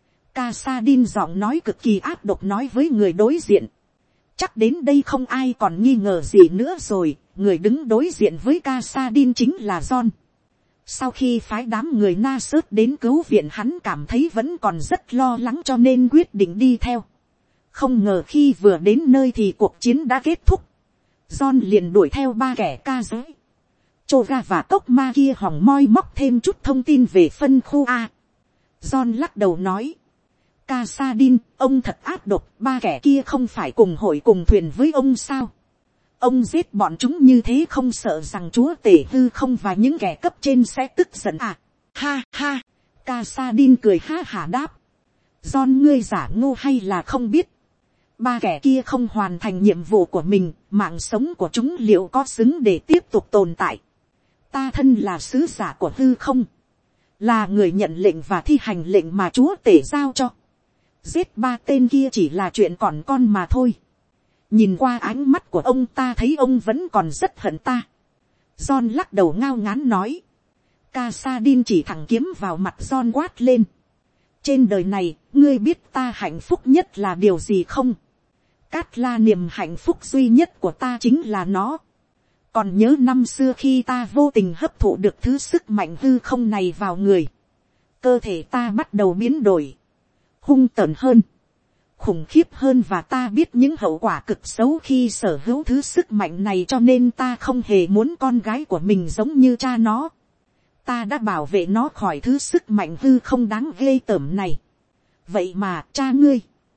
Casadin giọng nói cực kỳ áp độc nói với người đối diện. Chắc đến đây không ai còn nghi ngờ gì nữa rồi. Người đứng đối diện với Casadin chính là John. Sau khi phái đám người Nasut đến cứu viện, hắn cảm thấy vẫn còn rất lo lắng cho nên quyết định đi theo. Không ngờ khi vừa đến nơi thì cuộc chiến đã kết thúc. John liền đuổi theo ba kẻ ca giới. Choga và Cốc Ma kia hòng moi móc thêm chút thông tin về phân khu A. John lắc đầu nói. Casadin, ông thật ác độc, ba kẻ kia không phải cùng hội cùng thuyền với ông sao? Ông giết bọn chúng như thế không sợ rằng chúa tể hư không và những kẻ cấp trên sẽ tức giận à? Ha ha, Casadin cười ha hả đáp. John, ngươi giả ngu hay là không biết? Ba kẻ kia không hoàn thành nhiệm vụ của mình, mạng sống của chúng liệu có xứng để tiếp tục tồn tại? Ta thân là sứ giả của hư không, là người nhận lệnh và thi hành lệnh mà chúa tể giao cho. Giết ba tên kia chỉ là chuyện còn con mà thôi. Nhìn qua ánh mắt của ông ta thấy ông vẫn còn rất hận ta. John lắc đầu ngao ngán nói. Casadin chỉ thẳng kiếm vào mặt John quát lên. Trên đời này, ngươi biết ta hạnh phúc nhất là điều gì không? Cát La, niềm hạnh phúc duy nhất của ta chính là nó. Còn nhớ năm xưa khi ta vô tình hấp thụ được thứ sức mạnh hư không này vào người. Cơ thể ta bắt đầu biến đổi. Hung tợn hơn. Khủng khiếp hơn, và ta biết những hậu quả cực xấu khi sở hữu thứ sức mạnh này, cho nên ta không hề muốn con gái của mình giống như cha nó. Ta đã bảo vệ nó khỏi thứ sức mạnh hư không đáng ghê tởm này. Vậy mà cha ngươi,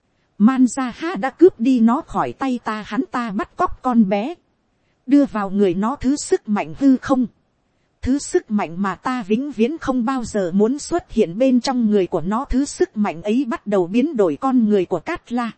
Manjaha, đã cướp đi nó khỏi tay ta. Hắn ta bắt cóc con bé, đưa vào người nó thứ sức mạnh hư không. Thứ sức mạnh mà ta vĩnh viễn không bao giờ muốn xuất hiện bên trong người của nó. Thứ sức mạnh ấy bắt đầu biến đổi con người của Cát La,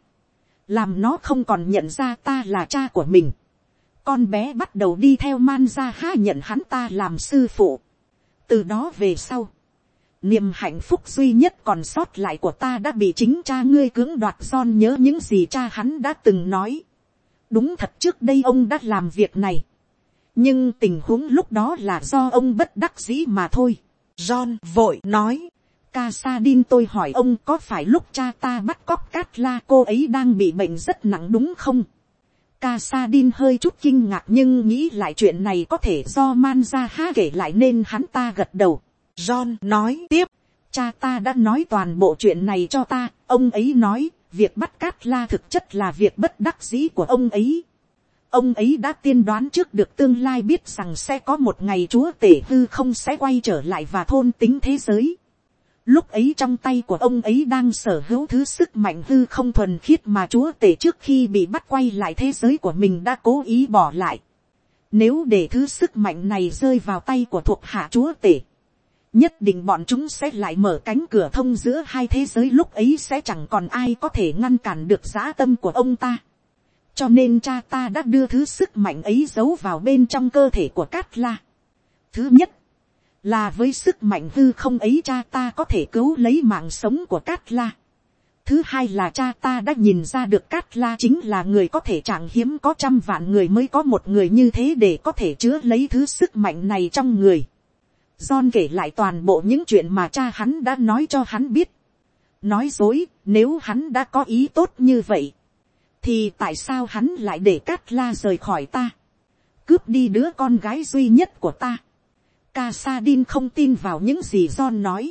làm nó không còn nhận ra ta là cha của mình. Con bé bắt đầu đi theo Manjaha, nhận hắn ta làm sư phụ. Từ đó về sau, niềm hạnh phúc duy nhất còn sót lại của ta đã bị chính cha ngươi cưỡng đoạt. John nhớ những gì cha hắn đã từng nói. Đúng thật, trước đây ông đã làm việc này, nhưng tình huống lúc đó là do ông bất đắc dĩ mà thôi. John vội nói. Casadin, tôi hỏi ông, có phải lúc cha ta bắt cóc Cát La cô ấy đang bị bệnh rất nặng đúng không? Casadin hơi chút kinh ngạc, nhưng nghĩ lại chuyện này có thể do Manjaha kể lại nên hắn ta gật đầu. John nói tiếp. Cha ta đã nói toàn bộ chuyện này cho ta. Ông ấy nói việc bắt Cát La thực chất là việc bất đắc dĩ của ông ấy. Ông ấy đã tiên đoán trước được tương lai, biết rằng sẽ có một ngày chúa tể hư không sẽ quay trở lại và thôn tính thế giới. Lúc ấy trong tay của ông ấy đang sở hữu thứ sức mạnh hư không thuần khiết mà chúa tể trước khi bị bắt quay lại thế giới của mình đã cố ý bỏ lại. Nếu để thứ sức mạnh này rơi vào tay của thuộc hạ chúa tể, nhất định bọn chúng sẽ lại mở cánh cửa thông giữa hai thế giới. Lúc ấy sẽ chẳng còn ai có thể ngăn cản được dã tâm của ông ta. Cho nên cha ta đã đưa thứ sức mạnh ấy giấu vào bên trong cơ thể của Cát La. Thứ nhất là với sức mạnh hư không ấy, cha ta có thể cứu lấy mạng sống của Cát La. Thứ hai là cha ta đã nhìn ra được Cát La chính là người có thể trạng hiếm, có trăm vạn người mới có một người như thế để có thể chứa lấy thứ sức mạnh này trong người. John kể lại toàn bộ những chuyện mà cha hắn đã nói cho hắn biết. Nói dối, nếu hắn đã có ý tốt như vậy, thì tại sao hắn lại để Cát La rời khỏi ta, cướp đi đứa con gái duy nhất của ta? Casadin không tin vào những gì John nói,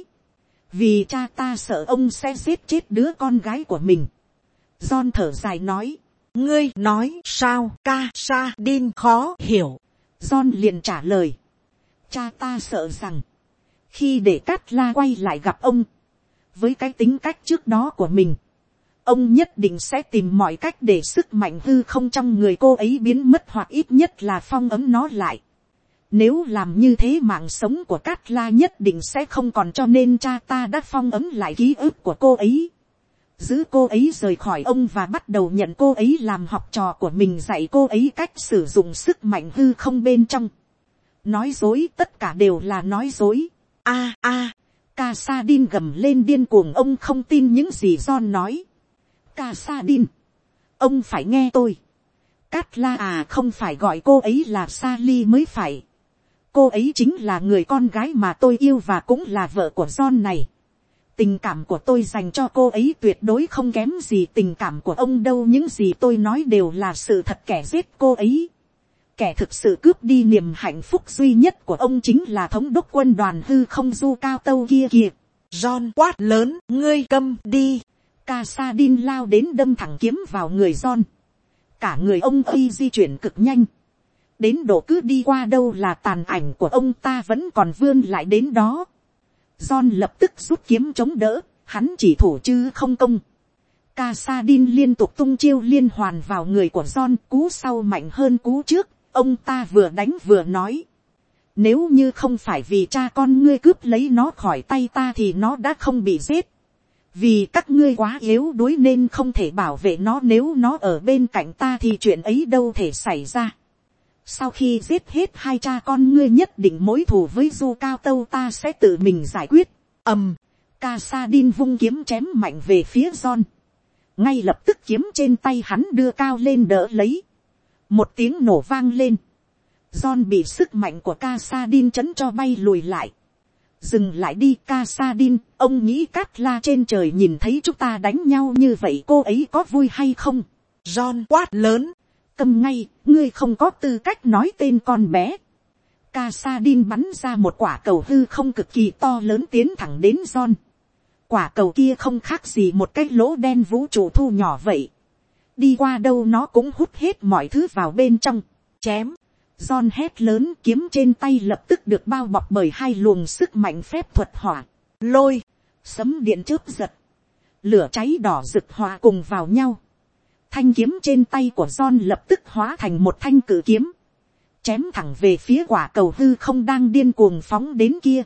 vì cha ta sợ ông sẽ giết chết đứa con gái của mình. John thở dài nói. Ngươi nói sao? Casadin khó hiểu. John liền trả lời. Cha ta sợ rằng khi để Cát La quay lại gặp ông, với cái tính cách trước đó của mình, ông nhất định sẽ tìm mọi cách để sức mạnh hư không trong người cô ấy biến mất, hoặc ít nhất là phong ấm nó lại. Nếu làm như thế, mạng sống của Cát La nhất định sẽ không còn, cho nên cha ta đã phong ấm lại ký ức của cô ấy, giữ cô ấy rời khỏi ông và bắt đầu nhận cô ấy làm học trò của mình, dạy cô ấy cách sử dụng sức mạnh hư không bên trong. Nói dối, tất cả đều là nói dối. Casadin gầm lên điên cuồng, ông không tin những gì John nói. Casadin, ông phải nghe tôi. Cát La à, không phải gọi cô ấy là Sally mới phải. Cô ấy chính là người con gái mà tôi yêu và cũng là vợ của John này. Tình cảm của tôi dành cho cô ấy tuyệt đối không kém gì tình cảm của ông đâu. Những gì tôi nói đều là sự thật. Kẻ giết cô ấy, kẻ thực sự cướp đi niềm hạnh phúc duy nhất của ông chính là thống đốc quân đoàn hư không Du Cao Tâu kia kìa. John quát lớn, ngươi câm đi. Casadin lao đến đâm thẳng kiếm vào người John. Cả người ông ấy di chuyển cực nhanh, đến độ cứ đi qua đâu là tàn ảnh của ông ta vẫn còn vươn lại đến đó. John lập tức rút kiếm chống đỡ, hắn chỉ thủ chứ không công. Casadin liên tục tung chiêu liên hoàn vào người của John, cú sau mạnh hơn cú trước. Ông ta vừa đánh vừa nói, nếu như không phải vì cha con ngươi cướp lấy nó khỏi tay ta thì nó đã không bị giết. Vì các ngươi quá yếu đuối nên không thể bảo vệ nó, nếu nó ở bên cạnh ta thì chuyện ấy đâu thể xảy ra. Sau khi giết hết hai cha con ngươi, nhất định mối thù với Du Cao Tâu ta sẽ tự mình giải quyết. Casadin vung kiếm chém mạnh về phía John. Ngay lập tức kiếm trên tay hắn đưa cao lên đỡ lấy. Một tiếng nổ vang lên. John bị sức mạnh của Casadin chấn cho bay lùi lại. Dừng lại đi Casadin, ông nghĩ Cát La trên trời nhìn thấy chúng ta đánh nhau như vậy cô ấy có vui hay không? John quát lớn. Câm ngay, ngươi không có tư cách nói tên con bé. Casadin bắn ra một quả cầu hư không cực kỳ to lớn tiến thẳng đến John. Quả cầu kia không khác gì một cái lỗ đen vũ trụ thu nhỏ vậy. Đi qua đâu nó cũng hút hết mọi thứ vào bên trong. Chém. John hét lớn, kiếm trên tay lập tức được bao bọc bởi hai luồng sức mạnh phép thuật hỏa, lôi, sấm điện chớp giật. Lửa cháy đỏ rực hòa cùng vào nhau. Thanh kiếm trên tay của John lập tức hóa thành một thanh cự kiếm. Chém thẳng về phía quả cầu hư không đang điên cuồng phóng đến kia.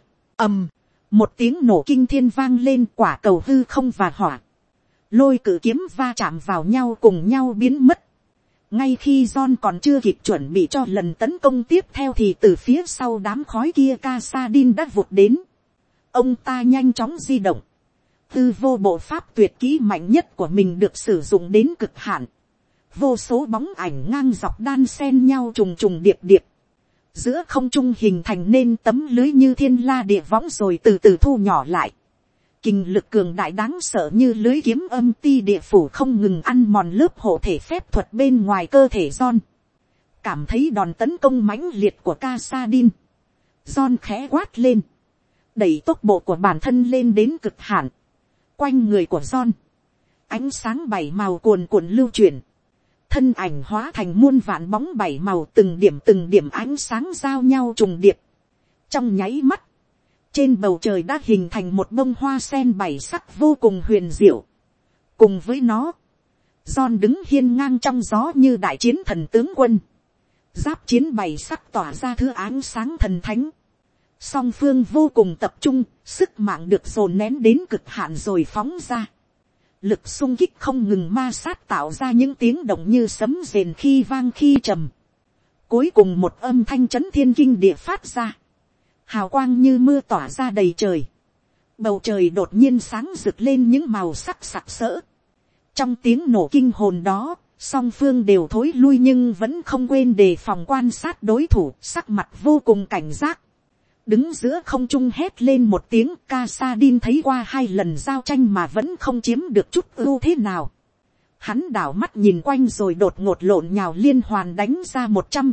Một tiếng nổ kinh thiên vang lên, quả cầu hư không và hỏa, lôi cự kiếm va chạm vào nhau cùng nhau biến mất. Ngay khi John còn chưa kịp chuẩn bị cho lần tấn công tiếp theo thì từ phía sau đám khói kia Casadin đã vụt đến. Ông ta nhanh chóng di động. Tư vô bộ pháp tuyệt kỹ mạnh nhất của mình được sử dụng đến cực hạn. Vô số bóng ảnh ngang dọc đan xen nhau trùng trùng điệp điệp. Giữa không trung hình thành nên tấm lưới như thiên la địa võng rồi từ từ thu nhỏ lại. Kình lực cường đại đáng sợ như lưới kiếm âm ti địa phủ không ngừng ăn mòn lớp hộ thể phép thuật bên ngoài cơ thể John. Cảm thấy đòn tấn công mãnh liệt của Casadin, John khẽ quát lên, đẩy tốc độ của bản thân lên đến cực hạn. Quanh người của John, ánh sáng bảy màu cuồn cuộn lưu chuyển, thân ảnh hóa thành muôn vạn bóng bảy màu, từng điểm ánh sáng giao nhau trùng điệp. Trong nháy mắt, trên bầu trời đã hình thành một bông hoa sen bảy sắc vô cùng huyền diệu. Cùng với nó, John đứng hiên ngang trong gió như đại chiến thần tướng quân. Giáp chiến bảy sắc tỏa ra thứ ánh sáng thần thánh. Song phương vô cùng tập trung, sức mạnh được dồn nén đến cực hạn rồi phóng ra. Lực xung kích không ngừng ma sát tạo ra những tiếng động như sấm rền khi vang khi trầm. Cuối cùng một âm thanh chấn thiên kinh địa phát ra. Hào quang như mưa tỏa ra đầy trời. Bầu trời đột nhiên sáng rực lên những màu sắc sặc sỡ. Trong tiếng nổ kinh hồn đó, song phương đều thối lui nhưng vẫn không quên đề phòng quan sát đối thủ, sắc mặt vô cùng cảnh giác. Đứng giữa không trung hét lên một tiếng, Casadin thấy qua 2 lần giao tranh mà vẫn không chiếm được chút ưu thế nào. Hắn đảo mắt nhìn quanh rồi đột ngột lộn nhào liên hoàn đánh ra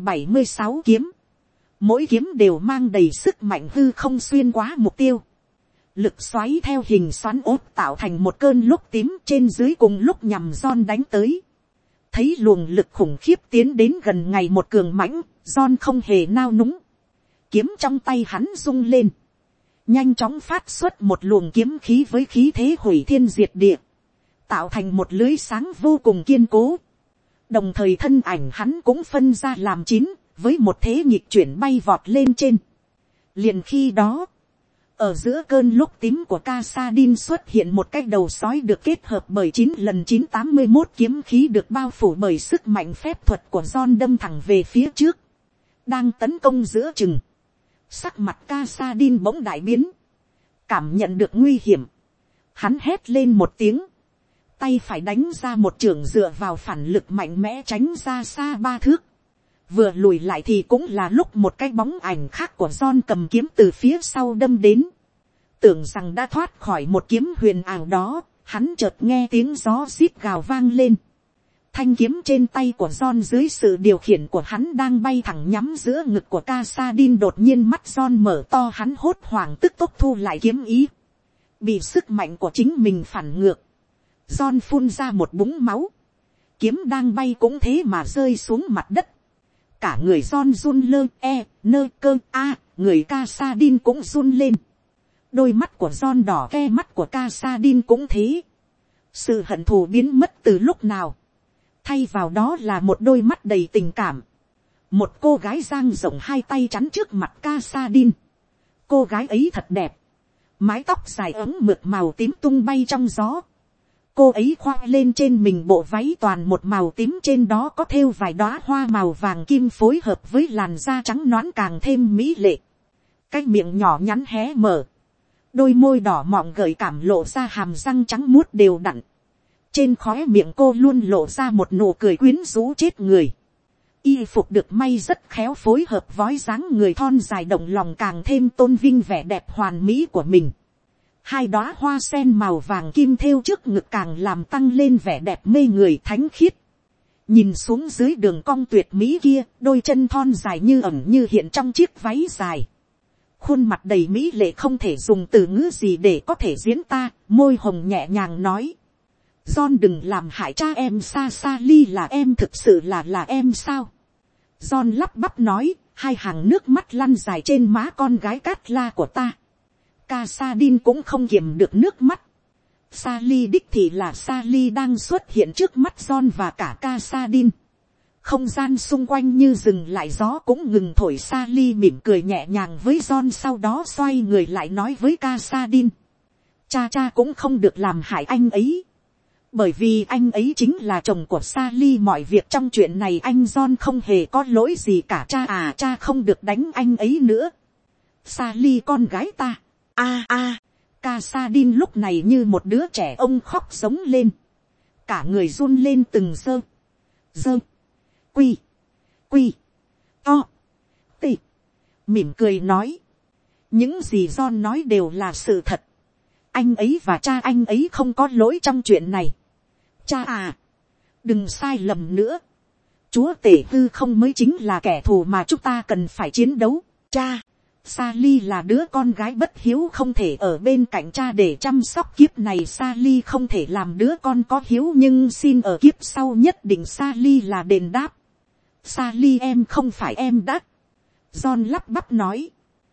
176 kiếm. Mỗi kiếm đều mang đầy sức mạnh hư không xuyên quá mục tiêu. Lực xoáy theo hình xoắn ốt tạo thành một cơn lốc tím trên dưới cùng lúc nhằm John đánh tới. Thấy luồng lực khủng khiếp tiến đến gần ngày một cường mãnh, John không hề nao núng. Kiếm trong tay hắn rung lên. Nhanh chóng phát xuất một luồng kiếm khí với khí thế hủy thiên diệt địa. Tạo thành một lưới sáng vô cùng kiên cố. Đồng thời thân ảnh hắn cũng phân ra làm 9, với một thế nhịp chuyển bay vọt lên trên. Liền khi đó, ở giữa cơn lúc tím của Casadin xuất hiện một cái đầu sói được kết hợp bởi 9 lần 981 kiếm khí được bao phủ bởi sức mạnh phép thuật của John đâm thẳng về phía trước. Đang tấn công giữa chừng. Sắc mặt Casadin bỗng đại biến. Cảm nhận được nguy hiểm. Hắn hét lên một tiếng. tay phải đánh ra một chưởng dựa vào phản lực mạnh mẽ tránh ra xa 3 thước. Vừa lùi lại thì cũng là lúc một cái bóng ảnh khác của John cầm kiếm từ phía sau đâm đến. Tưởng rằng đã thoát khỏi một kiếm huyền ảo đó, hắn chợt nghe tiếng gió xít gào vang lên. Thanh kiếm trên tay của John dưới sự điều khiển của hắn đang bay thẳng nhắm giữa ngực của Casadin. Đột nhiên mắt John mở to, hắn hốt hoảng tức tốc thu lại kiếm ý. Bị sức mạnh của chính mình phản ngược, John phun ra một búng máu. Kiếm đang bay cũng thế mà rơi xuống mặt đất. Cả người John run người Casadin cũng run lên. Đôi mắt của John đỏ ke, mắt của Casadin cũng thế. Sự hận thù biến mất từ lúc nào, thay vào đó là một đôi mắt đầy tình cảm. Một cô gái dang rộng hai tay chắn trước mặt Casadin. Cô gái ấy thật đẹp, mái tóc dài ấm mượt màu tím tung bay trong gió. Cô ấy khoác lên trên mình bộ váy toàn một màu tím, trên đó có thêu vài đóa hoa màu vàng kim phối hợp với làn da trắng nõn càng thêm mỹ lệ. Cái miệng nhỏ nhắn hé mở, đôi môi đỏ mọng gợi cảm lộ ra hàm răng trắng muốt đều đặn. Trên khóe miệng cô luôn lộ ra một nụ cười quyến rũ chết người. Y phục được may rất khéo phối hợp vói dáng người thon dài động lòng càng thêm tôn vinh vẻ đẹp hoàn mỹ của mình. Hai đóa hoa sen màu vàng kim thêu trước ngực càng làm tăng lên vẻ đẹp mê người thánh khiết. Nhìn xuống dưới đường cong tuyệt mỹ kia, đôi chân thon dài như ẩn như hiện trong chiếc váy dài. Khuôn mặt đầy mỹ lệ không thể dùng từ ngữ gì để có thể diễn tả, môi hồng nhẹ nhàng nói. John đừng làm hại cha em, Sally là em, thực sự là em sao? John lắp bắp nói, hai hàng nước mắt lăn dài trên má con gái Cát La của ta. Casadin cũng không kiềm được nước mắt. Sally đích thì là Sally đang xuất hiện trước mắt John và cả Casadin. Không gian xung quanh như dừng lại, gió cũng ngừng thổi. Sally mỉm cười nhẹ nhàng với John, sau đó xoay người lại nói với Casadin. Cha cũng không được làm hại anh ấy. Bởi vì anh ấy chính là chồng của Sally, mọi việc trong chuyện này anh John không hề có lỗi gì cả. Cha không được đánh anh ấy nữa. Sally con gái ta. Casadin lúc này như một đứa trẻ, ông khóc sống lên. Cả người run lên từng dơ. Quy. Mỉm cười nói. Những gì John nói đều là sự thật. Anh ấy và cha anh ấy không có lỗi trong chuyện này. Cha đừng sai lầm nữa. Chúa tể hư không mới chính là kẻ thù mà chúng ta cần phải chiến đấu. Cha, Sally là đứa con gái bất hiếu, không thể ở bên cạnh cha để chăm sóc. Kiếp này Sally không thể làm đứa con có hiếu, nhưng xin ở kiếp sau nhất định Sally là đền đáp. Sally em không phải em đã. John lắp bắp nói.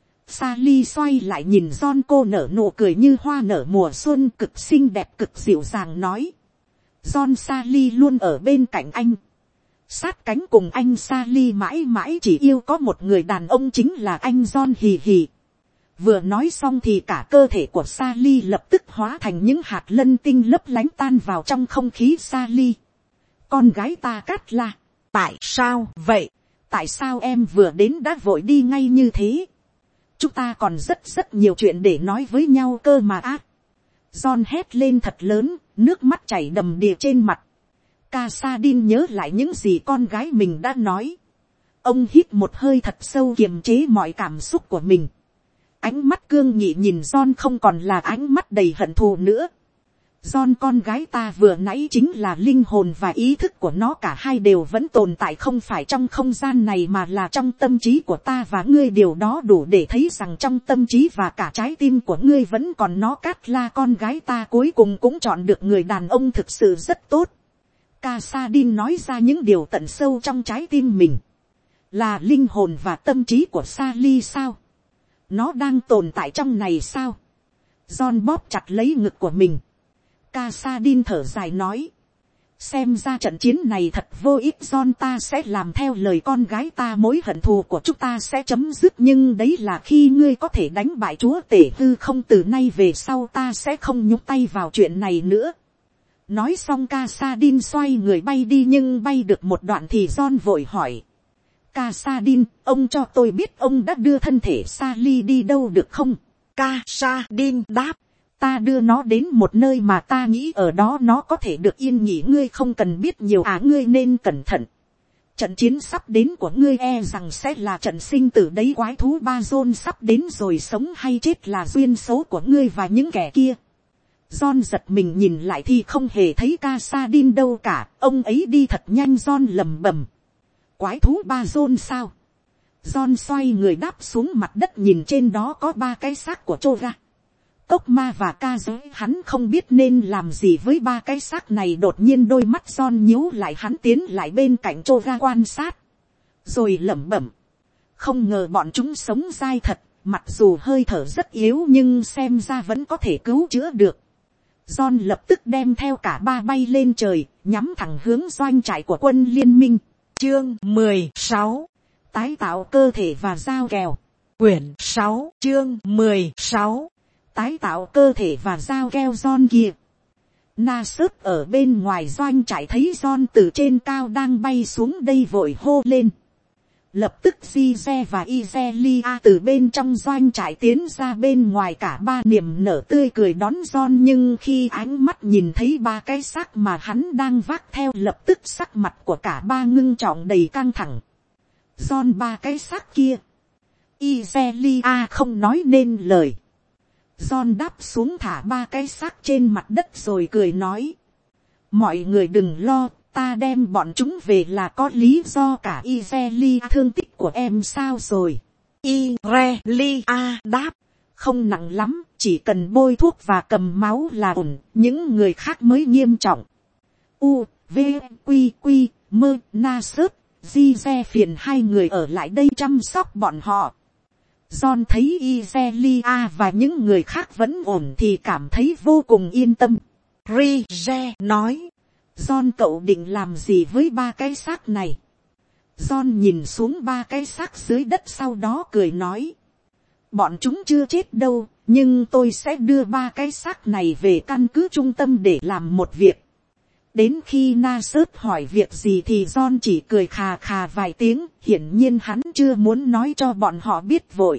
Sally xoay lại nhìn John, cô nở nụ cười như hoa nở mùa xuân, cực xinh đẹp cực dịu dàng nói. John, Sally luôn ở bên cạnh anh, sát cánh cùng anh. Sally mãi mãi chỉ yêu có một người đàn ông, chính là anh John. Hì hì. Vừa nói xong thì cả cơ thể của Sally lập tức hóa thành những hạt lân tinh lấp lánh tan vào trong không khí. Sally, con gái ta Cát La. Tại sao vậy? Tại sao em vừa đến đã vội đi ngay như thế? Chúng ta còn rất nhiều chuyện để nói với nhau cơ mà. John hét lên thật lớn, nước mắt chảy đầm đìa trên mặt. Casadin nhớ lại những gì con gái mình đã nói. Ông hít một hơi thật sâu, kiềm chế mọi cảm xúc của mình. Ánh mắt cương nghị nhìn John không còn là ánh mắt đầy hận thù nữa. John, con gái ta vừa nãy chính là linh hồn và ý thức của nó, cả hai đều vẫn tồn tại, không phải trong không gian này mà là trong tâm trí của ta và ngươi. Điều đó đủ để thấy rằng trong tâm trí và cả trái tim của ngươi vẫn còn nó. Cát La, con gái ta cuối cùng cũng chọn được người đàn ông thực sự rất tốt. Casadin nói ra những điều tận sâu trong trái tim mình. Là linh hồn và tâm trí của Sally sao? Nó đang tồn tại trong này sao? John bóp chặt lấy ngực của mình. Casadin thở dài nói. Xem ra trận chiến này thật vô ích. John, ta sẽ làm theo lời con gái ta, mối hận thù của chúng ta sẽ chấm dứt. Nhưng đấy là khi ngươi có thể đánh bại chúa tể hư không. Từ nay về sau ta sẽ không nhúc tay vào chuyện này nữa. Nói xong Casadin xoay người bay đi, nhưng bay được một đoạn thì John vội hỏi. Casadin, ông cho tôi biết ông đã đưa thân thể Sally đi đâu được không? Casadin đáp. ta đưa nó đến một nơi mà ta nghĩ ở đó nó có thể được yên nghỉ, ngươi không cần biết nhiều ngươi nên cẩn thận. Trận chiến sắp đến của ngươi e rằng sẽ là trận sinh tử đấy, quái thú ba John sắp đến rồi, sống hay chết là duyên số của ngươi và những kẻ kia. John giật mình nhìn lại thì không hề thấy Casadin đâu cả, ông ấy đi thật nhanh. John lầm bầm, quái thú ba John sao? John xoay người đáp xuống mặt đất, nhìn trên đó có 3 cái xác của Chora, Cốc Ma và Ca Giới. Hắn không biết nên làm gì với 3 cái xác này. Đột nhiên đôi mắt John nhíu lại, hắn tiến lại bên cạnh Chora quan sát, rồi lẩm bẩm, không ngờ bọn chúng sống dai thật, mặc dù hơi thở rất yếu nhưng xem ra vẫn có thể cứu chữa được. John lập tức đem theo cả 3 bay lên trời, nhắm thẳng hướng doanh trại của quân liên minh. Chương 16, tái tạo cơ thể và dao kèo. Quyển 6, chương 16, tái tạo cơ thể và dao keo. John kia, Nasut ở bên ngoài doanh trại thấy John từ trên cao đang bay xuống đây, vội hô lên. Lập tức Gize và Izelia từ bên trong doanh trại tiến ra bên ngoài, cả 3 niềm nở tươi cười đón John. Nhưng khi ánh mắt nhìn thấy 3 cái xác mà hắn đang vác theo, lập tức sắc mặt của cả 3 ngưng trọng đầy căng thẳng. John, 3 cái xác kia. Izelia không nói nên lời. John đáp xuống thả 3 cái xác trên mặt đất rồi cười nói, mọi người đừng lo, ta đem bọn chúng về là có lý do cả. Izelia, thương tích của em sao rồi? Izelia đáp, không nặng lắm, chỉ cần bôi thuốc và cầm máu là ổn, những người khác mới nghiêm trọng. V Q Mơ Nasut, Gize phiền 2 người ở lại đây chăm sóc bọn họ. John thấy Izelia và những người khác vẫn ổn thì cảm thấy vô cùng yên tâm. Rize nói, John, cậu định làm gì với 3 cái xác này? John nhìn xuống 3 cái xác dưới đất, sau đó cười nói, bọn chúng chưa chết đâu, nhưng tôi sẽ đưa 3 cái xác này về căn cứ trung tâm để làm một việc. Đến khi Nasut hỏi việc gì thì John chỉ cười khà khà vài tiếng, hiển nhiên hắn chưa muốn nói cho bọn họ biết vội.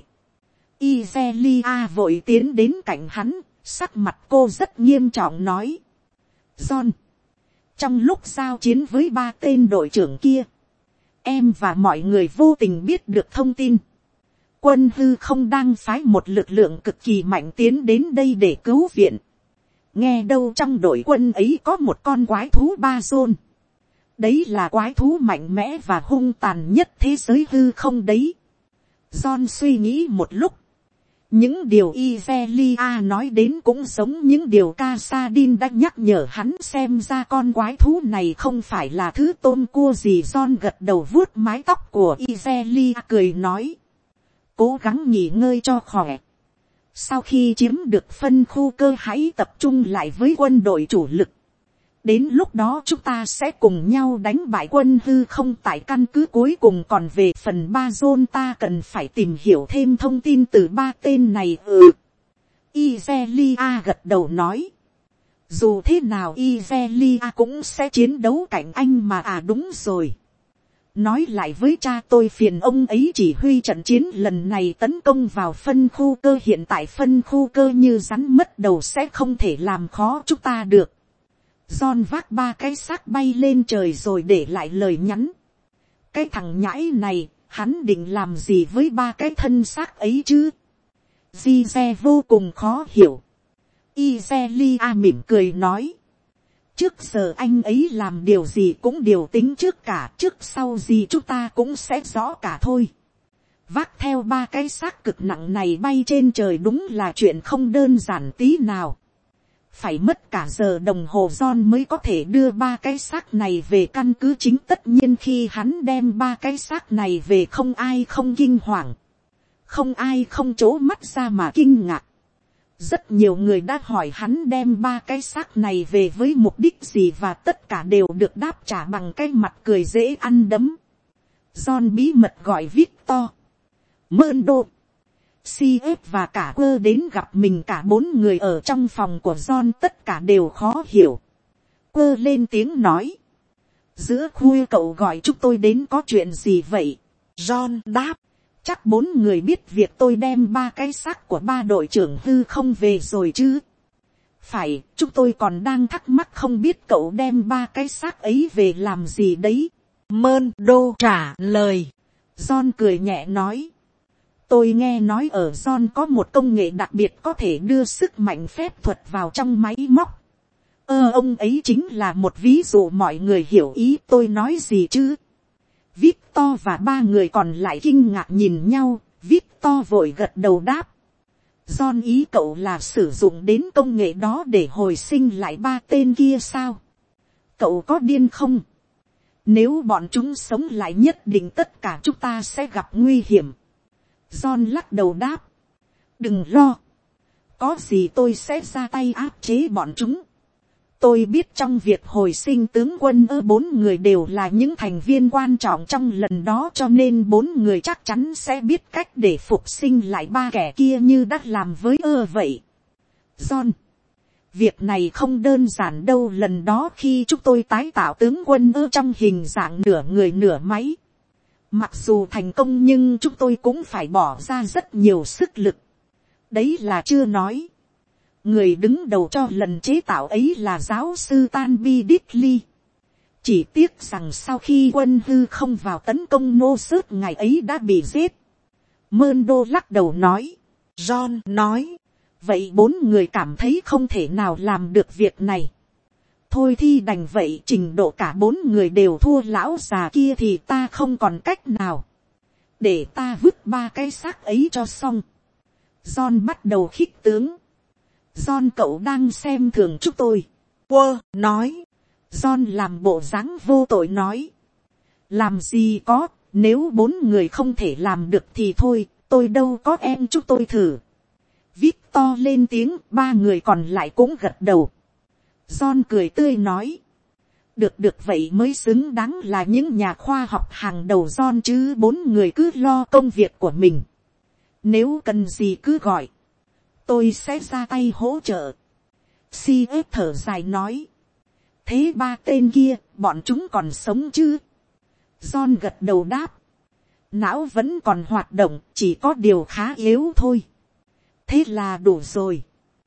Izelia vội tiến đến cạnh hắn, sắc mặt cô rất nghiêm trọng nói, John, trong lúc giao chiến với 3 tên đội trưởng kia, em và mọi người vô tình biết được thông tin. Quân hư không đang phái một lực lượng cực kỳ mạnh tiến đến đây để cứu viện. Nghe đâu trong đội quân ấy có một con quái thú ba John. Đấy là quái thú mạnh mẽ và hung tàn nhất thế giới hư không đấy. John suy nghĩ một lúc. Những điều Izelia nói đến cũng giống những điều Casadin đã nhắc nhở hắn, xem ra con quái thú này không phải là thứ tôm cua gì. John gật đầu vuốt mái tóc của Izelia cười nói, cố gắng nghỉ ngơi cho khỏe. Sau khi chiếm được phân khu cơ hãy tập trung lại với quân đội chủ lực. Đến lúc đó chúng ta sẽ cùng nhau đánh bại quân hư không tại căn cứ cuối cùng. Còn về phần ba John, ta cần phải tìm hiểu thêm thông tin từ 3 tên này. Izelia gật đầu nói. Dù thế nào Izelia cũng sẽ chiến đấu cạnh anh mà. Đúng rồi. Nói lại với cha tôi phiền ông ấy chỉ huy trận chiến lần này tấn công vào phân khu cơ. Hiện tại phân khu cơ như rắn mất đầu, sẽ không thể làm khó chúng ta được. John vác 3 cái xác bay lên trời rồi để lại lời nhắn. Cái thằng nhãi này, hắn định làm gì với 3 cái thân xác ấy chứ? Gize vô cùng khó hiểu. Izelia mỉm cười nói. Trước giờ anh ấy làm điều gì cũng điều tính trước cả, trước sau gì chúng ta cũng sẽ rõ cả thôi. Vác theo 3 cái xác cực nặng này bay trên trời đúng là chuyện không đơn giản tí nào. Phải mất cả giờ đồng hồ John mới có thể đưa 3 cái xác này về căn cứ chính. Tất nhiên khi hắn đem 3 cái xác này về, không ai không kinh hoàng, không ai không trố mắt ra mà kinh ngạc. Rất nhiều người đã hỏi hắn đem 3 cái xác này về với mục đích gì, và tất cả đều được đáp trả bằng cái mặt cười dễ ăn đấm. John bí mật gọi Victor, Murdo, CF và cả Quơ đến gặp mình. Cả 4 người ở trong phòng của John tất cả đều khó hiểu. Quơ lên tiếng nói. Giữa khuya cậu gọi chúng tôi đến có chuyện gì vậy? John đáp. Chắc 4 người biết việc tôi đem 3 cái xác của 3 đội trưởng hư không về rồi chứ? phải, chúng tôi còn đang thắc mắc không biết cậu đem 3 cái xác ấy về làm gì đấy. Murdo trả lời. John cười nhẹ nói. Tôi nghe nói ở John có một công nghệ đặc biệt có thể đưa sức mạnh phép thuật vào trong máy móc. Ông ấy chính là một ví dụ, mọi người hiểu ý tôi nói gì chứ. Victor và 3 người còn lại kinh ngạc nhìn nhau. Victor vội gật đầu đáp. John ý cậu là sử dụng đến công nghệ đó để hồi sinh lại 3 tên kia sao? Cậu có điên không? Nếu bọn chúng sống lại nhất định tất cả chúng ta sẽ gặp nguy hiểm. John lắc đầu đáp. Đừng lo. Có gì tôi sẽ ra tay áp chế bọn chúng. Tôi biết trong việc hồi sinh tướng quân 4 người đều là những thành viên quan trọng trong lần đó, cho nên 4 người chắc chắn sẽ biết cách để phục sinh lại 3 kẻ kia như đã làm với vậy. John, việc này không đơn giản đâu. Lần đó khi chúng tôi tái tạo tướng quân trong hình dạng nửa người nửa máy, mặc dù thành công nhưng chúng tôi cũng phải bỏ ra rất nhiều sức lực. Đấy là chưa nói. Người đứng đầu cho lần chế tạo ấy là giáo sư Tanby Diddley. Chỉ tiếc rằng sau khi quân hư không vào tấn công nô sớt, ngày ấy đã bị giết. Murdo lắc đầu nói. John nói. Vậy 4 người cảm thấy không thể nào làm được việc này. Thôi thì đành vậy, trình độ cả 4 người đều thua lão già kia thì ta không còn cách nào. Để ta vứt 3 cái xác ấy cho xong. John bắt đầu khích tướng. John, cậu đang xem thường chúng tôi. Quơ nói. John làm bộ dáng vô tội nói. Làm gì có, nếu 4 người không thể làm được thì thôi, tôi đâu có em chúng tôi thử. Victor lên tiếng, 3 người còn lại cũng gật đầu. John cười tươi nói. Được vậy mới xứng đáng là những nhà khoa học hàng đầu John chứ. 4 người cứ lo công việc của mình. Nếu cần gì cứ gọi. Tôi sẽ ra tay hỗ trợ. C.S. thở dài nói. Thế 3 tên kia, bọn chúng còn sống chứ? John gật đầu đáp. Não vẫn còn hoạt động, chỉ có điều khá yếu thôi. Thế là đủ rồi.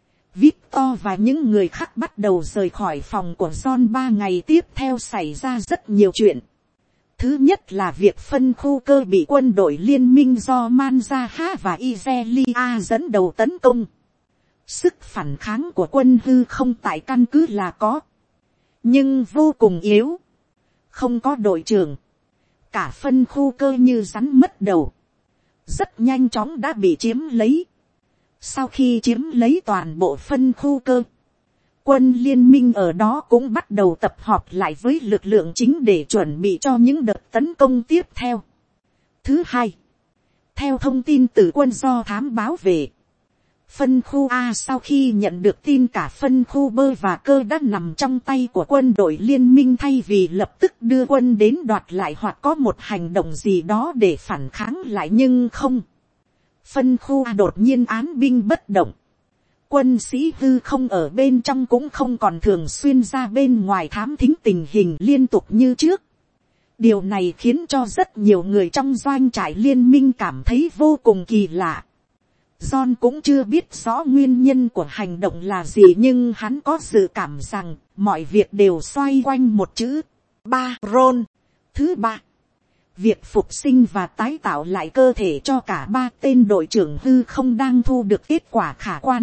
Victor và những người khác bắt đầu rời khỏi phòng của John. 3 ngày tiếp theo xảy ra rất nhiều chuyện. Thứ nhất là việc phân khu cơ bị quân đội liên minh do Manzaha và Izelia dẫn đầu tấn công. Sức phản kháng của quân hư không tại căn cứ là có, nhưng vô cùng yếu. Không có đội trưởng, cả phân khu cơ như rắn mất đầu. Rất nhanh chóng đã bị chiếm lấy. Sau khi chiếm lấy toàn bộ phân khu cơ, quân liên minh ở đó cũng bắt đầu tập họp lại với lực lượng chính để chuẩn bị cho những đợt tấn công tiếp theo. Thứ hai, theo thông tin từ quân do thám báo về, phân khu A sau khi nhận được tin cả phân khu B và cơ đã nằm trong tay của quân đội liên minh, thay vì lập tức đưa quân đến đoạt lại hoặc có một hành động gì đó để phản kháng lại, nhưng không. Phân khu A đột nhiên án binh bất động. Quân sĩ hư không ở bên trong cũng không còn thường xuyên ra bên ngoài thám thính tình hình liên tục như trước. Điều này khiến cho rất nhiều người trong doanh trại liên minh cảm thấy vô cùng kỳ lạ. John cũng chưa biết rõ nguyên nhân của hành động là gì, nhưng hắn có dự cảm rằng mọi việc đều xoay quanh một chữ Baron. Thứ ba, việc phục sinh và tái tạo lại cơ thể cho cả 3 tên đội trưởng hư không đang thu được kết quả khả quan.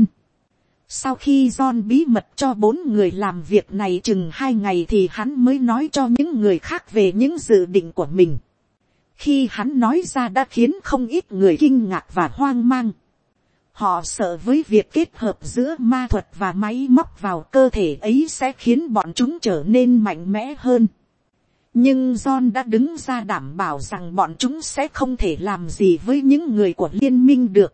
Sau khi John bí mật cho 4 người làm việc này chừng 2 ngày thì hắn mới nói cho những người khác về những dự định của mình. Khi hắn nói ra đã khiến không ít người kinh ngạc và hoang mang. Họ sợ với việc kết hợp giữa ma thuật và máy móc vào cơ thể ấy sẽ khiến bọn chúng trở nên mạnh mẽ hơn. Nhưng John đã đứng ra đảm bảo rằng bọn chúng sẽ không thể làm gì với những người của liên minh được.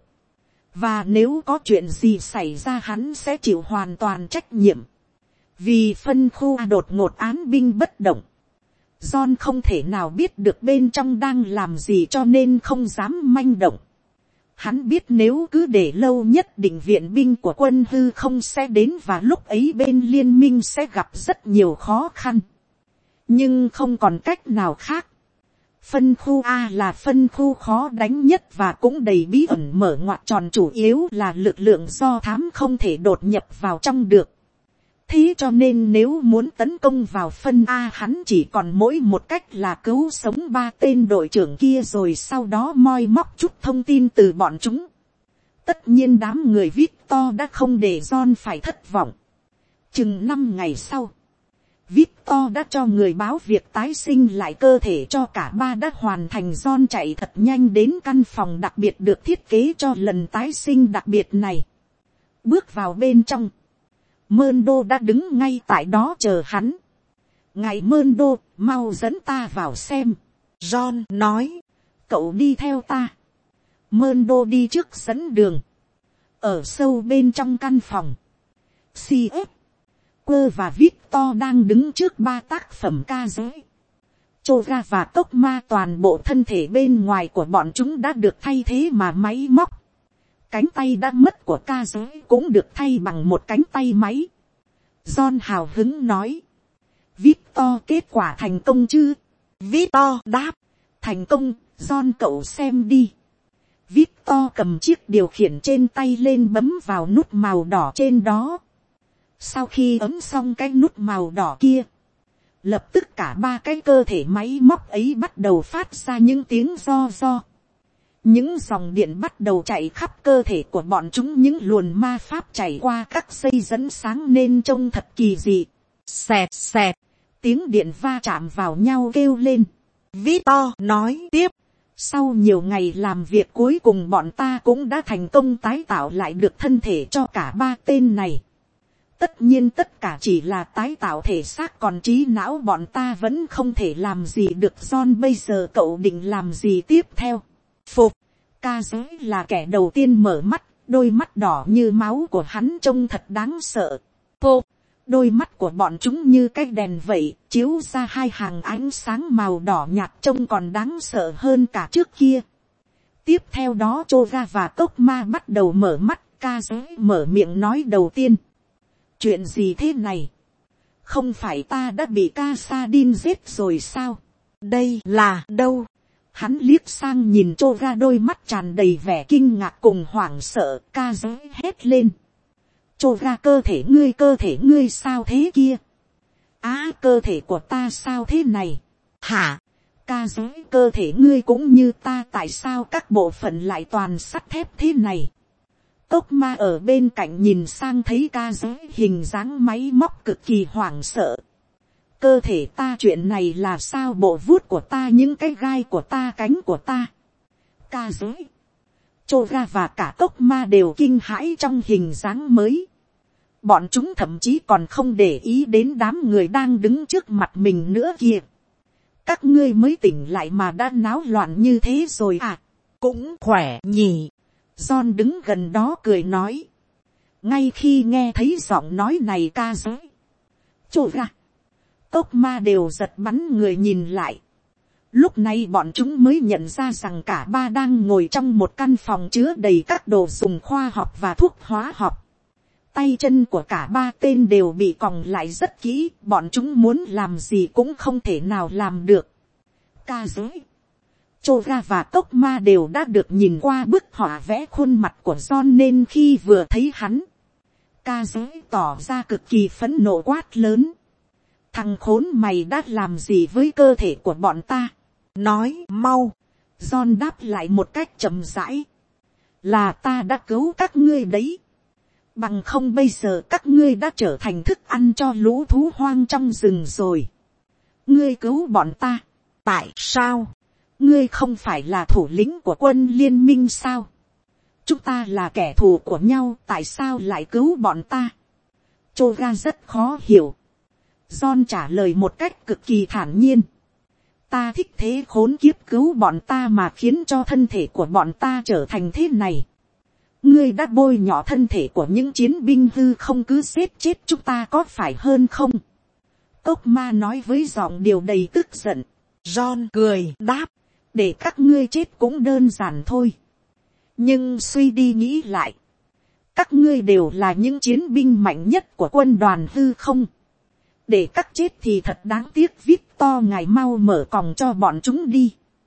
Và nếu có chuyện gì xảy ra hắn sẽ chịu hoàn toàn trách nhiệm. Vì phân khu đột ngột án binh bất động, John không thể nào biết được bên trong đang làm gì cho nên không dám manh động. Hắn biết nếu cứ để lâu nhất định viện binh của quân hư không sẽ đến và lúc ấy bên liên minh sẽ gặp rất nhiều khó khăn. Nhưng không còn cách nào khác. Phân khu A là phân khu khó đánh nhất và cũng đầy bí ẩn, mở ngoặc tròn chủ yếu là lực lượng do thám không thể đột nhập vào trong được. Thế cho nên nếu muốn tấn công vào phân A, hắn chỉ còn mỗi một cách là cứu sống 3 tên đội trưởng kia rồi sau đó moi móc chút thông tin từ bọn chúng. Tất nhiên đám người Victor đã không để John phải thất vọng. Chừng 5 ngày sau, Victor đã cho người báo việc tái sinh lại cơ thể cho cả ba đã hoàn thành. John chạy thật nhanh đến căn phòng đặc biệt được thiết kế cho lần tái sinh đặc biệt này. Bước vào bên trong, Mơn-đô đã đứng ngay tại đó chờ hắn. Ngài Mơn-đô, mau dẫn ta vào xem. John nói, cậu đi theo ta. Mơn-đô đi trước dẫn đường. Ở sâu bên trong căn phòng, C.F. Quơ và Victor đang đứng trước 3 tác phẩm ca giới. Choga và Cốc Ma toàn bộ thân thể bên ngoài của bọn chúng đã được thay thế mà máy móc. Cánh tay đã mất của ca giới cũng được thay bằng một cánh tay máy. John hào hứng nói, Victor, kết quả thành công chứ? Victor đáp, thành công. John, cậu xem đi. Victor cầm chiếc điều khiển trên tay lên, bấm vào nút màu đỏ trên đó. Sau khi ấn xong cái nút màu đỏ kia, lập tức cả 3 cái cơ thể máy móc ấy bắt đầu phát ra những tiếng ro. Những dòng điện bắt đầu chạy khắp cơ thể của bọn chúng, những luồn ma pháp chảy qua các dây dẫn sáng nên trông thật kỳ dị. Xẹt xẹt, tiếng điện va chạm vào nhau kêu lên. Victor nói tiếp, sau nhiều ngày làm việc cuối cùng bọn ta cũng đã thành công tái tạo lại được thân thể cho cả 3 tên này. Tất nhiên tất cả chỉ là tái tạo thể xác, còn trí não bọn ta vẫn không thể làm gì được. John, bây giờ cậu định làm gì tiếp theo? Phục, ca giới là kẻ đầu tiên mở mắt, đôi mắt đỏ như máu của hắn trông thật đáng sợ. Phục, đôi mắt của bọn chúng như cái đèn vậy, chiếu ra 2 hàng ánh sáng màu đỏ nhạt trông còn đáng sợ hơn cả trước kia. Tiếp theo đó Choga và Cốc Ma bắt đầu mở mắt. Ca giới mở miệng nói đầu tiên. Chuyện gì thế này? Không phải ta đã bị Casadin giết rồi sao? Đây là đâu? Hắn liếc sang nhìn Choga, đôi mắt tràn đầy vẻ kinh ngạc cùng hoảng sợ. Ca giới hét lên. Choga, cơ thể ngươi sao thế kia? Á, cơ thể của ta sao thế này? Hả? Ca giới, cơ thể ngươi cũng như ta, tại sao các bộ phận lại toàn sắt thép thế này? Cốc Ma ở bên cạnh nhìn sang thấy ca giới hình dáng máy móc cực kỳ hoảng sợ. Cơ thể ta, chuyện này là sao? Bộ vuốt của ta, những cái gai của ta, cánh của ta. Ca giới, Choga và cả Cốc Ma đều kinh hãi trong hình dáng mới. Bọn chúng thậm chí còn không để ý đến đám người đang đứng trước mặt mình nữa kìa. Các ngươi mới tỉnh lại mà đã náo loạn như thế rồi à? Cũng khỏe nhỉ. John đứng gần đó cười nói. Ngay khi nghe thấy giọng nói này, ca giới, Choga, Cốc Ma đều giật bắn người nhìn lại. Lúc này bọn chúng mới nhận ra rằng cả 3 đang ngồi trong một căn phòng chứa đầy các đồ dùng khoa học và thuốc hóa học. Tay chân của cả 3 tên đều bị còng lại rất kỹ, bọn chúng muốn làm gì cũng không thể nào làm được. Ca giới, Choga và Cốc Ma đều đã được nhìn qua bức họa vẽ khuôn mặt của John nên khi vừa thấy hắn, ca giới tỏ ra cực kỳ phẫn nộ quát lớn. Thằng khốn mày đã làm gì với cơ thể của bọn ta? Nói mau. John đáp lại một cách chậm rãi. Là ta đã cứu các ngươi đấy. Bằng không bây giờ các ngươi đã trở thành thức ăn cho lũ thú hoang trong rừng rồi. Ngươi cứu bọn ta. Tại sao? Ngươi không phải là thủ lĩnh của quân liên minh sao? Chúng ta là kẻ thù của nhau, tại sao lại cứu bọn ta? Choga rất khó hiểu. John trả lời một cách cực kỳ thản nhiên. Ta thích thế khốn kiếp cứu bọn ta mà khiến cho thân thể của bọn ta trở thành thế này. Ngươi đã bôi nhọ thân thể của những chiến binh hư không, cứ giết chết chúng ta có phải hơn không? Cốc Ma nói với giọng điều đầy tức giận. John cười đáp. Để các ngươi chết cũng đơn giản thôi. Nhưng suy đi nghĩ lại, các ngươi đều là những chiến binh mạnh nhất của quân đoàn hư không. Để các chết thì thật đáng tiếc. Victor, ngài mau mở còng cho bọn chúng đi.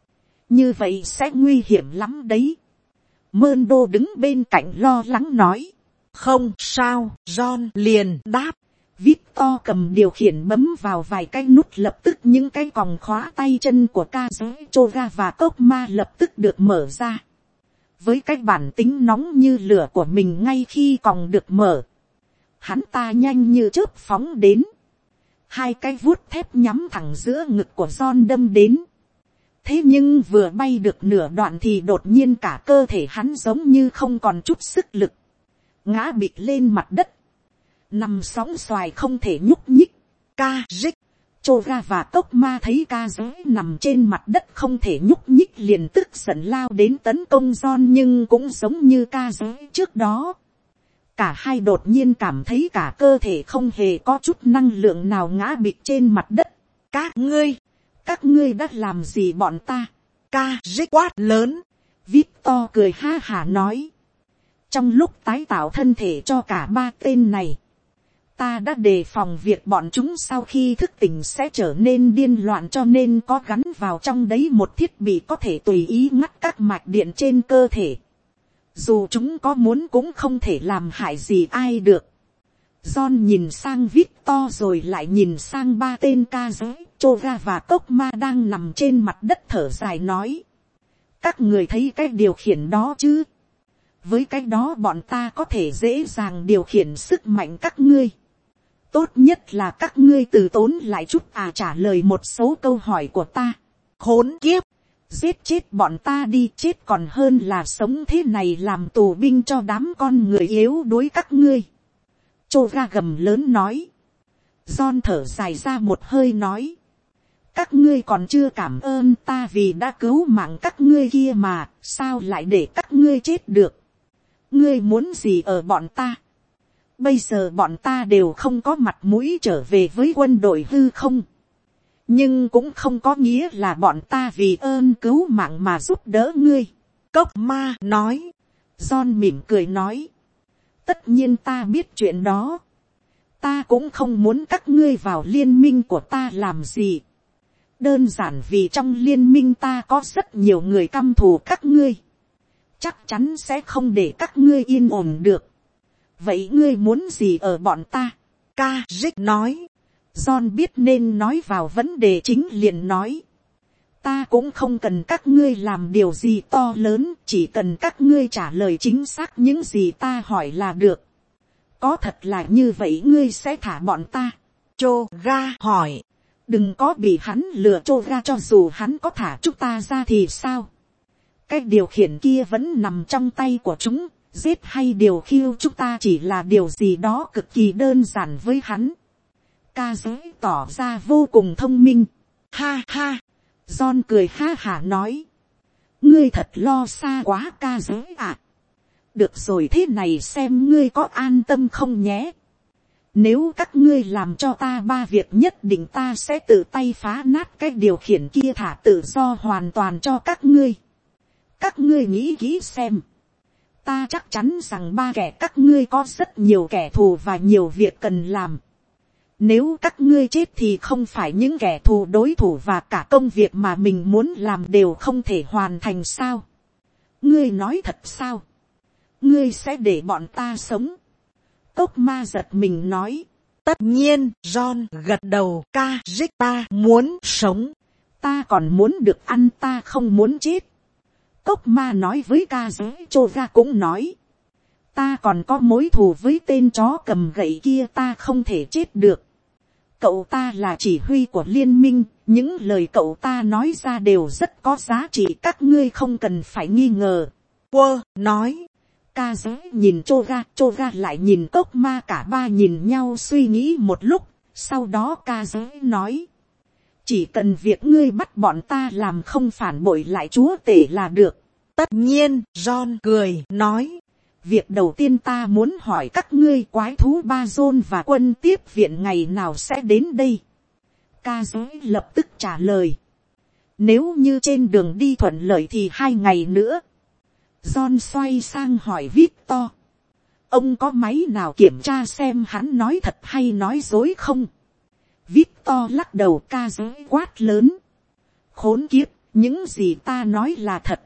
Như vậy sẽ nguy hiểm lắm đấy. Mơn đô đứng bên cạnh lo lắng nói. Không sao, John liền đáp. Victor cầm điều khiển bấm vào vài cái nút, lập tức những cái còng khóa tay chân của Kazuchika và Kokma lập tức được mở ra. Với cái bản tính nóng như lửa của mình, ngay khi còng được mở, hắn ta nhanh như chớp phóng đến. Hai cái vuốt thép nhắm thẳng giữa ngực của John đâm đến. Thế nhưng vừa bay được nửa đoạn thì đột nhiên cả cơ thể hắn giống như không còn chút sức lực, ngã bịch lên mặt đất, nằm sóng xoài không thể nhúc nhích. Kazuchika và Kokma thấy Kazuchika nằm trên mặt đất không thể nhúc nhích liền tức giận lao đến tấn công John, nhưng cũng giống như Kazuchika trước đó, cả hai đột nhiên cảm thấy cả cơ thể không hề có chút năng lượng nào, ngã bịch trên mặt đất. Các ngươi đã làm gì bọn ta? Kazuchika quát lớn. Victor cười ha hả nói. Trong lúc tái tạo thân thể cho cả ba tên này, ta đã đề phòng việc bọn chúng sau khi thức tỉnh sẽ trở nên điên loạn, cho nên có gắn vào trong đấy một thiết bị có thể tùy ý ngắt các mạch điện trên cơ thể. Dù chúng có muốn cũng không thể làm hại gì ai được. John nhìn sang Victor rồi lại nhìn sang ba tên Kazuchika và Kokma đang nằm trên mặt đất thở dài nói. Các người thấy cái điều khiển đó chứ? Với cái đó bọn ta có thể dễ dàng điều khiển sức mạnh các ngươi. Tốt nhất là các ngươi từ tốn lại chút trả lời một số câu hỏi của ta. Khốn kiếp! Giết chết bọn ta đi, chết còn hơn là sống thế này làm tù binh cho đám con người yếu đuối các ngươi. Choga gầm lớn nói. John thở dài ra một hơi nói. Các ngươi còn chưa cảm ơn ta vì đã cứu mạng các ngươi kia mà, sao lại để các ngươi chết được? Ngươi muốn gì ở bọn ta? Bây giờ bọn ta đều không có mặt mũi trở về với quân đội hư không. Nhưng cũng không có nghĩa là bọn ta vì ơn cứu mạng mà giúp đỡ ngươi. Kokma nói. John mỉm cười nói. Tất nhiên ta biết chuyện đó. Ta cũng không muốn các ngươi vào liên minh của ta làm gì. Đơn giản vì trong liên minh ta có rất nhiều người căm thù các ngươi. Chắc chắn sẽ không để các ngươi yên ổn được. Vậy ngươi muốn gì ở bọn ta? Kazuchika nói. John biết nên nói vào vấn đề chính liền nói. Ta cũng không cần các ngươi làm điều gì to lớn, chỉ cần các ngươi trả lời chính xác những gì ta hỏi là được. Có thật là như vậy ngươi sẽ thả bọn ta? Choga hỏi. Đừng có bị hắn lừa Choga, cho dù hắn có thả chúng ta ra thì sao? Cái điều khiển kia vẫn nằm trong tay của chúng, giết hay điều khiêu chúng ta chỉ là điều gì đó cực kỳ đơn giản với hắn. Kazuchika tỏ ra vô cùng thông minh. Ha ha. John cười ha hả nói. Ngươi thật lo xa quá Kazuchika ạ. Được rồi, thế này xem ngươi có an tâm không nhé. Nếu các ngươi làm cho ta ba việc, nhất định ta sẽ tự tay phá nát cái điều khiển kia, thả tự do hoàn toàn cho các ngươi. Các ngươi nghĩ kỹ xem. Ta chắc chắn rằng ba kẻ các ngươi có rất nhiều kẻ thù và nhiều việc cần làm. Nếu các ngươi chết thì không phải những kẻ thù đối thủ và cả công việc mà mình muốn làm đều không thể hoàn thành sao? Ngươi nói thật sao? Ngươi sẽ để bọn ta sống? Kokma giật mình nói. Tất nhiên, John gật đầu. Kazuchika muốn sống. Ta còn muốn được ăn, ta không muốn chết. Kokma nói với Kazuchika cũng nói. Ta còn có mối thù với tên chó cầm gậy kia, ta không thể chết được. Cậu ta là chỉ huy của liên minh, những lời cậu ta nói ra đều rất có giá trị, các ngươi không cần phải nghi ngờ. Quơ nói. Kazuchika nhìn Choga lại nhìn Kokma, cả ba nhìn nhau suy nghĩ một lúc, sau đó Kazuchika nói. Chỉ cần việc ngươi bắt bọn ta làm không phản bội lại chúa tể là được. Tất nhiên, John cười nói. Việc đầu tiên ta muốn hỏi các ngươi, quái thú Bazon và quân tiếp viện ngày nào sẽ đến đây? Kazuchika lập tức trả lời. Nếu như trên đường đi thuận lợi thì 2 ngày nữa. John xoay sang hỏi Victor. Ông có máy nào kiểm tra xem hắn nói thật hay nói dối không? Victor lắc đầu. Kazuchika quát lớn. Khốn kiếp, Những gì ta nói là thật.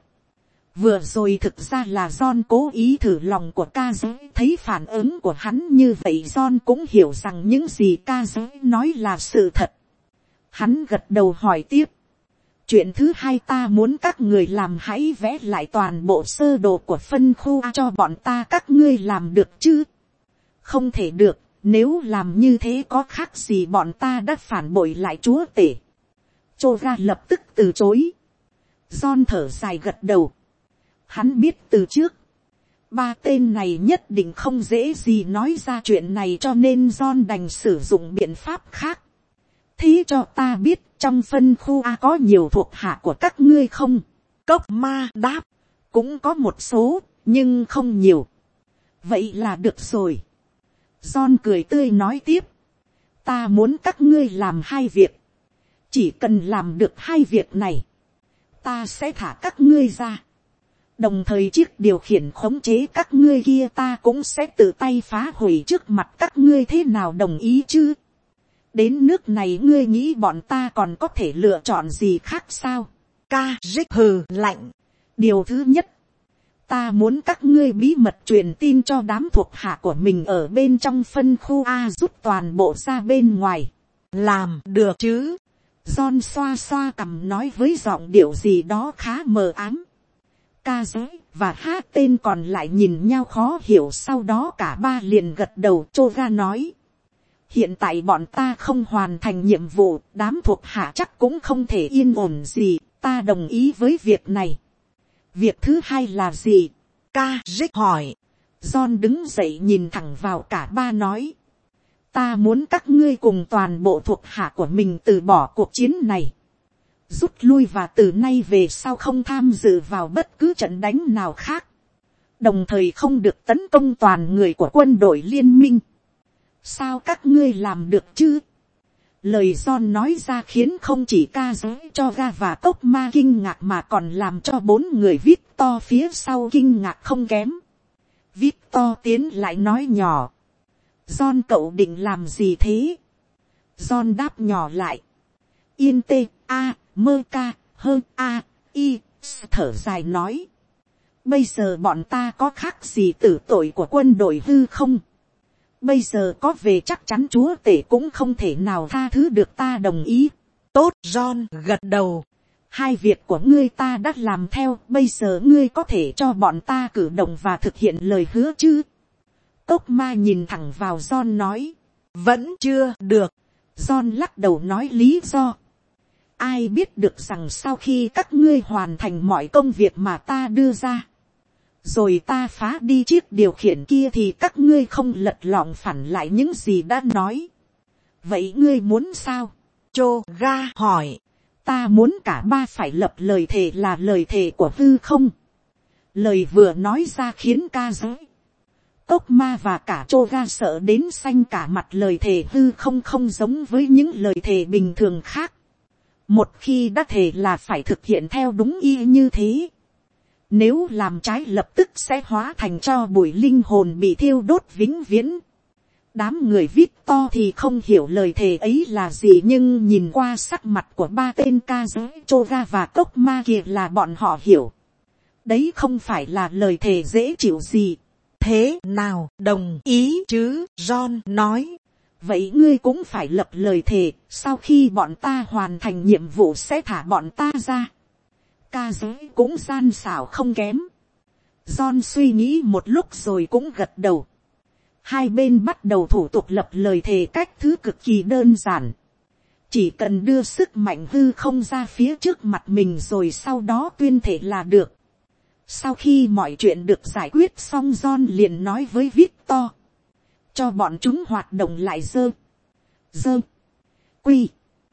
Vừa rồi thực ra là John cố ý thử lòng của ca giới. Thấy phản ứng của hắn như vậy, John cũng hiểu rằng những gì ca giới nói là sự thật. Hắn gật đầu hỏi tiếp. Chuyện thứ hai ta muốn các người làm, hãy vẽ lại toàn bộ sơ đồ của phân khu A cho bọn ta, các ngươi làm được chứ? Không thể được, nếu làm như thế có khác gì bọn ta đã phản bội lại chúa tể. Choga lập tức từ chối. John thở dài gật đầu. Hắn biết từ trước, ba tên này nhất định không dễ gì nói ra chuyện này, cho nên John đành sử dụng biện pháp khác. Thế cho ta biết trong phân khu A có nhiều thuộc hạ của các ngươi không? Cốc ma đáp. Cũng có một số, nhưng không nhiều. Vậy là được rồi. John cười tươi nói tiếp. Ta muốn các ngươi làm hai việc. Chỉ cần làm được hai việc này, ta sẽ thả các ngươi ra. Đồng thời chiếc điều khiển khống chế các ngươi kia ta cũng sẽ tự tay phá hủy trước mặt các ngươi, thế nào, đồng ý chứ? Đến nước này ngươi nghĩ bọn ta còn có thể lựa chọn gì khác sao? Ca rích hừ lạnh. Điều thứ nhất, ta muốn các ngươi bí mật truyền tin cho đám thuộc hạ của mình ở bên trong phân khu A rút toàn bộ ra bên ngoài. Làm được chứ? John xoa xoa cằm nói với giọng điệu gì đó khá mờ ám. Ca giới và hát tên còn lại nhìn nhau khó hiểu, sau đó cả ba liền gật đầu. Choga nói. Hiện tại bọn ta không hoàn thành nhiệm vụ, đám thuộc hạ chắc cũng không thể yên ổn gì, ta đồng ý với việc này. Việc thứ hai là gì? Ca rích hỏi. John đứng dậy nhìn thẳng vào cả ba nói. Ta muốn các ngươi cùng toàn bộ thuộc hạ của mình từ bỏ cuộc chiến này. Rút lui và từ nay về sau không tham dự vào bất cứ trận đánh nào khác. Đồng thời không được tấn công toàn người của quân đội liên minh. Sao các ngươi làm được chứ? Lời John nói ra khiến không chỉ ca giới cho ga và cốc ma kinh ngạc mà còn làm cho bốn người Victor phía sau kinh ngạc không kém. Victor tiến lại nói nhỏ. John cậu định làm gì thế? John đáp nhỏ lại. Yên tê, a, mơ ca, hơn a, y, thở dài nói. Bây giờ bọn ta có khác gì tử tội của quân đội hư không? Bây giờ có về chắc chắn chúa tể cũng không thể nào tha thứ được, ta đồng ý. Tốt, John gật đầu. Hai việc của ngươi ta đã làm theo, bây giờ ngươi có thể cho bọn ta cử động và thực hiện lời hứa chứ? Cốc ma nhìn thẳng vào John nói. Vẫn chưa được. John lắc đầu nói lý do. Ai biết được rằng sau khi các ngươi hoàn thành mọi công việc mà ta đưa ra, rồi ta phá đi chiếc điều khiển kia, thì các ngươi không lật lọng phản lại những gì đã nói. Vậy ngươi muốn sao? Choga hỏi. Ta muốn cả ba phải lập lời thề là lời thề của hư không. Lời vừa nói ra khiến ca giới, cốc ma và cả Choga sợ đến xanh cả mặt. Lời thề hư không không giống với những lời thề bình thường khác. Một khi đã thề là phải thực hiện theo đúng y như thế. Nếu làm trái lập tức sẽ hóa thành tro bụi, linh hồn bị thiêu đốt vĩnh viễn. Đám người Victor thì không hiểu lời thề ấy là gì, nhưng nhìn qua sắc mặt của ba tên ca giới Choga và cốc ma kia là bọn họ hiểu. Đấy không phải là lời thề dễ chịu gì. Thế nào, đồng ý chứ? John nói. Vậy ngươi cũng phải lập lời thề, sau khi bọn ta hoàn thành nhiệm vụ sẽ thả bọn ta ra. Ca giới cũng gian xảo không kém. John suy nghĩ một lúc rồi cũng gật đầu. Hai bên bắt đầu thủ tục lập lời thề cách thứ cực kỳ đơn giản. Chỉ cần đưa sức mạnh hư không ra phía trước mặt mình rồi sau đó tuyên thệ là được. Sau khi mọi chuyện được giải quyết xong, John liền nói với Victor. Cho bọn chúng hoạt động lại. Dơ. Quy.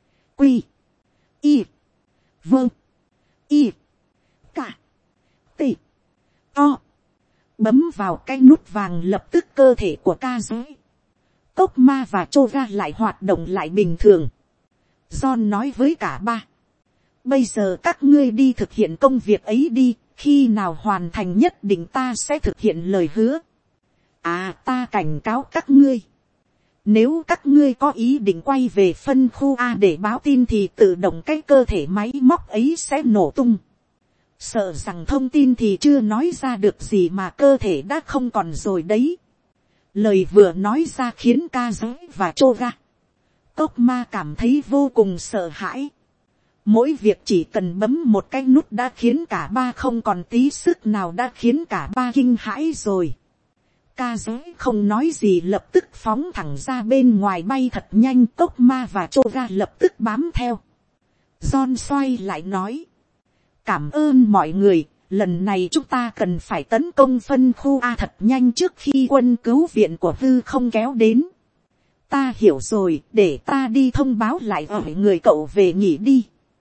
Y. Vâng. Y. Cả. Tị. O. Bấm vào cái nút vàng, lập tức cơ thể của ca giới, cốc ma và Choga lại hoạt động lại bình thường. John nói với cả ba. Bây giờ các ngươi đi thực hiện công việc ấy đi, khi nào hoàn thành nhất định ta sẽ thực hiện lời hứa. À, ta cảnh cáo các ngươi. Nếu các ngươi có ý định quay về phân khu A để báo tin thì tự động cái cơ thể máy móc ấy sẽ nổ tung. Sợ rằng thông tin thì chưa nói ra được gì mà cơ thể đã không còn rồi đấy. Lời vừa nói ra khiến Kazuki và Choga Cốc Ma cảm thấy vô cùng sợ hãi. Mỗi việc chỉ cần bấm một cái nút đã khiến cả ba không còn tí sức nào, đã khiến cả ba kinh hãi rồi. Kazuki không nói gì, lập tức phóng thẳng ra bên ngoài bay thật nhanh. Cốc Ma và Choga lập tức bám theo. John xoay lại nói. Cảm ơn mọi người, lần này chúng ta cần phải tấn công phân khu A thật nhanh trước khi quân cứu viện của hư không kéo đến. Ta hiểu rồi, để ta đi thông báo lại ở người cậu về nghỉ đi.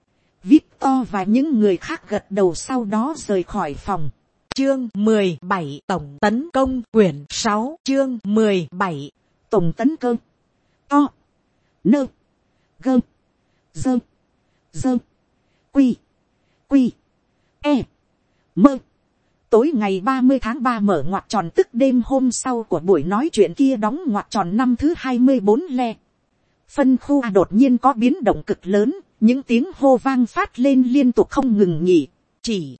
Victor và những người khác gật đầu, sau đó rời khỏi phòng. Chương 17 Tổng tấn công quyển 6 chương 17 Tổng tấn công. To. Nơ. Gơ. Dơ. Dơ. Quy. Quy. E. Mơ. Tối ngày 30 tháng 3 mở ngoặc tròn, tức đêm hôm sau của buổi nói chuyện kia đóng ngoặc tròn năm thứ 24 le. Phân khu A đột nhiên có biến động cực lớn, những tiếng hô vang phát lên liên tục không ngừng nghỉ. Chỉ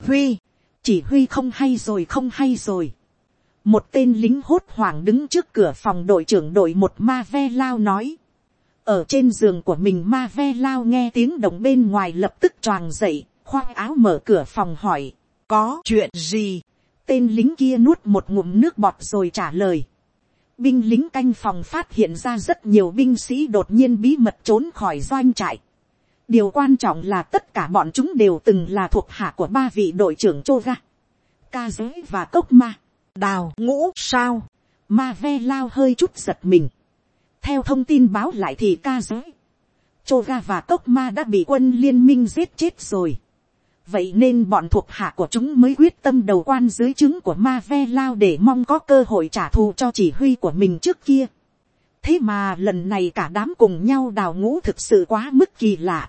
huy không hay rồi, không hay rồi. Một tên lính hốt hoảng đứng trước cửa phòng đội trưởng đội một Mavelao nói. Ở trên giường của mình, Mavelao nghe tiếng động bên ngoài lập tức choàng dậy, khoác áo mở cửa phòng hỏi. Có chuyện gì? Tên lính kia nuốt một ngụm nước bọt rồi trả lời. Binh lính canh phòng phát hiện ra rất nhiều binh sĩ đột nhiên bí mật trốn khỏi doanh trại. Điều quan trọng là tất cả bọn chúng đều từng là thuộc hạ của ba vị đội trưởng Choga, Kazuki và Cốc Ma. Đào ngũ sao? Mavelao hơi chút giật mình. Theo thông tin báo lại thì Kazuki, Choga và Cốc Ma đã bị quân liên minh giết chết rồi. Vậy nên bọn thuộc hạ của chúng mới quyết tâm đầu quan dưới trướng của Mavelao để mong có cơ hội trả thù cho chỉ huy của mình trước kia. Thế mà lần này cả đám cùng nhau đào ngũ, thực sự quá mức kỳ lạ.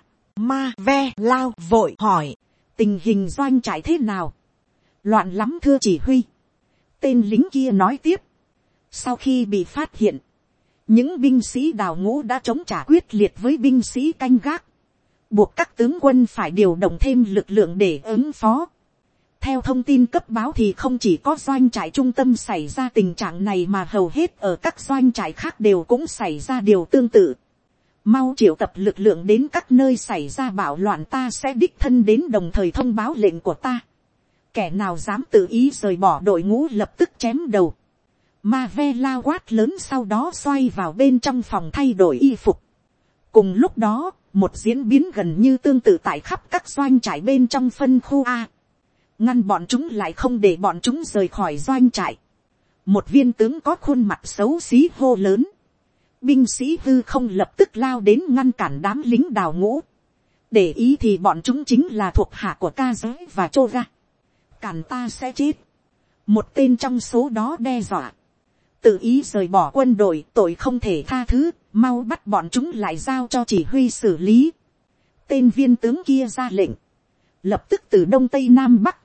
Mavelao vội hỏi. Tình hình doanh trại thế nào? Loạn lắm thưa chỉ huy. Tên lính kia nói tiếp. Sau khi bị phát hiện, những binh sĩ đào ngũ đã chống trả quyết liệt với binh sĩ canh gác, buộc các tướng quân phải điều động thêm lực lượng để ứng phó. Theo thông tin cấp báo thì không chỉ có doanh trại trung tâm xảy ra tình trạng này mà hầu hết ở các doanh trại khác đều cũng xảy ra điều tương tự. Mau triệu tập lực lượng đến các nơi xảy ra bạo loạn, ta sẽ đích thân đến đồng thời thông báo lệnh của ta. Kẻ nào dám tự ý rời bỏ đội ngũ lập tức chém đầu. Mavelao quát lớn, sau đó xoay vào bên trong phòng thay đổi y phục. Cùng lúc đó, một diễn biến gần như tương tự tại khắp các doanh trại bên trong phân khu A. Ngăn bọn chúng lại, không để bọn chúng rời khỏi doanh trại. Một viên tướng có khuôn mặt xấu xí hô lớn. Binh sĩ hư không lập tức lao đến ngăn cản đám lính đào ngũ. Để ý thì bọn chúng chính là thuộc hạ của Kazuki và Choga. Cản ta sẽ chết. Một tên trong số đó đe dọa. Tự ý rời bỏ quân đội, tội không thể tha thứ, mau bắt bọn chúng lại giao cho chỉ huy xử lý. Tên viên tướng kia ra lệnh. Lập tức từ đông tây nam bắc,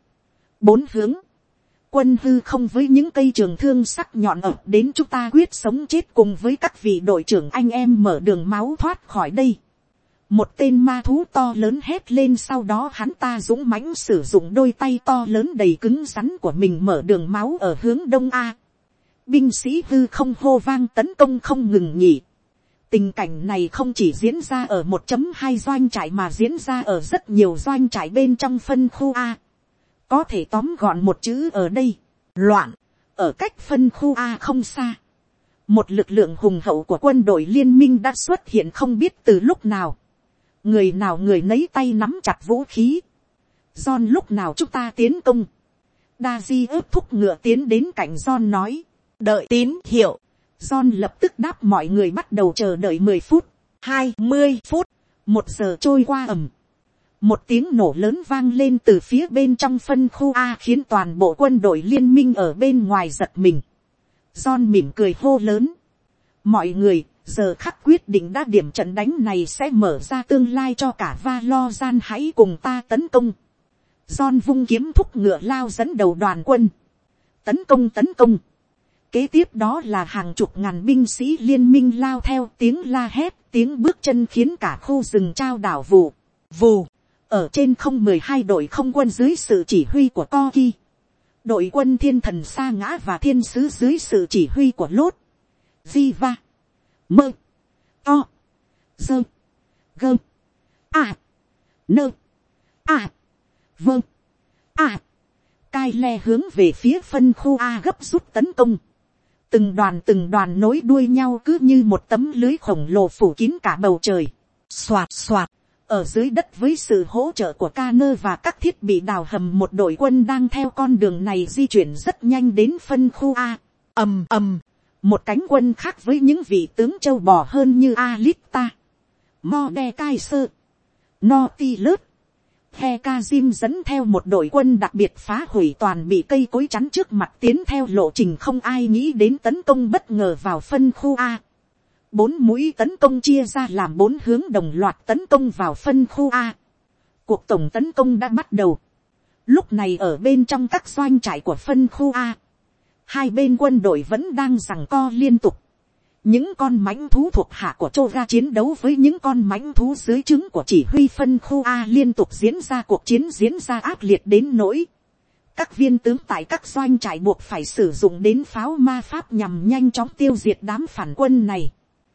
4 hướng, quân hư không với những cây trường thương sắc nhọn ập đến, chúng ta quyết sống chết cùng với các vị đội trưởng anh em mở đường máu thoát khỏi đây. Một tên ma thú to lớn hét lên, sau đó hắn ta dũng mãnh sử dụng đôi tay to lớn đầy cứng rắn của mình mở đường máu ở hướng đông A. Binh sĩ hư không hô vang tấn công không ngừng nghỉ. Tình cảnh này không chỉ diễn ra ở 1.2 doanh trại mà diễn ra ở rất nhiều doanh trại bên trong phân khu A. Có thể tóm gọn một chữ ở đây, loạn. Ở cách phân khu A không xa, một lực lượng hùng hậu của quân đội liên minh đã xuất hiện không biết từ lúc nào. Người nào người nấy tay nắm chặt vũ khí. John, lúc nào chúng ta tiến công? Daji ướp thúc ngựa tiến đến cạnh John nói. Đợi tín hiệu. John lập tức đáp, mọi người bắt đầu chờ đợi 10 phút, 20 phút, 1 giờ trôi qua ầm. Một tiếng nổ lớn vang lên từ phía bên trong phân khu A khiến toàn bộ quân đội liên minh ở bên ngoài giật mình. John mỉm cười hô lớn. Mọi người, giờ khắc quyết định đã điểm, trận đánh này sẽ mở ra tương lai cho cả Valorant, hãy cùng ta tấn công. John vung kiếm thúc ngựa lao dẫn đầu đoàn quân. Tấn công tấn công. Kế tiếp đó là hàng chục ngàn binh sĩ liên minh lao theo, tiếng la hét, tiếng bước chân khiến cả khu rừng trao đảo vù, vù. Ở trên không 12 đội không quân dưới sự chỉ huy của Koki, đội quân thiên thần sa ngã và thiên sứ dưới sự chỉ huy của Lốt, Jiva, Mơ, To, Dơ, Gơ, A, Nơ, A, Vơ, A, Cai le hướng về phía phân khu A gấp rút tấn công. Từng đoàn nối đuôi nhau cứ như một tấm lưới khổng lồ phủ kín cả bầu trời. Xoạt xoạt. Ở dưới đất với sự hỗ trợ của ca-nơ và các thiết bị đào hầm, một đội quân đang theo con đường này di chuyển rất nhanh đến phân khu A. Ầm ầm. Một cánh quân khác với những vị tướng châu bò hơn như Alita, Mordekaiser, Nautilus, Hekazim dẫn theo một đội quân đặc biệt phá hủy toàn bị cây cối chắn trước mặt, tiến theo lộ trình không ai nghĩ đến tấn công bất ngờ vào phân khu A. 4 mũi tấn công chia ra làm 4 hướng đồng loạt tấn công vào phân khu A. Cuộc tổng tấn công đã bắt đầu. Lúc này ở bên trong các doanh trại của phân khu A, hai bên quân đội vẫn đang giằng co liên tục. Những con mãnh thú thuộc hạ của Choga chiến đấu với những con mãnh thú dưới trướng của chỉ huy phân khu A, liên tục diễn ra cuộc chiến diễn ra ác liệt đến nỗi các viên tướng tại các doanh trại buộc phải sử dụng đến pháo ma pháp nhằm nhanh chóng tiêu diệt đám phản quân này.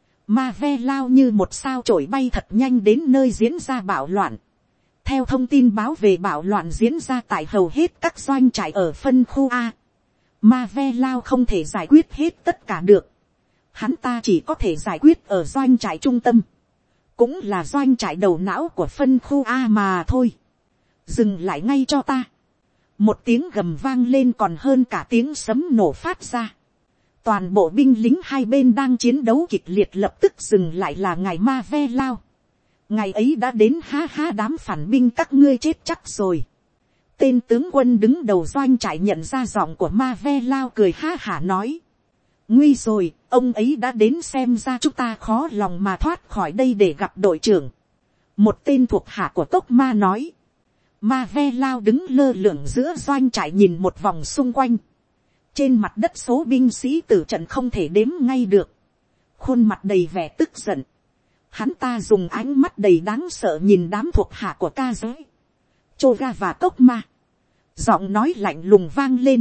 Ma ve lao như một sao chổi bay thật nhanh đến nơi diễn ra bạo loạn. Theo thông tin báo về bạo loạn diễn ra tại hầu hết các doanh trại ở phân khu A, Ma ve lao không thể giải quyết hết tất cả được. Hắn ta chỉ có thể giải quyết ở doanh trại trung tâm, cũng là doanh trại đầu não của phân khu A mà thôi. Dừng lại ngay cho ta. Một tiếng gầm vang lên còn hơn cả tiếng sấm nổ phát ra. Toàn bộ binh lính hai bên đang chiến đấu kịch liệt lập tức dừng lại là ngài Ma ve lao. Ngày ấy đã đến, ha ha, đám phản binh các ngươi chết chắc rồi. Tên tướng quân đứng đầu doanh trại nhận ra giọng của Ma ve lao, cười ha hả nói. Nguy rồi, ông ấy đã đến, xem ra chúng ta khó lòng mà thoát khỏi đây để gặp đội trưởng. Một tên thuộc hạ của Cốc Ma nói. Ma ve lao đứng lơ lửng giữa doanh trại nhìn một vòng xung quanh. Trên mặt đất số binh sĩ tử trận không thể đếm ngay được. Khuôn mặt đầy vẻ tức giận. Hắn ta dùng ánh mắt đầy đáng sợ nhìn đám thuộc hạ của ca giới, Choga và Cốc Ma. Giọng nói lạnh lùng vang lên.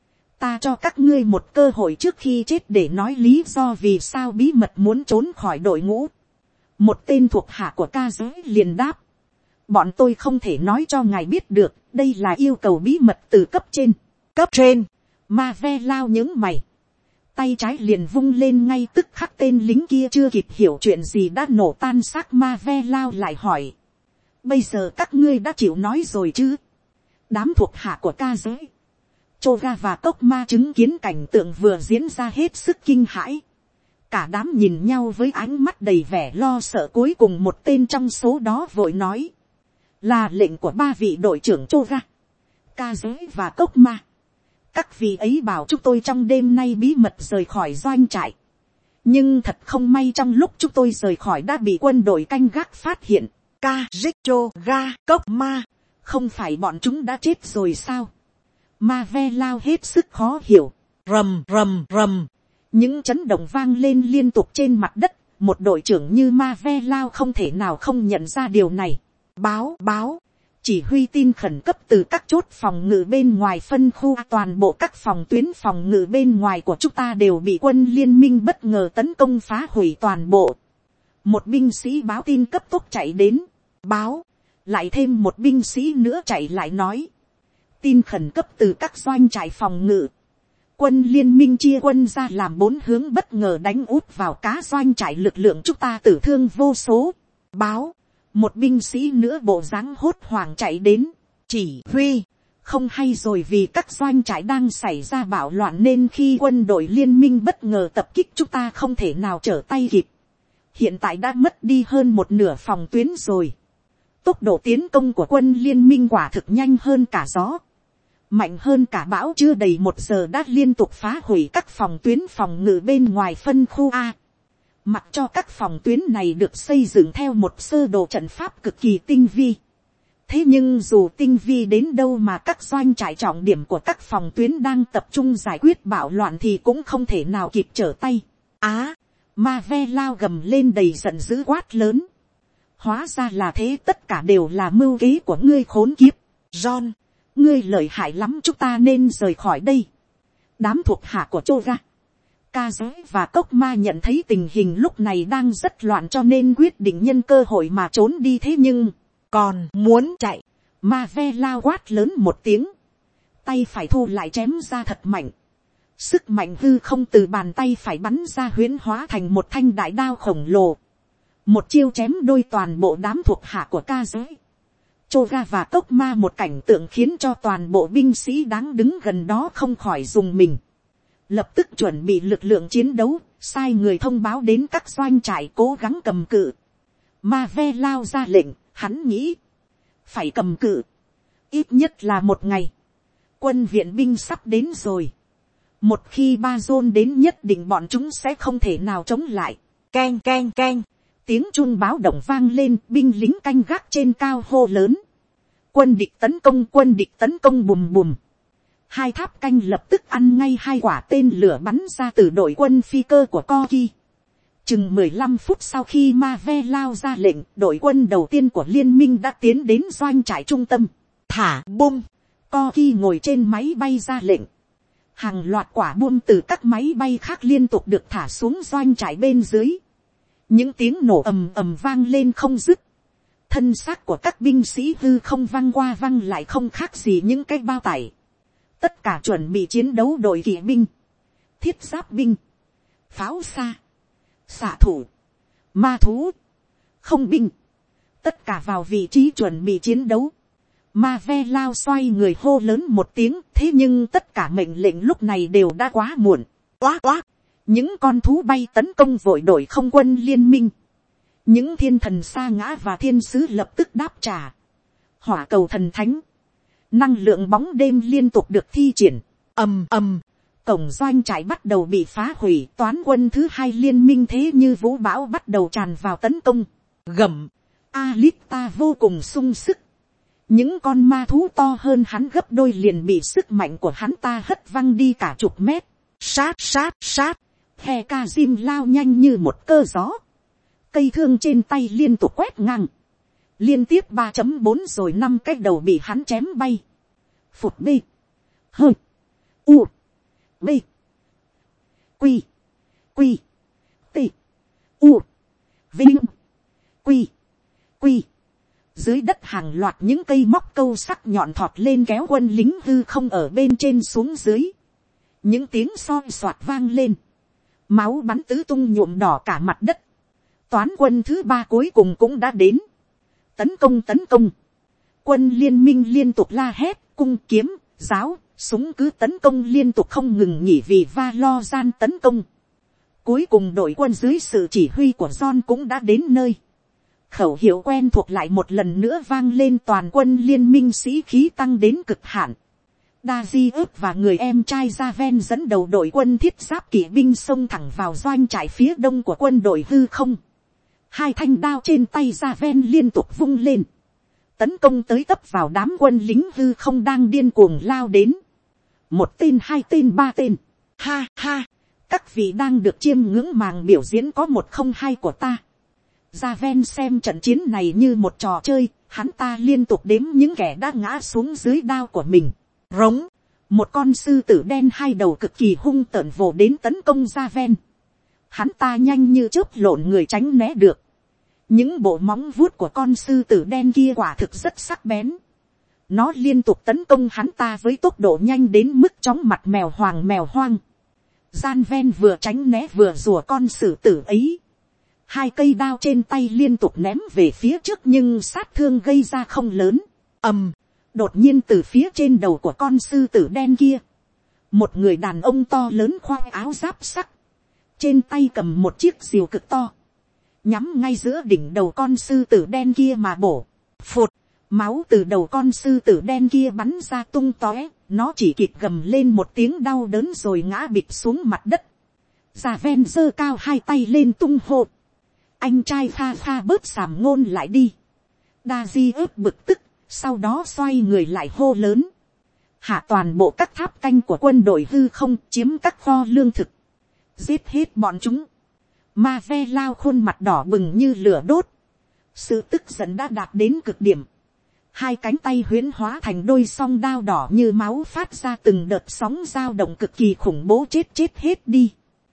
Ta cho các ngươi một cơ hội trước khi chết để nói lý do vì sao bí mật muốn trốn khỏi đội ngũ. Một tên thuộc hạ của ca giới liền đáp. Bọn tôi không thể nói cho ngài biết được, đây là yêu cầu bí mật từ cấp trên. Cấp trên. Ma ve lao những mày. Tay trái liền vung lên, ngay tức khắc tên lính kia chưa kịp hiểu chuyện gì đã nổ tan xác. Ma ve lao lại hỏi. Bây giờ các ngươi đã chịu nói rồi chứ? Đám thuộc hạ của ca giới, Choga và Cốc Ma chứng kiến cảnh tượng vừa diễn ra hết sức kinh hãi. Cả đám nhìn nhau với ánh mắt đầy vẻ lo sợ. Cuối cùng một tên trong số đó vội nói. Là lệnh của ba vị đội trưởng Choga, ca giới và Cốc Ma. Các vị ấy bảo chúng tôi trong đêm nay bí mật rời khỏi doanh trại. Nhưng thật không may trong lúc chúng tôi rời khỏi đã bị quân đội canh gác phát hiện. Choga, Cốc Ma, không phải bọn chúng đã chết rồi sao? Ma ve lao hết sức khó hiểu. Rầm rầm rầm. Những chấn động vang lên liên tục trên mặt đất. Một đội trưởng như Ma ve lao không thể nào không nhận ra điều này. Báo. Chỉ huy tin khẩn cấp từ các chốt phòng ngự bên ngoài phân khu. Toàn bộ các phòng tuyến phòng ngự bên ngoài của chúng ta đều bị quân liên minh bất ngờ tấn công phá hủy toàn bộ. Một binh sĩ báo tin cấp tốc chạy đến. Báo. Lại thêm một binh sĩ nữa chạy lại nói. Tin khẩn cấp từ các doanh trại phòng ngự. Quân liên minh chia quân ra làm 4 hướng bất ngờ đánh úp vào cá doanh trại, lực lượng chúng ta tử thương vô số. Báo. Một binh sĩ nữa bộ dáng hốt hoảng chạy đến. Chỉ huy. Không hay rồi, vì các doanh trại đang xảy ra bạo loạn nên khi quân đội liên minh bất ngờ tập kích chúng ta không thể nào trở tay kịp. Hiện tại đã mất đi hơn một nửa phòng tuyến rồi. Tốc độ tiến công của quân liên minh quả thực nhanh hơn cả gió, mạnh hơn cả bão. Chưa đầy 1 giờ đã liên tục phá hủy các phòng tuyến phòng ngự bên ngoài phân khu A. Mặc cho các phòng tuyến này được xây dựng theo một sơ đồ trận pháp cực kỳ tinh vi, Thế nhưng dù tinh vi đến đâu mà các doanh trại trọng điểm của các phòng tuyến đang tập trung giải quyết bạo loạn thì cũng không thể nào kịp trở tay. Ma ve lao gầm lên đầy giận dữ quát lớn. Hóa ra là thế, tất cả đều là mưu kế của ngươi khốn kiếp. John, ngươi lợi hại lắm, chúng ta nên rời khỏi đây. Đám thuộc hạ của Choga, Kaze và Cốc Ma nhận thấy tình hình lúc này đang rất loạn cho nên quyết định nhân cơ hội mà trốn đi. Thế nhưng, còn muốn chạy, Ma ve lao quát lớn một tiếng. Tay phải thu lại chém ra thật mạnh. Sức mạnh hư không từ bàn tay phải bắn ra huyễn hóa thành một thanh đại đao khổng lồ. Một chiêu chém đôi toàn bộ đám thuộc hạ của Kaze, Choga và Cốc Ma, một cảnh tượng khiến cho toàn bộ binh sĩ đáng đứng gần đó không khỏi rùng mình. Lập tức chuẩn bị lực lượng chiến đấu, sai người thông báo đến các doanh trại cố gắng cầm cự. Ma ve lao ra lệnh, hắn nghĩ phải cầm cự ít nhất là một ngày. Quân viện binh sắp đến rồi. Một khi ba zone đến nhất định bọn chúng sẽ không thể nào chống lại. Keng keng keng. Tiếng chuông báo động vang lên, binh lính canh gác trên cao hô lớn. Quân địch tấn công bùm bùm. Hai tháp canh lập tức ăn ngay hai quả tên lửa bắn ra từ đội quân phi cơ của Koki. Chừng 15 phút sau khi Ma ve lao ra lệnh, đội quân đầu tiên của liên minh đã tiến đến doanh trại trung tâm. Thả bom. Koki ngồi trên máy bay ra lệnh. Hàng loạt quả bom từ các máy bay khác liên tục được thả xuống doanh trại bên dưới. Những tiếng nổ ầm ầm vang lên không dứt. Thân xác của các binh sĩ hư không văng qua văng lại không khác gì những cái bao tải. Tất cả chuẩn bị chiến đấu đội kỵ binh, thiết giáp binh, pháo xa, xạ thủ, ma thú, không binh. Tất cả vào vị trí chuẩn bị chiến đấu. Ma ve lao xoay người hô lớn một tiếng, thế nhưng tất cả mệnh lệnh lúc này đều đã quá muộn. Oác oác. Những con thú bay tấn công vội đội không quân liên minh. Những thiên thần sa ngã và thiên sứ lập tức đáp trả. Hỏa cầu thần thánh, năng lượng bóng đêm liên tục được thi triển. Ầm ầm. Cổng doanh trại bắt đầu bị phá hủy. Toán quân thứ hai liên minh thế như vũ bão bắt đầu tràn vào tấn công. Gầm. Alita vô cùng sung sức. Những con ma thú to hơn hắn gấp đôi liền bị sức mạnh của hắn ta hất văng đi cả chục mét. Sát sát sát. Hekazim lao nhanh như một cơn gió. Cây thương trên tay liên tục quét ngang. Liên tiếp 3.4 rồi 5 cái đầu bị hắn chém bay. Phụt B. H. U. B. Quy. Quy. T. U. Vinh. Quy. Quy. Dưới đất hàng loạt những cây móc câu sắc nhọn thọt lên kéo quân lính hư không ở bên trên xuống dưới. Những tiếng soi soạt vang lên. Máu bắn tứ tung nhuộm đỏ cả mặt đất. Toán quân thứ ba cuối cùng cũng đã đến. Tấn công tấn công. Quân liên minh liên tục la hét, cung kiếm, giáo, súng cứ tấn công liên tục không ngừng nghỉ vì va lo gian tấn công. Cuối cùng đội quân dưới sự chỉ huy của John cũng đã đến nơi. Khẩu hiệu quen thuộc lại một lần nữa vang lên, toàn quân liên minh sĩ khí tăng đến cực hạn. Daji ướp và người em trai Javen dẫn đầu đội quân thiết giáp kỵ binh xông thẳng vào doanh trại phía đông của quân đội hư không. Hai thanh đao trên tay Javen liên tục vung lên. Tấn công tới tấp vào đám quân lính hư không đang điên cuồng lao đến. Một tên, hai tên, ba tên. Ha ha, các vị đang được chiêm ngưỡng màn biểu diễn có một không hai của ta. Javen xem trận chiến này như một trò chơi, hắn ta liên tục đếm những kẻ đã ngã xuống dưới đao của mình. Rống, một con sư tử đen hai đầu cực kỳ hung tợn vồ đến tấn công Javen. Hắn ta nhanh như chớp lộn người tránh né được. Những bộ móng vuốt của con sư tử đen kia quả thực rất sắc bén. Nó liên tục tấn công hắn ta với tốc độ nhanh đến mức chóng mặt mèo hoang. Javen vừa tránh né vừa rùa con sư tử ấy. Hai cây đao trên tay liên tục ném về phía trước nhưng sát thương gây ra không lớn. Đột nhiên từ phía trên đầu của con sư tử đen kia, một người đàn ông to lớn khoác áo giáp sắc, trên tay cầm một chiếc rìu cực to, nhắm ngay giữa đỉnh đầu con sư tử đen kia mà bổ. Phụt, máu từ đầu con sư tử đen kia bắn ra tung tóe, nó chỉ kịp gầm lên một tiếng đau đớn rồi ngã bịch xuống mặt đất. Javen giơ cao hai tay lên tung hô. Anh trai pha bớt sàm ngôn lại đi. Daji ướp bực tức, sau đó xoay người lại hô lớn, hạ toàn bộ các tháp canh của quân đội hư không, chiếm các kho lương thực, giết hết bọn chúng. Ma ve lao khuôn mặt đỏ bừng như lửa đốt, sự tức giận đã đạt đến cực điểm, hai cánh tay huyễn hóa thành đôi song đao đỏ như máu phát ra từng đợt sóng dao động cực kỳ khủng bố, chết hết đi.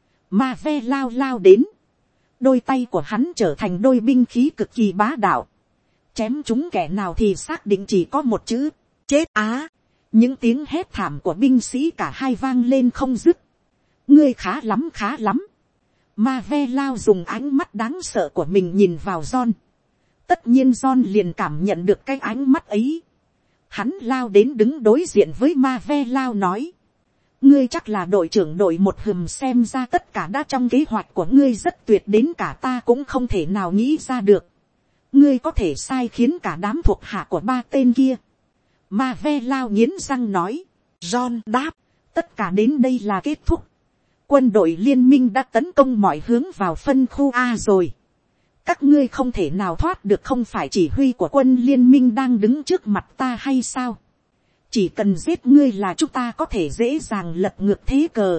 Ma ve lao lao đến, đôi tay của hắn trở thành đôi binh khí cực kỳ bá đạo, chém chúng kẻ nào thì xác định chỉ có một chữ, chết á. Những tiếng hét thảm của binh sĩ cả hai vang lên không dứt. Ngươi khá lắm khá lắm. Ma ve lao dùng ánh mắt đáng sợ của mình nhìn vào John. Tất nhiên John liền cảm nhận được cái ánh mắt ấy. Hắn lao đến đứng đối diện với Ma ve lao nói, ngươi chắc là đội trưởng đội một hừm, xem ra tất cả đã trong kế hoạch của ngươi rất tuyệt, đến cả ta cũng không thể nào nghĩ ra được. Ngươi có thể sai khiến cả đám thuộc hạ của ba tên kia. Ma ve lao nghiến răng nói. John đáp, tất cả đến đây là kết thúc. Quân đội liên minh đã tấn công mọi hướng vào phân khu A rồi. Các ngươi không thể nào thoát được, không phải chỉ huy của quân liên minh đang đứng trước mặt ta hay sao? Chỉ cần giết ngươi là chúng ta có thể dễ dàng lật ngược thế cờ.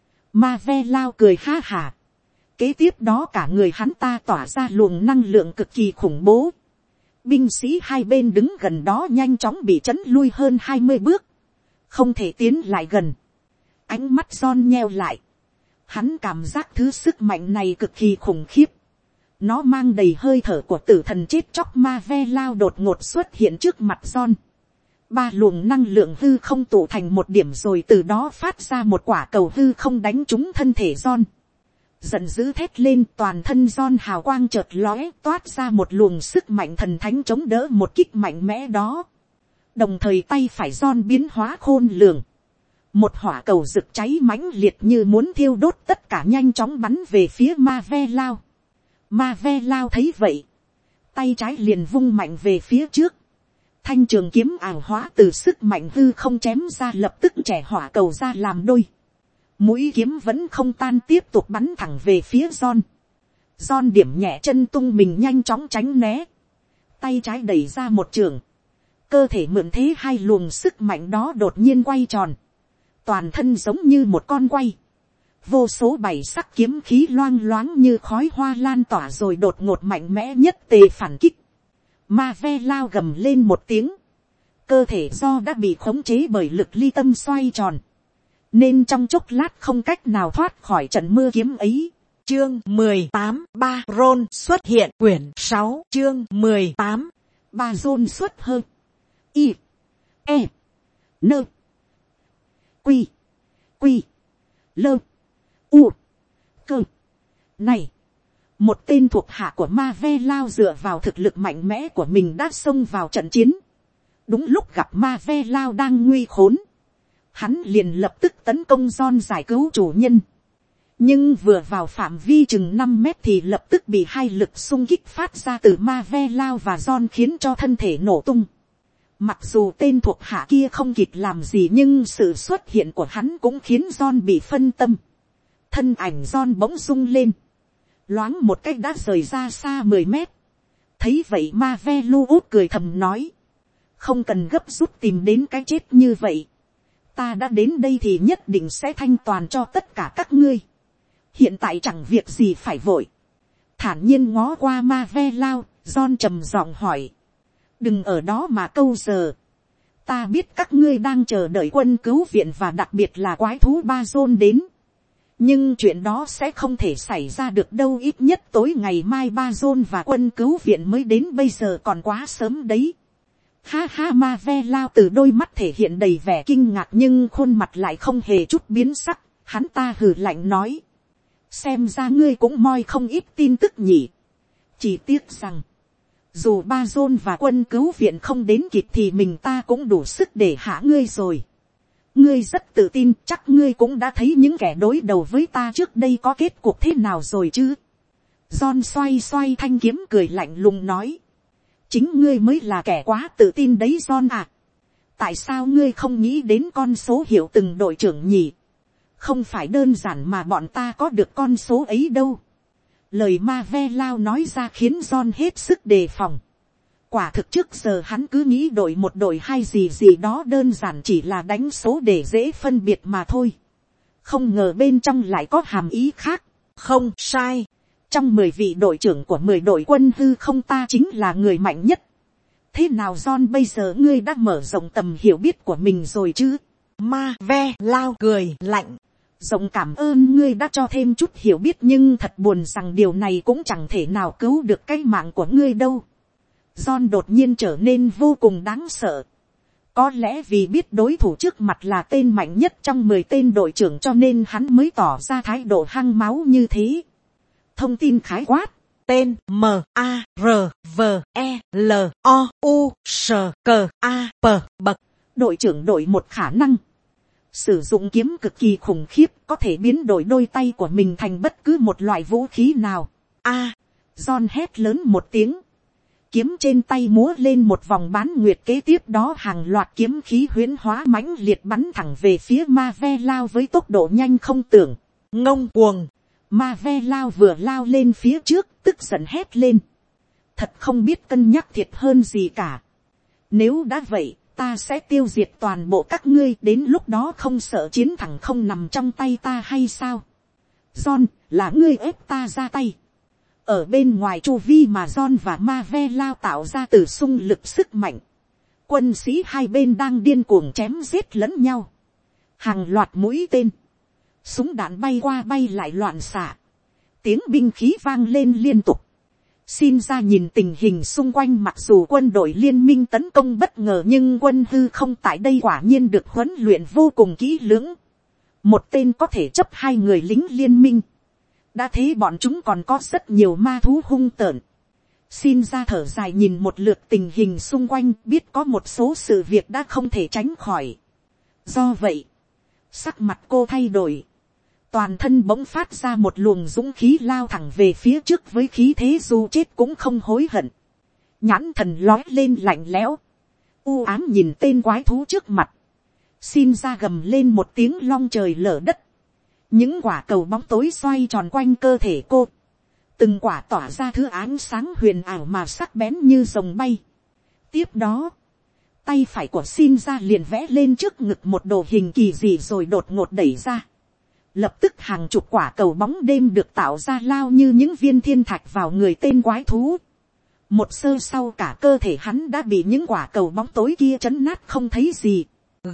Ma ve lao cười ha hả. Kế tiếp đó cả người hắn ta tỏa ra luồng năng lượng cực kỳ khủng bố. Binh sĩ hai bên đứng gần đó nhanh chóng bị chấn lui hơn 20 bước. Không thể tiến lại gần. Ánh mắt John nheo lại. Hắn cảm giác thứ sức mạnh này cực kỳ khủng khiếp. Nó mang đầy hơi thở của tử thần chết chóc. Ma ve lao đột ngột xuất hiện trước mặt John. Ba luồng năng lượng hư không tụ thành một điểm, rồi từ đó phát ra một quả cầu hư không đánh trúng thân thể John. Giận dữ thét lên, toàn thân John hào quang chợt lóe, toát ra một luồng sức mạnh thần thánh chống đỡ một kích mạnh mẽ đó. Đồng thời tay phải John biến hóa khôn lường. Một hỏa cầu rực cháy mãnh liệt như muốn thiêu đốt tất cả, nhanh chóng bắn về phía Ma ve lao. Ma ve lao thấy vậy, tay trái liền vung mạnh về phía trước. Thanh trường kiếm ảo hóa từ sức mạnh hư không chém ra, lập tức chẻ hỏa cầu ra làm đôi. Mũi kiếm vẫn không tan, tiếp tục bắn thẳng về phía John. John điểm nhẹ chân tung mình nhanh chóng tránh né. Tay trái đẩy ra một trường. Cơ thể mượn thế hai luồng sức mạnh đó đột nhiên quay tròn. Toàn thân giống như một con quay. Vô số bảy sắc kiếm khí loang loáng như khói hoa lan tỏa, rồi đột ngột mạnh mẽ nhất tề phản kích. Ma ve lao gầm lên một tiếng. Cơ thể do đã bị khống chế bởi lực ly tâm xoay tròn, nên trong chốc lát không cách nào thoát khỏi trận mưa kiếm ấy. Chương 18, ba Ron xuất hiện, quyển 6, chương 18. Ba Ron xuất hơi. I. E. Nơ. Quy. Quy. Lơ. U. Cơ. Này. Một tên thuộc hạ của Ma ve lao dựa vào thực lực mạnh mẽ của mình đã xông vào trận chiến. Đúng lúc gặp Ma ve lao đang nguy khốn, hắn liền lập tức tấn công John giải cứu chủ nhân. Nhưng vừa vào phạm vi chừng 5 mét thì lập tức bị hai lực xung kích phát ra từ Ma ve lao và John khiến cho thân thể nổ tung. Mặc dù tên thuộc hạ kia không kịp làm gì, nhưng sự xuất hiện của hắn cũng khiến John bị phân tâm. Thân ảnh John bỗng rung lên, loáng một cách đã rời ra xa 10 mét. Thấy vậy Ma ve lu út cười thầm nói, không cần gấp rút tìm đến cái chết như vậy. Ta đã đến đây thì nhất định sẽ thanh toàn cho tất cả các ngươi. Hiện tại chẳng việc gì phải vội. Thản nhiên ngó qua Ma ve lao, John trầm giọng hỏi, đừng ở đó mà câu giờ. Ta biết các ngươi đang chờ đợi quân cứu viện và đặc biệt là quái thú Ba John đến. Nhưng chuyện đó sẽ không thể xảy ra được đâu, ít nhất tối ngày mai Ba John và quân cứu viện mới đến, bây giờ còn quá sớm đấy. Ha ha, Ma ve lao từ đôi mắt thể hiện đầy vẻ kinh ngạc, nhưng khuôn mặt lại không hề chút biến sắc. Hắn ta hừ lạnh nói, xem ra ngươi cũng moi không ít tin tức nhỉ. Chỉ tiếc rằng, dù Ba John và quân cứu viện không đến kịp thì mình ta cũng đủ sức để hạ ngươi rồi. Ngươi rất tự tin, chắc ngươi cũng đã thấy những kẻ đối đầu với ta trước đây có kết cục thế nào rồi chứ. John xoay xoay thanh kiếm cười lạnh lùng nói, chính ngươi mới là kẻ quá tự tin đấy John à. Tại sao ngươi không nghĩ đến con số hiệu từng đội trưởng nhỉ? Không phải đơn giản mà bọn ta có được con số ấy đâu. Lời Ma ve lao nói ra khiến John hết sức đề phòng. Quả thực trước giờ hắn cứ nghĩ đội một đội hai gì gì đó đơn giản chỉ là đánh số để dễ phân biệt mà thôi. Không ngờ bên trong lại có hàm ý khác. Không sai. Trong 10 vị đội trưởng của 10 đội quân hư không ta chính là người mạnh nhất. Thế nào John, bây giờ ngươi đã mở rộng tầm hiểu biết của mình rồi chứ? Ma-ve-lao cười lạnh. Rộng cảm ơn ngươi đã cho thêm chút hiểu biết, nhưng thật buồn rằng điều này cũng chẳng thể nào cứu được cái mạng của ngươi đâu. John đột nhiên trở nên vô cùng đáng sợ. Có lẽ vì biết đối thủ trước mặt là tên mạnh nhất trong 10 tên đội trưởng cho nên hắn mới tỏ ra thái độ hăng máu như thế. Thông tin khái quát. Tên M-A-R-V-E-L-O-U-S-C-A-P bậc. Đội trưởng đội một khả năng. Sử dụng kiếm cực kỳ khủng khiếp, có thể biến đổi đôi tay của mình thành bất cứ một loại vũ khí nào. John hét lớn một tiếng. Kiếm trên tay múa lên một vòng bán nguyệt, kế tiếp đó hàng loạt kiếm khí huyễn hóa mãnh liệt bắn thẳng về phía ma ve lao với tốc độ nhanh không tưởng. Ngông cuồng. Ma ve lao vừa lao lên phía trước, tức giận hét lên. Thật không biết cân nhắc thiệt hơn gì cả. Nếu đã vậy, ta sẽ tiêu diệt toàn bộ các ngươi, đến lúc đó không sợ chiến thẳng không nằm trong tay ta hay sao? John, là ngươi ép ta ra tay. Ở bên ngoài chu vi mà John và ma ve lao tạo ra từ xung lực sức mạnh. Quân sĩ hai bên đang điên cuồng chém giết lẫn nhau. Hàng loạt mũi tên. Súng đạn bay qua bay lại loạn xạ. Tiếng binh khí vang lên liên tục. Xin ra nhìn tình hình xung quanh, mặc dù quân đội liên minh tấn công bất ngờ nhưng quân hư không tại đây quả nhiên được huấn luyện vô cùng kỹ lưỡng. Một tên có thể chấp 2 người lính liên minh. Đã thế bọn chúng còn có rất nhiều ma thú hung tợn. Xin ra thở dài nhìn một lượt tình hình xung quanh, biết có một số sự việc đã không thể tránh khỏi. Do vậy, sắc mặt cô thay đổi. Toàn thân bỗng phát ra một luồng dũng khí lao thẳng về phía trước với khí thế dù chết cũng không hối hận. Nhãn thần lói lên lạnh lẽo. U ám nhìn tên quái thú trước mặt. Xin ra gầm lên một tiếng long trời lở đất. Những quả cầu bóng tối xoay tròn quanh cơ thể cô. Từng quả tỏa ra thứ ánh sáng huyền ảo mà sắc bén như rồng bay. Tiếp đó, tay phải của xin ra liền vẽ lên trước ngực một đồ hình kỳ dị rồi đột ngột đẩy ra. Lập tức hàng chục quả cầu bóng đêm được tạo ra lao như những viên thiên thạch vào người tên quái thú. Một sơ sau cả cơ thể hắn đã bị những quả cầu bóng tối kia chấn nát không thấy gì.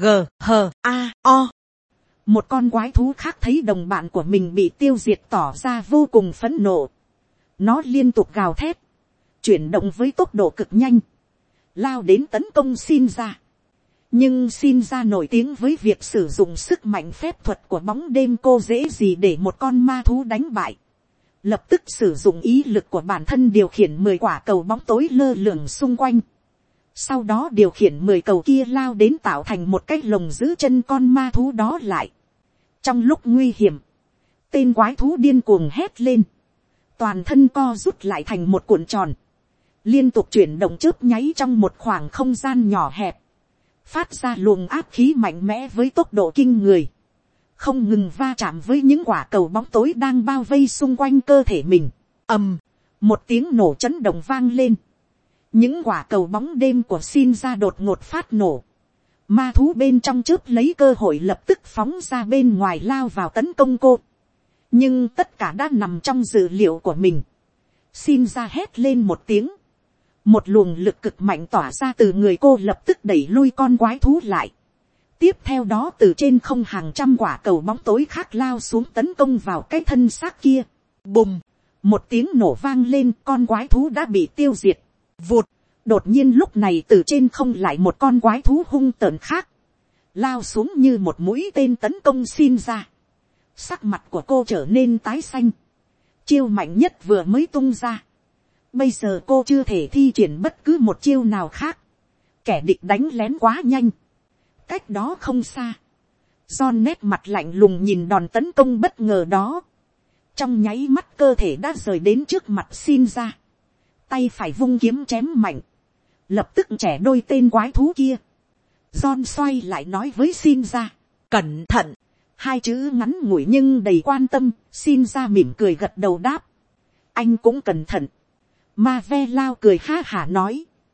G-H-A-O. Một con quái thú khác thấy đồng bạn của mình bị tiêu diệt tỏ ra vô cùng phẫn nộ. Nó liên tục gào thét, chuyển động với tốc độ cực nhanh, lao đến tấn công xin ra. Nhưng xin ra nổi tiếng với việc sử dụng sức mạnh phép thuật của bóng đêm, cô dễ gì để một con ma thú đánh bại. Lập tức sử dụng ý lực của bản thân điều khiển 10 quả cầu bóng tối lơ lửng xung quanh. Sau đó điều khiển 10 cầu kia lao đến tạo thành một cái lồng giữ chân con ma thú đó lại. Trong lúc nguy hiểm, tên quái thú điên cuồng hét lên. Toàn thân co rút lại thành một cuộn tròn. Liên tục chuyển động chớp nháy trong một khoảng không gian nhỏ hẹp. Phát ra luồng áp khí mạnh mẽ với tốc độ kinh người. Không ngừng va chạm với những quả cầu bóng tối đang bao vây xung quanh cơ thể mình. Ầm, một tiếng nổ chấn động vang lên. Những quả cầu bóng đêm của xin ra đột ngột phát nổ. Ma thú bên trong chớp lấy cơ hội lập tức phóng ra bên ngoài lao vào tấn công cô. Nhưng tất cả đã nằm trong dự liệu của mình. Xin ra hét lên một tiếng. Một luồng lực cực mạnh tỏa ra từ người cô lập tức đẩy lui con quái thú lại. Tiếp theo đó từ trên không hàng trăm quả cầu bóng tối khác lao xuống tấn công vào cái thân xác kia. Bùm, một tiếng nổ vang lên, con quái thú đã bị tiêu diệt. Vụt, đột nhiên lúc này từ trên không lại một con quái thú hung tợn khác. Lao xuống như một mũi tên tấn công xin ra. Sắc mặt của cô trở nên tái xanh. Chiêu mạnh nhất vừa mới tung ra. Bây giờ cô chưa thể thi triển bất cứ một chiêu nào khác. Kẻ địch đánh lén quá nhanh. Cách đó không xa. John nét mặt lạnh lùng nhìn đòn tấn công bất ngờ đó. Trong nháy mắt cơ thể đã rời đến trước mặt xin ra. Tay phải vung kiếm chém mạnh. Lập tức chẻ đôi tên quái thú kia. John xoay lại nói với xin ra. Cẩn thận. Hai chữ ngắn ngủi nhưng đầy quan tâm. Xin ra mỉm cười gật đầu đáp. Anh cũng cẩn thận. Ma ve lao cười ha hả nói.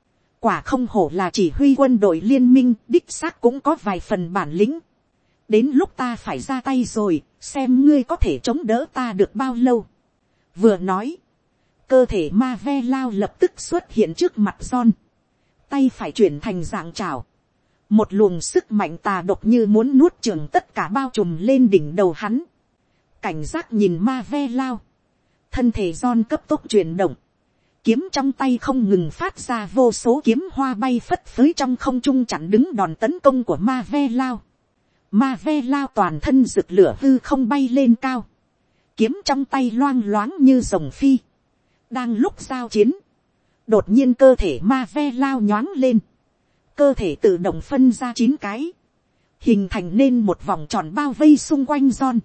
Quả không hổ là chỉ huy quân đội liên minh, đích xác cũng có vài phần bản lĩnh. Đến lúc ta phải ra tay rồi, xem ngươi có thể chống đỡ ta được bao lâu. Vừa nói, cơ thể ma ve lao lập tức xuất hiện trước mặt John. Tay phải chuyển thành dạng chảo. Một luồng sức mạnh tà độc như muốn nuốt chửng tất cả bao trùm lên đỉnh đầu hắn. Cảnh giác nhìn ma ve lao. Thân thể John cấp tốc chuyển động. Kiếm trong tay không ngừng phát ra vô số kiếm hoa bay phất phới trong không trung chặn đứng đòn tấn công của ma ve lao. Ma ve lao toàn thân rực lửa hư không bay lên cao. Kiếm trong tay loang loáng như rồng phi. Đang lúc giao chiến. Đột nhiên cơ thể ma ve lao nhoáng lên. Cơ thể tự động phân ra 9 cái. Hình thành nên một vòng tròn bao vây xung quanh John.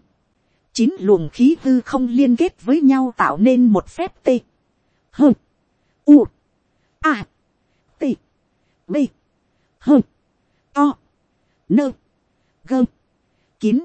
9 luồng khí hư không liên kết với nhau tạo nên một phép T. H. U. A. T. B. H. O. N. G. Kín.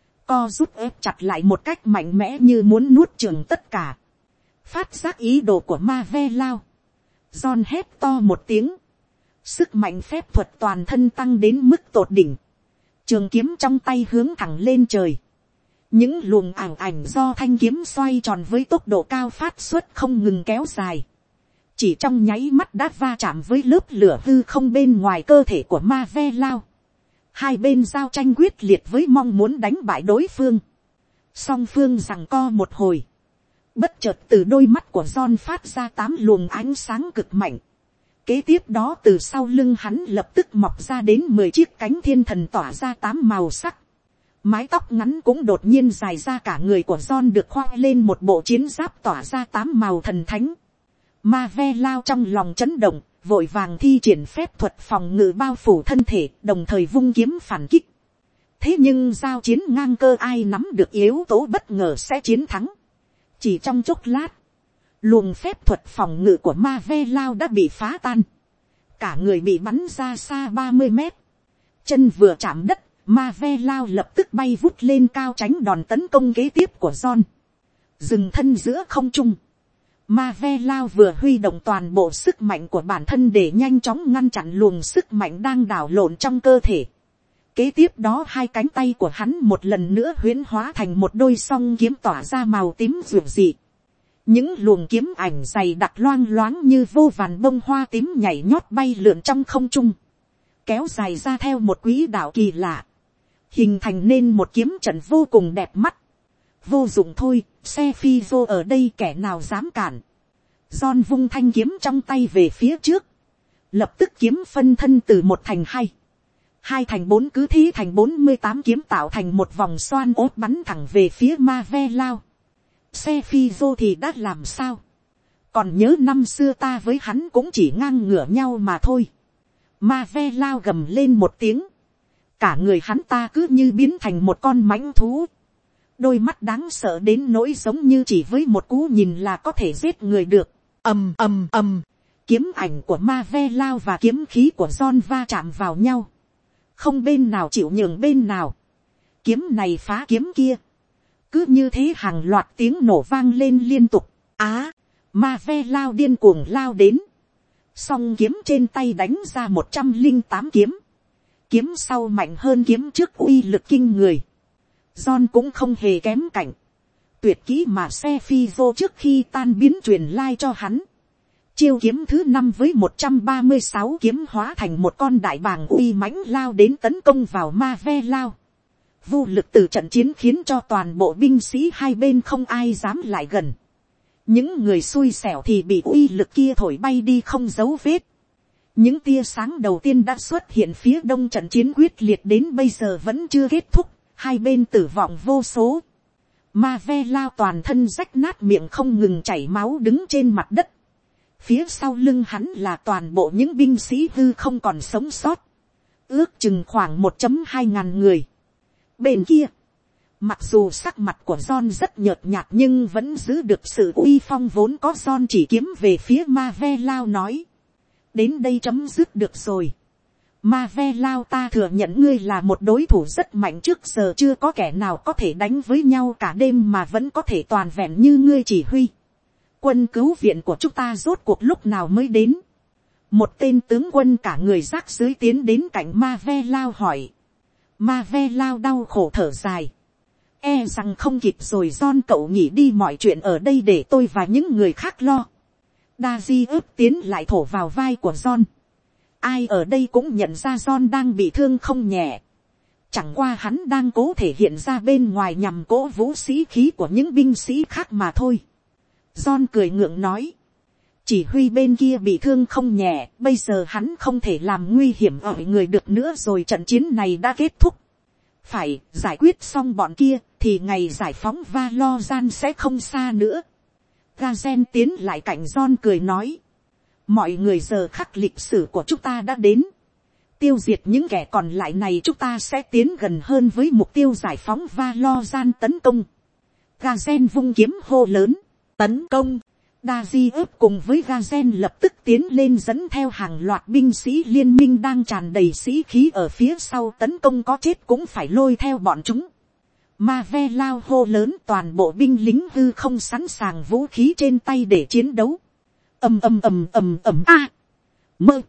Co rút ép chặt lại một cách mạnh mẽ như muốn nuốt chửng tất cả. Phát giác ý đồ của ma ve lao. John hét to một tiếng. Sức mạnh phép thuật toàn thân tăng đến mức tột đỉnh. Trường kiếm trong tay hướng thẳng lên trời. Những luồng ảo ảnh do thanh kiếm xoay tròn với tốc độ cao phát xuất không ngừng kéo dài. Chỉ trong nháy mắt đã va chạm với lớp lửa hư không bên ngoài cơ thể của ma ve lao. Hai bên giao tranh quyết liệt với mong muốn đánh bại đối phương. Song phương giằng co một hồi. Bất chợt từ đôi mắt của John phát ra 8 luồng ánh sáng cực mạnh. Kế tiếp đó từ sau lưng hắn lập tức mọc ra đến 10 chiếc cánh thiên thần tỏa ra 8 màu sắc. Mái tóc ngắn cũng đột nhiên dài ra, cả người của John được khoác lên một bộ chiến giáp tỏa ra 8 màu thần thánh. Ma ve lao trong lòng chấn động, vội vàng thi triển phép thuật phòng ngự bao phủ thân thể, đồng thời vung kiếm phản kích. Thế nhưng giao chiến ngang cơ ai nắm được yếu tố bất ngờ sẽ chiến thắng. Chỉ trong chốc lát, luồng phép thuật phòng ngự của ma ve lao đã bị phá tan. Cả người bị bắn ra xa 30 mét. Chân vừa chạm đất, ma ve lao lập tức bay vút lên cao tránh đòn tấn công kế tiếp của John. Dừng thân giữa không trung. Ma ve lao vừa huy động toàn bộ sức mạnh của bản thân để nhanh chóng ngăn chặn luồng sức mạnh đang đảo lộn trong cơ thể. Kế tiếp đó hai cánh tay của hắn một lần nữa huyễn hóa thành một đôi song kiếm tỏa ra màu tím rực dị. Những luồng kiếm ảnh dày đặc loang loáng như vô vàn bông hoa tím nhảy nhót bay lượn trong không trung. Kéo dài ra theo một quỹ đạo kỳ lạ. Hình thành nên một kiếm trận vô cùng đẹp mắt. Vô dụng thôi, xe phi vô ở đây kẻ nào dám cản. John vung thanh kiếm trong tay về phía trước. Lập tức kiếm phân thân từ 1 thành 2. 2 thành 4 cứ thế thành 48 kiếm tạo thành một vòng xoan ốt bắn thẳng về phía ma ve lao. Xe phi vô thì đã làm sao? Còn nhớ năm xưa ta với hắn cũng chỉ ngang ngửa nhau mà thôi. Ma ve lao gầm lên một tiếng. Cả người hắn ta cứ như biến thành một con mãnh thú. Đôi mắt đáng sợ đến nỗi giống như chỉ với một cú nhìn là có thể giết người được. Ầm ầm ầm. Kiếm ảnh của ma ve lao và kiếm khí của John va chạm vào nhau. Không bên nào chịu nhường bên nào. Kiếm này phá kiếm kia. Cứ như thế hàng loạt tiếng nổ vang lên liên tục. Ma ve lao điên cuồng lao đến. Song kiếm trên tay đánh ra 108 kiếm. Kiếm sau mạnh hơn kiếm trước uy lực kinh người. John cũng không hề kém cạnh. Tuyệt kỹ mà xe phi vô trước khi tan biến truyền lai cho hắn. Chiêu kiếm thứ 5 với 136 kiếm hóa thành một con đại bàng uy mãnh lao đến tấn công vào ma ve lao. Vô lực từ trận chiến khiến cho toàn bộ binh sĩ hai bên không ai dám lại gần. Những người xui xẻo thì bị uy lực kia thổi bay đi không dấu vết. Những tia sáng đầu tiên đã xuất hiện phía đông, trận chiến quyết liệt đến bây giờ vẫn chưa kết thúc. Hai bên tử vong vô số. Ma ve lao toàn thân rách nát, miệng không ngừng chảy máu đứng trên mặt đất. Phía sau lưng hắn là toàn bộ những binh sĩ hư không còn sống sót. Ước chừng khoảng 1.2 ngàn người. Bên kia, mặc dù sắc mặt của John rất nhợt nhạt nhưng vẫn giữ được sự uy phong vốn có. John chỉ kiếm về phía ma ve lao nói. Đến đây chấm dứt được rồi. Ma ve lao, ta thừa nhận ngươi là một đối thủ rất mạnh, trước giờ chưa có kẻ nào có thể đánh với nhau cả đêm mà vẫn có thể toàn vẹn như ngươi chỉ huy. Quân cứu viện của chúng ta rốt cuộc lúc nào mới đến? Một tên tướng quân cả người rác dưới tiến đến cạnh Ma Ve Lao hỏi. Ma Ve Lao đau khổ thở dài. E rằng không kịp rồi John, cậu nghỉ đi, mọi chuyện ở đây để tôi và những người khác lo. Daisy ướp tiến lại thổ vào vai của John. Ai ở đây cũng nhận ra John đang bị thương không nhẹ. Chẳng qua hắn đang cố thể hiện ra bên ngoài nhằm cố vũ sĩ khí của những binh sĩ khác mà thôi. John cười ngượng nói. Chỉ huy bên kia bị thương không nhẹ, bây giờ hắn không thể làm nguy hiểm ở người được nữa rồi, trận chiến này đã kết thúc. Phải giải quyết xong bọn kia thì ngày giải phóng Valorant sẽ không xa nữa. Gazen tiến lại cạnh John cười nói. Mọi người, giờ khắc lịch sử của chúng ta đã đến. Tiêu diệt những kẻ còn lại này, chúng ta sẽ tiến gần hơn với mục tiêu giải phóng Valorant. Tấn công. Gazen vung kiếm hô lớn. Tấn công. Daisy ướp cùng với Gazen lập tức tiến lên dẫn theo hàng loạt binh sĩ liên minh đang tràn đầy sĩ khí ở phía sau, tấn công có chết cũng phải lôi theo bọn chúng. Ma Ve Lao hô lớn, toàn bộ binh lính hư không sẵn sàng vũ khí trên tay để chiến đấu. Ầm ầm ầm ầm ầm a. Mơ.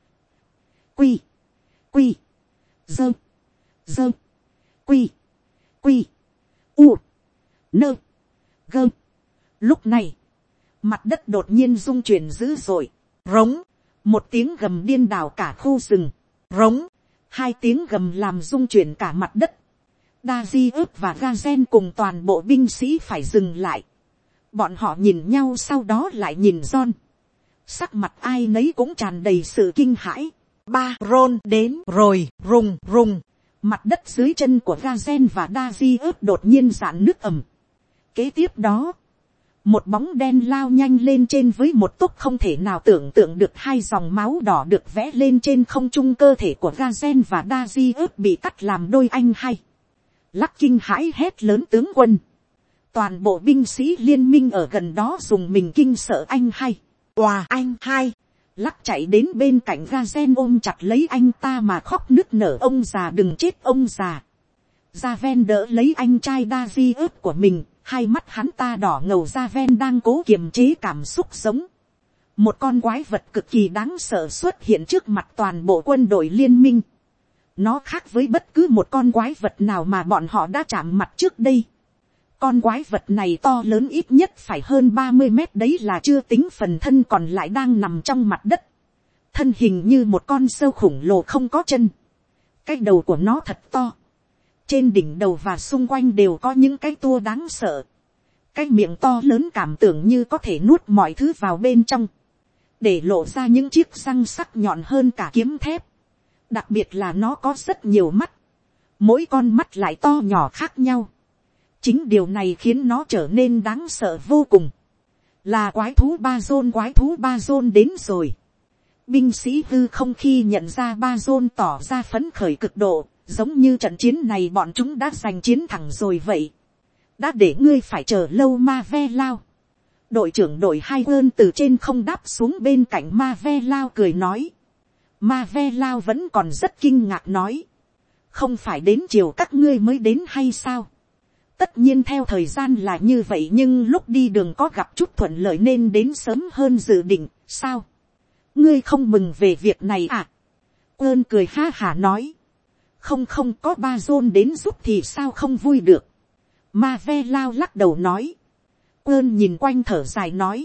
Quy. Quy. Dơ. Dơ. Quy. Quy. U. Nơ. Gơ. Lúc này, mặt đất đột nhiên rung chuyển dữ dội. Rống. Một tiếng gầm điên đảo cả khu rừng. Rống. Hai tiếng gầm làm rung chuyển cả mặt đất. Daisy ướp và Gazen cùng toàn bộ binh sĩ phải dừng lại. Bọn họ nhìn nhau, sau đó lại nhìn John. Sắc mặt ai nấy cũng tràn đầy sự kinh hãi. Baron đến rồi. Rùng rùng. Mặt đất dưới chân của Gazen và Daisy ướp đột nhiên rạn nứt ầm. Kế tiếp đó, một bóng đen lao nhanh lên trên với một tốc không thể nào tưởng tượng được. Hai dòng máu đỏ được vẽ lên trên không trung. Cơ thể của Gazen và Daisy ướp bị cắt làm đôi. Anh hay. Lắc kinh hãi hét lớn, tướng quân. Toàn bộ binh sĩ liên minh ở gần đó dùng mình kinh sợ. Anh hay. Wow, anh hai. Lắc chạy đến bên cạnh Gazen ôm chặt lấy anh ta mà khóc nức nở. Ông già đừng chết, ông già. Javen đỡ lấy anh trai Daisy ướp của mình. Hai mắt hắn ta đỏ ngầu. Javen đang cố kiềm chế cảm xúc sống. Một con quái vật cực kỳ đáng sợ xuất hiện trước mặt toàn bộ quân đội liên minh. Nó khác với bất cứ một con quái vật nào mà bọn họ đã chạm mặt trước đây. Con quái vật này to lớn ít nhất phải hơn 30 mét đấy là chưa tính phần thân còn lại đang nằm trong mặt đất. Thân hình như một con sâu khủng lồ không có chân. Cái đầu của nó thật to. Trên đỉnh đầu và xung quanh đều có những cái tua đáng sợ. Cái miệng to lớn cảm tưởng như có thể nuốt mọi thứ vào bên trong. Để lộ ra những chiếc răng sắc nhọn hơn cả kiếm thép. Đặc biệt là nó có rất nhiều mắt. Mỗi con mắt lại to nhỏ khác nhau. Chính điều này khiến nó trở nên đáng sợ vô cùng. Là quái thú Bazon. Quái thú Bazon đến rồi. Binh sĩ hư không khi nhận ra Bazon tỏ ra phấn khởi cực độ. Giống như trận chiến này bọn chúng đã giành chiến thắng rồi vậy. Đã để ngươi phải chờ lâu. Ma Ve Lao. Đội trưởng đội hai ơn từ trên không đáp xuống bên cạnh Ma Ve Lao cười nói. Ma Ve Lao vẫn còn rất kinh ngạc nói. Không phải đến chiều các ngươi mới đến hay sao? Tất nhiên theo thời gian là như vậy, nhưng lúc đi đường có gặp chút thuận lợi nên đến sớm hơn dự định. Sao? Ngươi không mừng về việc này à? Ơn cười ha hả nói. Không có Bazon đến giúp thì sao không vui được. Ma Ve Lao lắc đầu nói. Ơn nhìn quanh thở dài nói.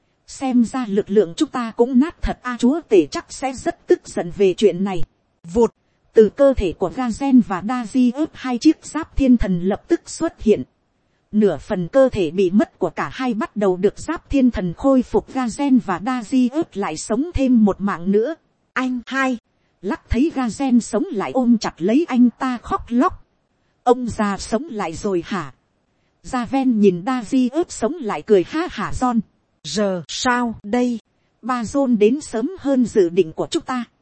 Xem ra lực lượng chúng ta cũng nát thật a. Chúa tể chắc sẽ rất tức giận về chuyện này. Vụt. Từ cơ thể của Gazen và Daisy ướp hai chiếc giáp thiên thần lập tức xuất hiện. Nửa phần cơ thể bị mất của cả hai bắt đầu được giáp thiên thần khôi phục. Gazen và Daisy ướp lại sống thêm một mạng nữa. Anh hai. Lắc thấy Gazen sống lại ôm chặt lấy anh ta khóc lóc. Ông già sống lại rồi hả? Javen nhìn Daisy ướp sống lại cười ha hả. John. Giờ sao đây? Bazon đến sớm hơn dự định của chúng ta.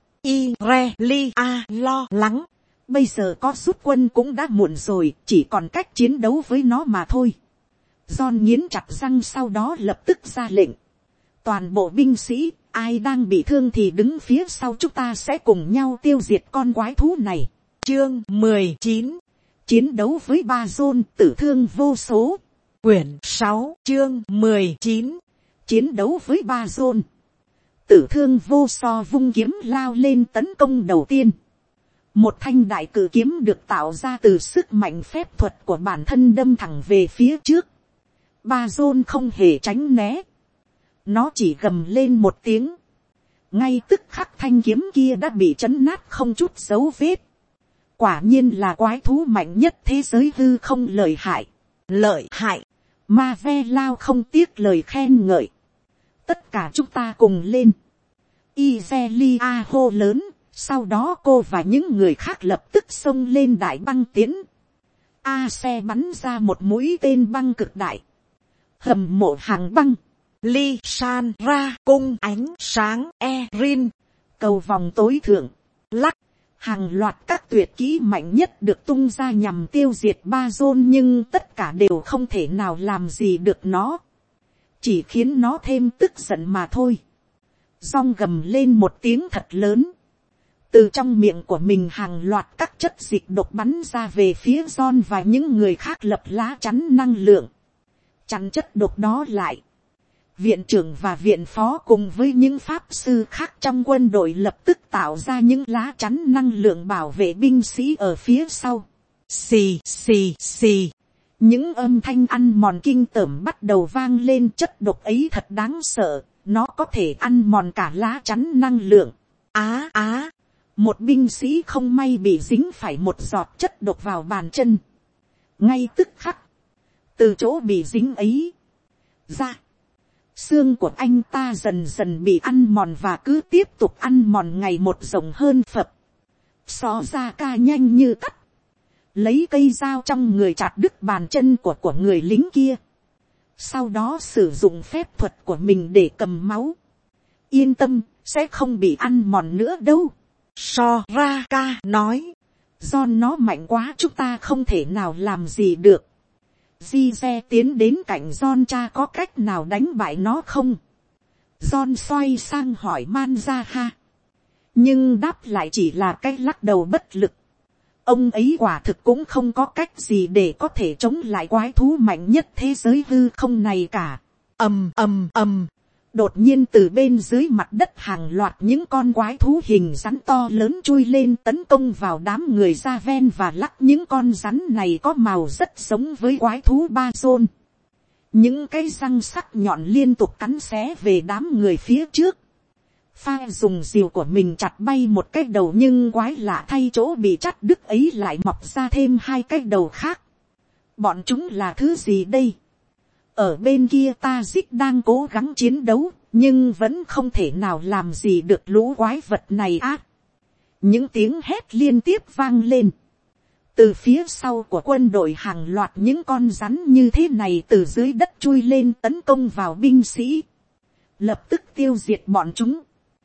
Irelia lo lắng. Bây giờ có rút quân cũng đã muộn rồi. Chỉ còn cách chiến đấu với nó mà thôi. John nghiến chặt răng, sau đó lập tức ra lệnh. Toàn bộ binh sĩ, ai đang bị thương thì đứng phía sau, chúng ta sẽ cùng nhau tiêu diệt con quái thú này. Chương 19. Chiến đấu với Bazon, tử thương vô số. Quyển 6 chương 19. Chiến đấu với Bazon. Tử thương vô so vung kiếm lao lên tấn công đầu tiên. Một thanh đại cử kiếm được tạo ra từ sức mạnh phép thuật của bản thân đâm thẳng về phía trước. Ba-zôn không hề tránh né. Nó chỉ gầm lên một tiếng. Ngay tức khắc thanh kiếm kia đã bị trấn nát không chút dấu vết. Quả nhiên là quái thú mạnh nhất thế giới hư không lợi hại. Lợi hại. Ma ve lao không tiếc lời khen ngợi. Tất cả chúng ta cùng lên. Izelia hô lớn. Sau đó cô và những người khác lập tức xông lên đại băng tiến. A xe bắn ra một mũi tên băng cực đại. Hầm mộ hàng băng. Ly san ra cung ánh sáng Erin. Cầu vòng tối thượng. Lắc. Hàng loạt các tuyệt kỹ mạnh nhất được tung ra nhằm tiêu diệt ba-zôn, nhưng tất cả đều không thể nào làm gì được nó. Chỉ khiến nó thêm tức giận mà thôi. Rong gầm lên một tiếng thật lớn. Từ trong miệng của mình hàng loạt các chất dịch độc bắn ra về phía John và những người khác lập lá chắn năng lượng. Chắn chất độc đó lại. Viện trưởng và viện phó cùng với những pháp sư khác trong quân đội lập tức tạo ra những lá chắn năng lượng bảo vệ binh sĩ ở phía sau. Xì xì xì. Những âm thanh ăn mòn kinh tởm bắt đầu vang lên. Chất độc ấy thật đáng sợ. Nó có thể ăn mòn cả lá chắn năng lượng. Á á. Một binh sĩ không may bị dính phải một giọt chất độc vào bàn chân. Ngay tức khắc. Từ chỗ bị dính ấy ra. Xương của anh ta dần dần bị ăn mòn và cứ tiếp tục ăn mòn ngày một rộng hơn phập. Xó ra ca nhanh như cắt. Lấy cây dao trong người chặt đứt bàn chân của người lính kia. Sau đó sử dụng phép thuật của mình để cầm máu. Yên tâm, sẽ không bị ăn mòn nữa đâu. Soraka nói. Do nó mạnh quá chúng ta không thể nào làm gì được. Jize tiến đến cạnh John, cha có cách nào đánh bại nó không? John xoay sang hỏi Manzaha. Nhưng đáp lại chỉ là cái lắc đầu bất lực. Ông ấy quả thực cũng không có cách gì để có thể chống lại quái thú mạnh nhất thế giới hư không này cả. Ầm ầm ầm. Đột nhiên từ bên dưới mặt đất hàng loạt những con quái thú hình rắn to lớn chui lên tấn công vào đám người da ven và lắc. Những con rắn này có màu rất giống với quái thú ba-zôn. Những cái răng sắc nhọn liên tục cắn xé về đám người phía trước. Pha dùng rìu của mình chặt bay một cái đầu, nhưng quái lạ thay chỗ bị chặt đứt ấy lại mọc ra thêm hai cái đầu khác. Bọn chúng là thứ gì đây? Ở bên kia Tazik đang cố gắng chiến đấu, nhưng vẫn không thể nào làm gì được lũ quái vật này á. Những tiếng hét liên tiếp vang lên. Từ phía sau của quân đội hàng loạt những con rắn như thế này từ dưới đất chui lên tấn công vào binh sĩ. Lập tức tiêu diệt bọn chúng.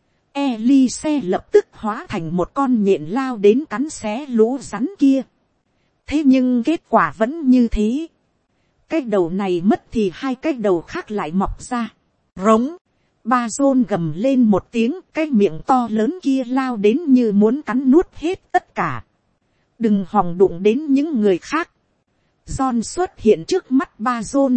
Elise lập tức hóa thành một con nhện lao đến cắn xé lũ rắn kia. Thế nhưng kết quả vẫn như thế. Cái đầu này mất thì hai cái đầu khác lại mọc ra. Rống. Ba-zôn gầm lên một tiếng, cái miệng to lớn kia lao đến như muốn cắn nuốt hết tất cả. Đừng hòng đụng đến những người khác. John xuất hiện trước mắt Ba-zôn,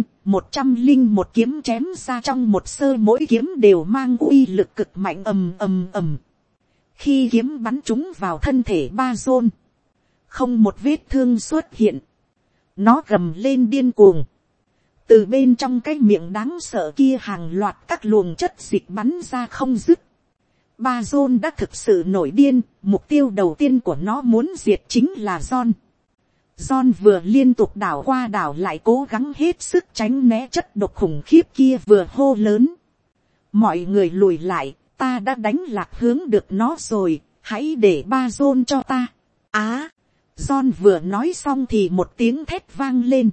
101 kiếm chém ra trong một sơ, mỗi kiếm đều mang uy lực cực mạnh ầm ầm ầm. Khi kiếm bắn trúng vào thân thể Ba-zôn, không một vết thương xuất hiện. Nó gầm lên điên cuồng. Từ bên trong cái miệng đáng sợ kia hàng loạt các luồng chất dịch bắn ra không dứt. Ba-zôn đã thực sự nổi điên, mục tiêu đầu tiên của nó muốn diệt chính là John. John vừa liên tục đảo qua đảo lại cố gắng hết sức tránh né chất độc khủng khiếp kia, vừa hô lớn. Mọi người lùi lại, ta đã đánh lạc hướng được nó rồi, hãy để Ba-zôn cho ta. Á! John vừa nói xong thì một tiếng thét vang lên.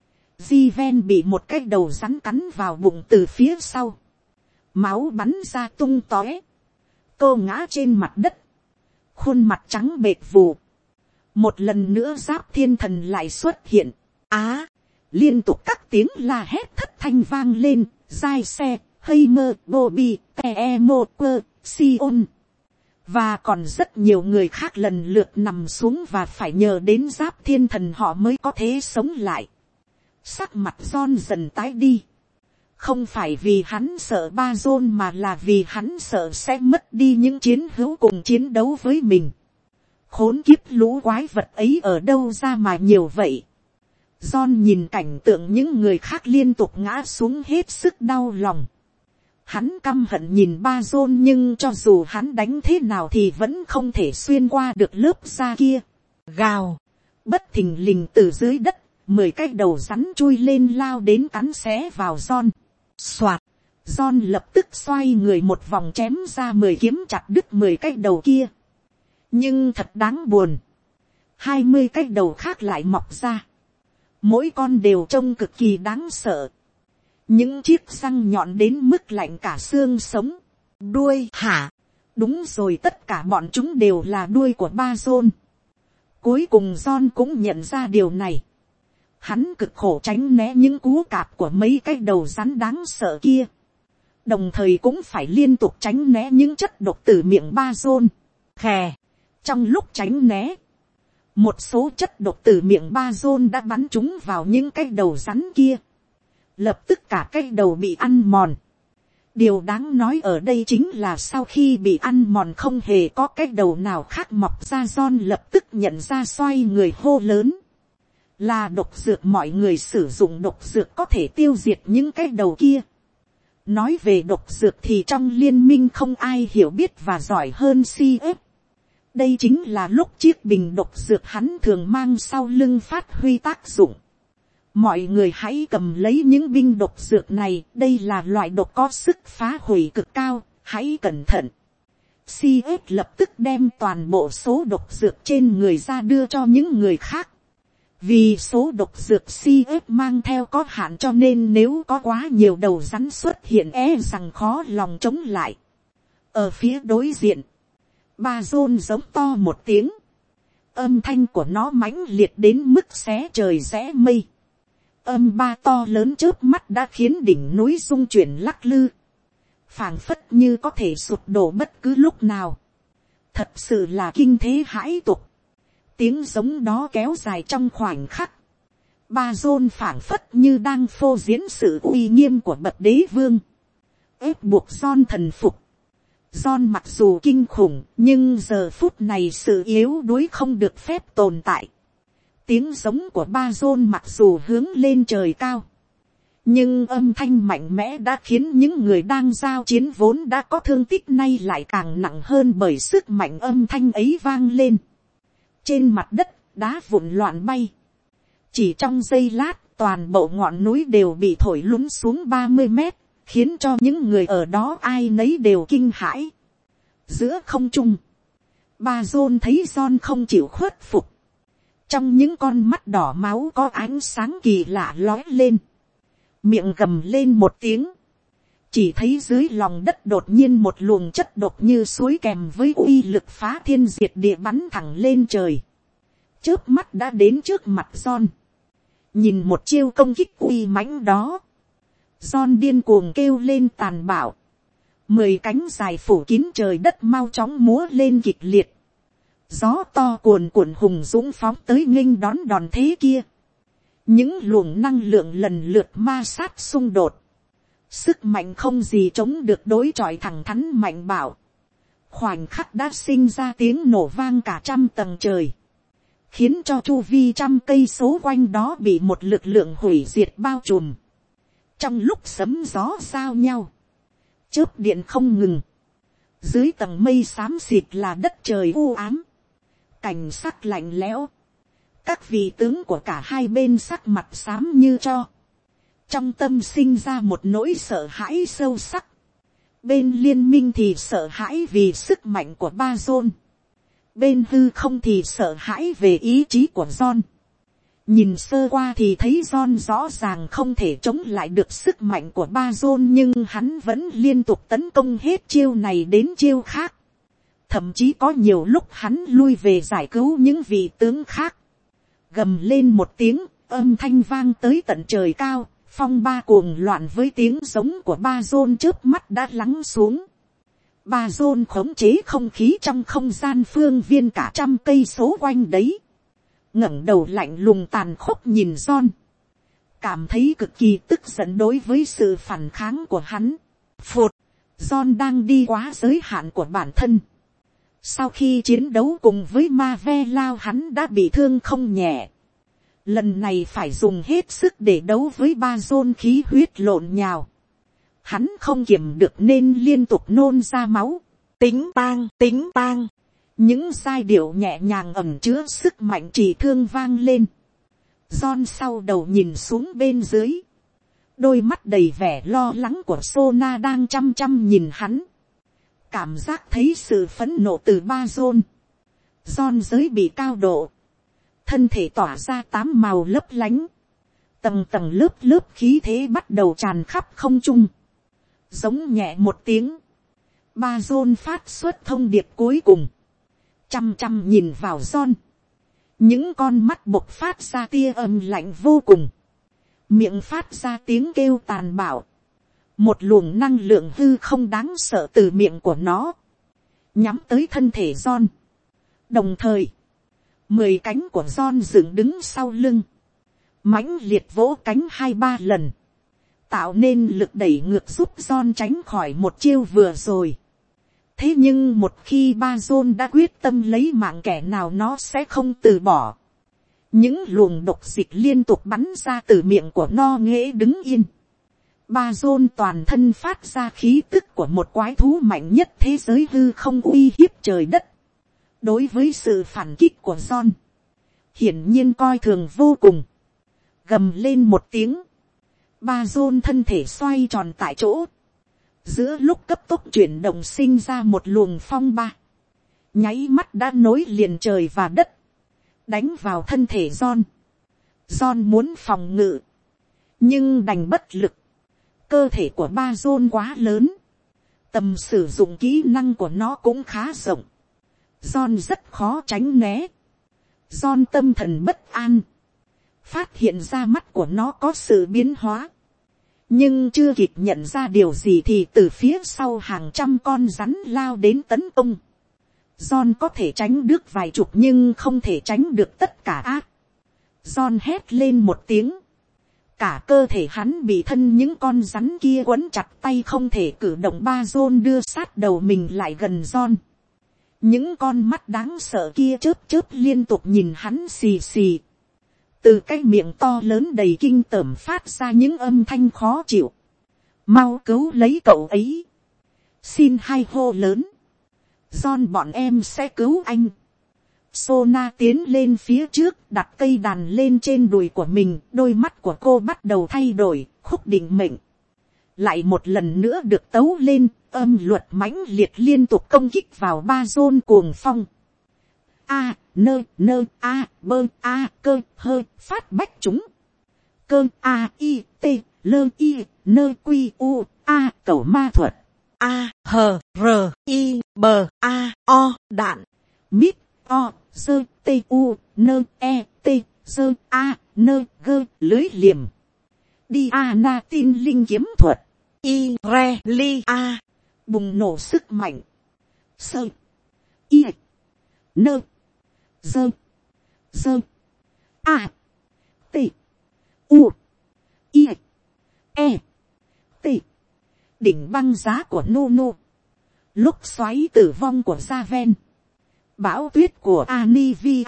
Jiven bị một cái đầu rắn cắn vào bụng từ phía sau. Máu bắn ra tung tóe. Cô ngã trên mặt đất. Khuôn mặt trắng bệch vù. Một lần nữa Giáp Thiên Thần lại xuất hiện. Á! Liên tục các tiếng la hét thất thanh vang lên. Giai xe, Heimer, Bobby, Teemo, Sion. Và còn rất nhiều người khác lần lượt nằm xuống và phải nhờ đến Giáp Thiên Thần họ mới có thể sống lại. Sắc mặt John dần tái đi. Không phải vì hắn sợ Ba Dôn mà là vì hắn sợ sẽ mất đi những chiến hữu cùng chiến đấu với mình. Khốn kiếp lũ quái vật ấy ở đâu ra mà nhiều vậy. John nhìn cảnh tượng những người khác liên tục ngã xuống hết sức đau lòng. Hắn căm hận nhìn Ba Dôn nhưng cho dù hắn đánh thế nào thì vẫn không thể xuyên qua được lớp da kia. Gào. Bất thình lình từ dưới đất, 10 cái đầu rắn chui lên lao đến cắn xé vào John. Soạt. John lập tức xoay người một vòng chém ra 10 kiếm chặt đứt 10 cái đầu kia. Nhưng thật đáng buồn. 20 cái đầu khác lại mọc ra. Mỗi con đều trông cực kỳ đáng sợ. Những chiếc răng nhọn đến mức lạnh cả xương sống. Đuôi hả? Đúng rồi, tất cả bọn chúng đều là đuôi của Ba Dôn. Cuối cùng John cũng nhận ra điều này. Hắn cực khổ tránh né những cú cạp của mấy cái đầu rắn đáng sợ kia. Đồng thời cũng phải liên tục tránh né những chất độc từ miệng Ba Dôn. Khè. Trong lúc tránh né, một số chất độc từ miệng Ba Dôn đã bắn chúng vào những cái đầu rắn kia. Lập tức cả cái đầu bị ăn mòn. Điều đáng nói ở đây chính là sau khi bị ăn mòn không hề có cái đầu nào khác mọc ra. John lập tức nhận ra, xoay người hô lớn. Là độc dược, mọi người sử dụng độc dược có thể tiêu diệt những cái đầu kia. Nói về độc dược thì trong liên minh không ai hiểu biết và giỏi hơn CF. Đây chính là lúc chiếc bình độc dược hắn thường mang sau lưng phát huy tác dụng. Mọi người hãy cầm lấy những binh độc dược này, đây là loại độc có sức phá hủy cực cao, hãy cẩn thận. CF lập tức đem toàn bộ số độc dược trên người ra đưa cho những người khác. Vì số độc dược CF mang theo có hạn cho nên nếu có quá nhiều đầu rắn xuất hiện rằng khó lòng chống lại. Ở phía đối diện, Ba Dôn giống to một tiếng. Âm thanh của nó mãnh liệt đến mức xé trời rẽ mây. Âm ba to lớn chớp mắt đã khiến đỉnh núi rung chuyển lắc lư. Phảng phất như có thể sụp đổ bất cứ lúc nào. Thật sự là kinh thế hãi tục. Tiếng giống đó kéo dài trong khoảnh khắc. Ba Dôn phảng phất như đang phô diễn sự uy nghiêm của bậc đế vương. Ép buộc John thần phục. John mặc dù kinh khủng, nhưng giờ phút này sự yếu đuối không được phép tồn tại. Tiếng giống của Ba Dôn mặc dù hướng lên trời cao, nhưng âm thanh mạnh mẽ đã khiến những người đang giao chiến vốn đã có thương tích nay lại càng nặng hơn bởi sức mạnh âm thanh ấy vang lên. Trên mặt đất, đá vụn loạn bay. Chỉ trong giây lát, toàn bộ ngọn núi đều bị thổi lún xuống 30 mét. Khiến cho những người ở đó ai nấy đều kinh hãi. Giữa không trung, Ba Dôn thấy John không chịu khuất phục. Trong những con mắt đỏ máu có ánh sáng kỳ lạ lói lên. Miệng gầm lên một tiếng. Chỉ thấy dưới lòng đất đột nhiên một luồng chất độc như suối kèm với uy lực phá thiên diệt địa bắn thẳng lên trời. Chớp mắt đã đến trước mặt John. Nhìn một chiêu công kích uy mãnh đó, John điên cuồng kêu lên tàn bạo. 10 cánh dài phủ kín trời đất mau chóng múa lên kịch liệt. Gió to cuồn cuộn hùng dũng phóng tới nghênh đón đòn thế kia. Những luồng năng lượng lần lượt ma sát xung đột. Sức mạnh không gì chống được đối chọi thẳng thắn mạnh bạo. Khoảnh khắc đã sinh ra tiếng nổ vang cả trăm tầng trời. Khiến cho chu vi trăm cây số quanh đó bị một lực lượng hủy diệt bao trùm. Trong lúc sấm gió giao nhau, chớp điện không ngừng. Dưới tầng mây xám xịt là đất trời u ám. Cảnh sắc lạnh lẽo. Các vị tướng của cả hai bên sắc mặt xám như tro. Trong tâm sinh ra một nỗi sợ hãi sâu sắc. Bên liên minh thì sợ hãi vì sức mạnh của Ba Dôn. Bên hư không thì sợ hãi về ý chí của John. Nhìn sơ qua thì thấy John rõ ràng không thể chống lại được sức mạnh của Ba Dôn, nhưng hắn vẫn liên tục tấn công hết chiêu này đến chiêu khác. Thậm chí có nhiều lúc hắn lui về giải cứu những vị tướng khác. Gầm lên một tiếng, âm thanh vang tới tận trời cao, phong ba cuồng loạn với tiếng giống của Ba Dôn chớp mắt đã lắng xuống. Ba Dôn khống chế không khí trong không gian phương viên cả trăm cây số quanh đấy. Ngẩng đầu lạnh lùng tàn khốc nhìn John. cảm thấy cực kỳ tức giận đối với sự phản kháng của hắn. Phụt, John đang đi quá giới hạn của bản thân. Sau khi chiến đấu cùng với ma ve lao, hắn đã bị thương không nhẹ. Lần này phải dùng hết sức để đấu với ba John, khí huyết lộn nhào. Hắn không kiềm được nên liên tục nôn ra máu. Tính tang. Những giai điệu nhẹ nhàng ẩm chứa sức mạnh trị thương vang lên. John sau đầu nhìn xuống bên dưới. Đôi mắt đầy vẻ lo lắng của Sona đang chăm chăm nhìn hắn. Cảm giác thấy sự phẫn nộ từ ba John. John giới bị cao độ. Thân thể tỏa ra 8 màu lấp lánh. Tầng tầng lớp lớp khí thế bắt đầu tràn khắp không trung. Giống nhẹ một tiếng. Ba John phát xuất thông điệp cuối cùng. Chăm chăm nhìn vào John. Những con mắt bộc phát ra tia âm lạnh vô cùng. Miệng phát ra tiếng kêu tàn bạo. Một luồng năng lượng hư không đáng sợ từ miệng của nó. Nhắm tới thân thể John. Đồng thời, 10 cánh của John dựng đứng sau lưng. Mãnh liệt vỗ cánh 2-3 lần. Tạo nên lực đẩy ngược giúp John tránh khỏi một chiêu vừa rồi. Thế nhưng một khi ba John đã quyết tâm lấy mạng kẻ nào, nó sẽ không từ bỏ. Những luồng độc dịch liên tục bắn ra từ miệng của nó nghễ đứng yên. Ba John toàn thân phát ra khí tức của một quái thú mạnh nhất thế giới hư không, uy hiếp trời đất. Đối với sự phản kích của John, hiển nhiên coi thường vô cùng. Gầm lên một tiếng. Ba John thân thể xoay tròn tại chỗ. Giữa lúc cấp tốc chuyển động sinh ra một luồng phong ba. Nháy mắt đã nối liền trời và đất. Đánh vào thân thể John. John muốn phòng ngự. Nhưng đành bất lực. Cơ thể của ba John quá lớn. Tầm sử dụng kỹ năng của nó cũng khá rộng. John rất khó tránh né. John tâm thần bất an. Phát hiện ra mắt của nó có sự biến hóa. Nhưng chưa kịp nhận ra điều gì thì từ phía sau hàng trăm con rắn lao đến tấn công. John có thể tránh được vài chục nhưng không thể tránh được tất cả ác. John hét lên một tiếng. Cả cơ thể hắn bị thân những con rắn kia quấn chặt, tay không thể cử động. Ba John đưa sát đầu mình lại gần John. Những con mắt đáng sợ kia chớp chớp liên tục nhìn hắn xì xì. Từ cái miệng to lớn đầy kinh tởm phát ra những âm thanh khó chịu. Mau cứu lấy cậu ấy. Xin hai hô lớn. John, bọn em sẽ cứu anh. Sona tiến lên phía trước, đặt cây đàn lên trên đùi của mình. Đôi mắt của cô bắt đầu thay đổi, khúc định mệnh lại một lần nữa được tấu lên. Âm luật mãnh liệt liên tục công kích vào ba John cuồng phong. A, nơ, a, bơ, a, cơ, hơ, phát bách chúng. Cơ, a, i, t, lơ, i, nơ, quy, u, a, cầu ma thuật. A, h, r, i, b, a, o, đạn. Mít, o, dơ, t, u, nơ, e, t, dơ, a, nơ, gơ, lưới liềm. Đi a na tin linh kiếm thuật. I, re, li, a. Bùng nổ sức mạnh. Sơ, i, nơ, dơ, dơ, a, t, u, i, e, t. Đỉnh băng giá của Nunu. Lúc xoáy tử vong của Javen. Bão tuyết của Anivia.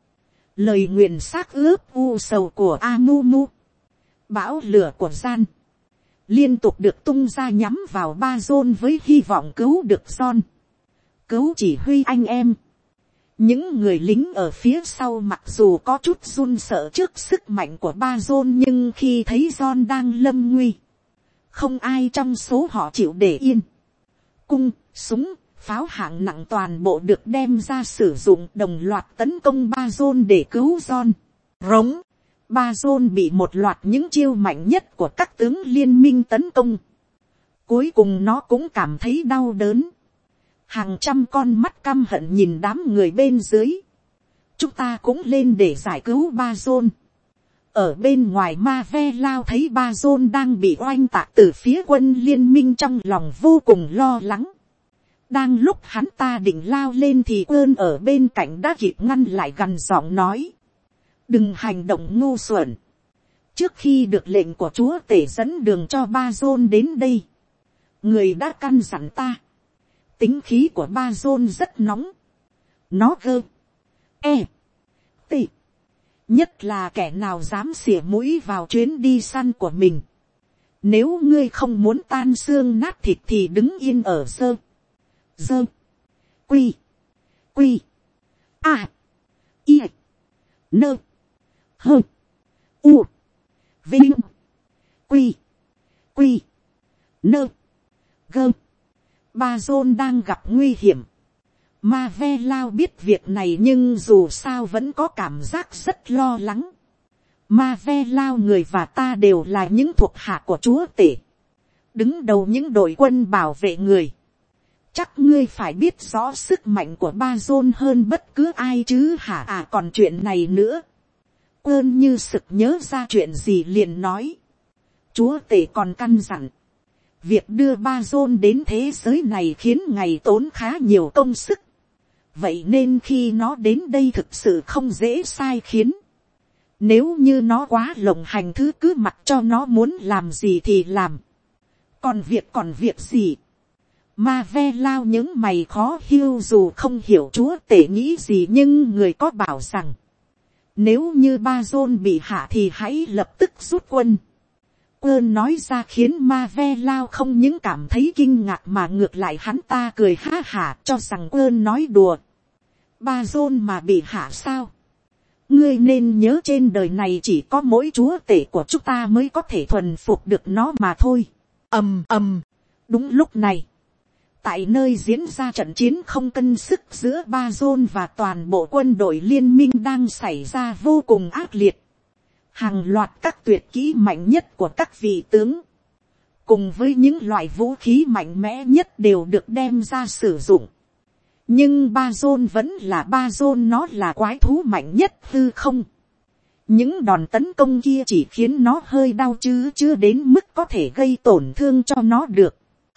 Lời nguyền xác ướp u sầu của Amumu. Bão lửa của Gian. Liên tục được tung ra nhắm vào ba John với hy vọng cứu được John. Cứu chỉ huy anh em. Những người lính ở phía sau mặc dù có chút run sợ trước sức mạnh của ba John, nhưng khi thấy John đang lâm nguy, không ai trong số họ chịu để yên. Cung, súng, pháo hạng nặng toàn bộ được đem ra sử dụng, đồng loạt tấn công ba John để cứu John. Rống. Ba John bị một loạt những chiêu mạnh nhất của các tướng liên minh tấn công. Cuối cùng nó cũng cảm thấy đau đớn. Hàng trăm con mắt căm hận nhìn đám người bên dưới. Chúng ta cũng lên để giải cứu ba John. Ở bên ngoài Ma Ve Lao thấy ba John đang bị oanh tạc từ phía quân liên minh, trong lòng vô cùng lo lắng. Đang lúc hắn ta định lao lên thì ơn ở bên cạnh đã kịp ngăn lại, gằn giọng nói. Đừng hành động ngu xuẩn. Trước khi được lệnh của chúa tể dẫn đường cho ba John đến đây, người đã căn dặn ta. Tính khí của ba John rất nóng. Nó gơ. Tị. Nhất là kẻ nào dám xỉa mũi vào chuyến đi săn của mình. Nếu ngươi không muốn tan xương nát thịt thì đứng yên ở dơ. Quy. I. Nơ. Hơ. U. Vinh. Quy. Nơ. Gơ. Ba John đang gặp nguy hiểm. Ma Ve Lao biết việc này nhưng dù sao vẫn có cảm giác rất lo lắng. Ma Ve Lao người và ta đều là những thuộc hạ của chúa tể, đứng đầu những đội quân bảo vệ người. Chắc ngươi phải biết rõ sức mạnh của ba John hơn bất cứ ai chứ hả? Còn chuyện này nữa. Ơn như sực nhớ ra chuyện gì liền nói. Chúa tể còn căn dặn. Việc đưa ba John đến thế giới này khiến ngài tốn khá nhiều công sức. Vậy nên khi nó đến đây thực sự không dễ sai khiến. Nếu như nó quá lộng hành thứ cứ mặc cho nó muốn làm gì thì làm. Còn việc gì? Ma Ve Lao những mày khó hiu dù không hiểu chúa tể nghĩ gì nhưng người có bảo rằng. Nếu như ba John bị hạ thì hãy lập tức rút quân. Ơn nói ra khiến Ma Ve Lao không những cảm thấy kinh ngạc mà ngược lại hắn ta cười ha hả cho rằng Ơn nói đùa. Ba John mà bị hạ sao? Ngươi nên nhớ trên đời này chỉ có mỗi chúa tể của chúng ta mới có thể thuần phục được nó mà thôi. Đúng lúc này, tại nơi diễn ra trận chiến không cân sức giữa ba John và toàn bộ quân đội liên minh đang xảy ra vô cùng ác liệt. Hàng loạt các tuyệt kỹ mạnh nhất của các vị tướng, cùng với những loại vũ khí mạnh mẽ nhất đều được đem ra sử dụng. Nhưng ba John vẫn là ba John, nó là quái thú mạnh nhất hư không. Những đòn tấn công kia chỉ khiến nó hơi đau chứ chưa đến mức có thể gây tổn thương cho nó được.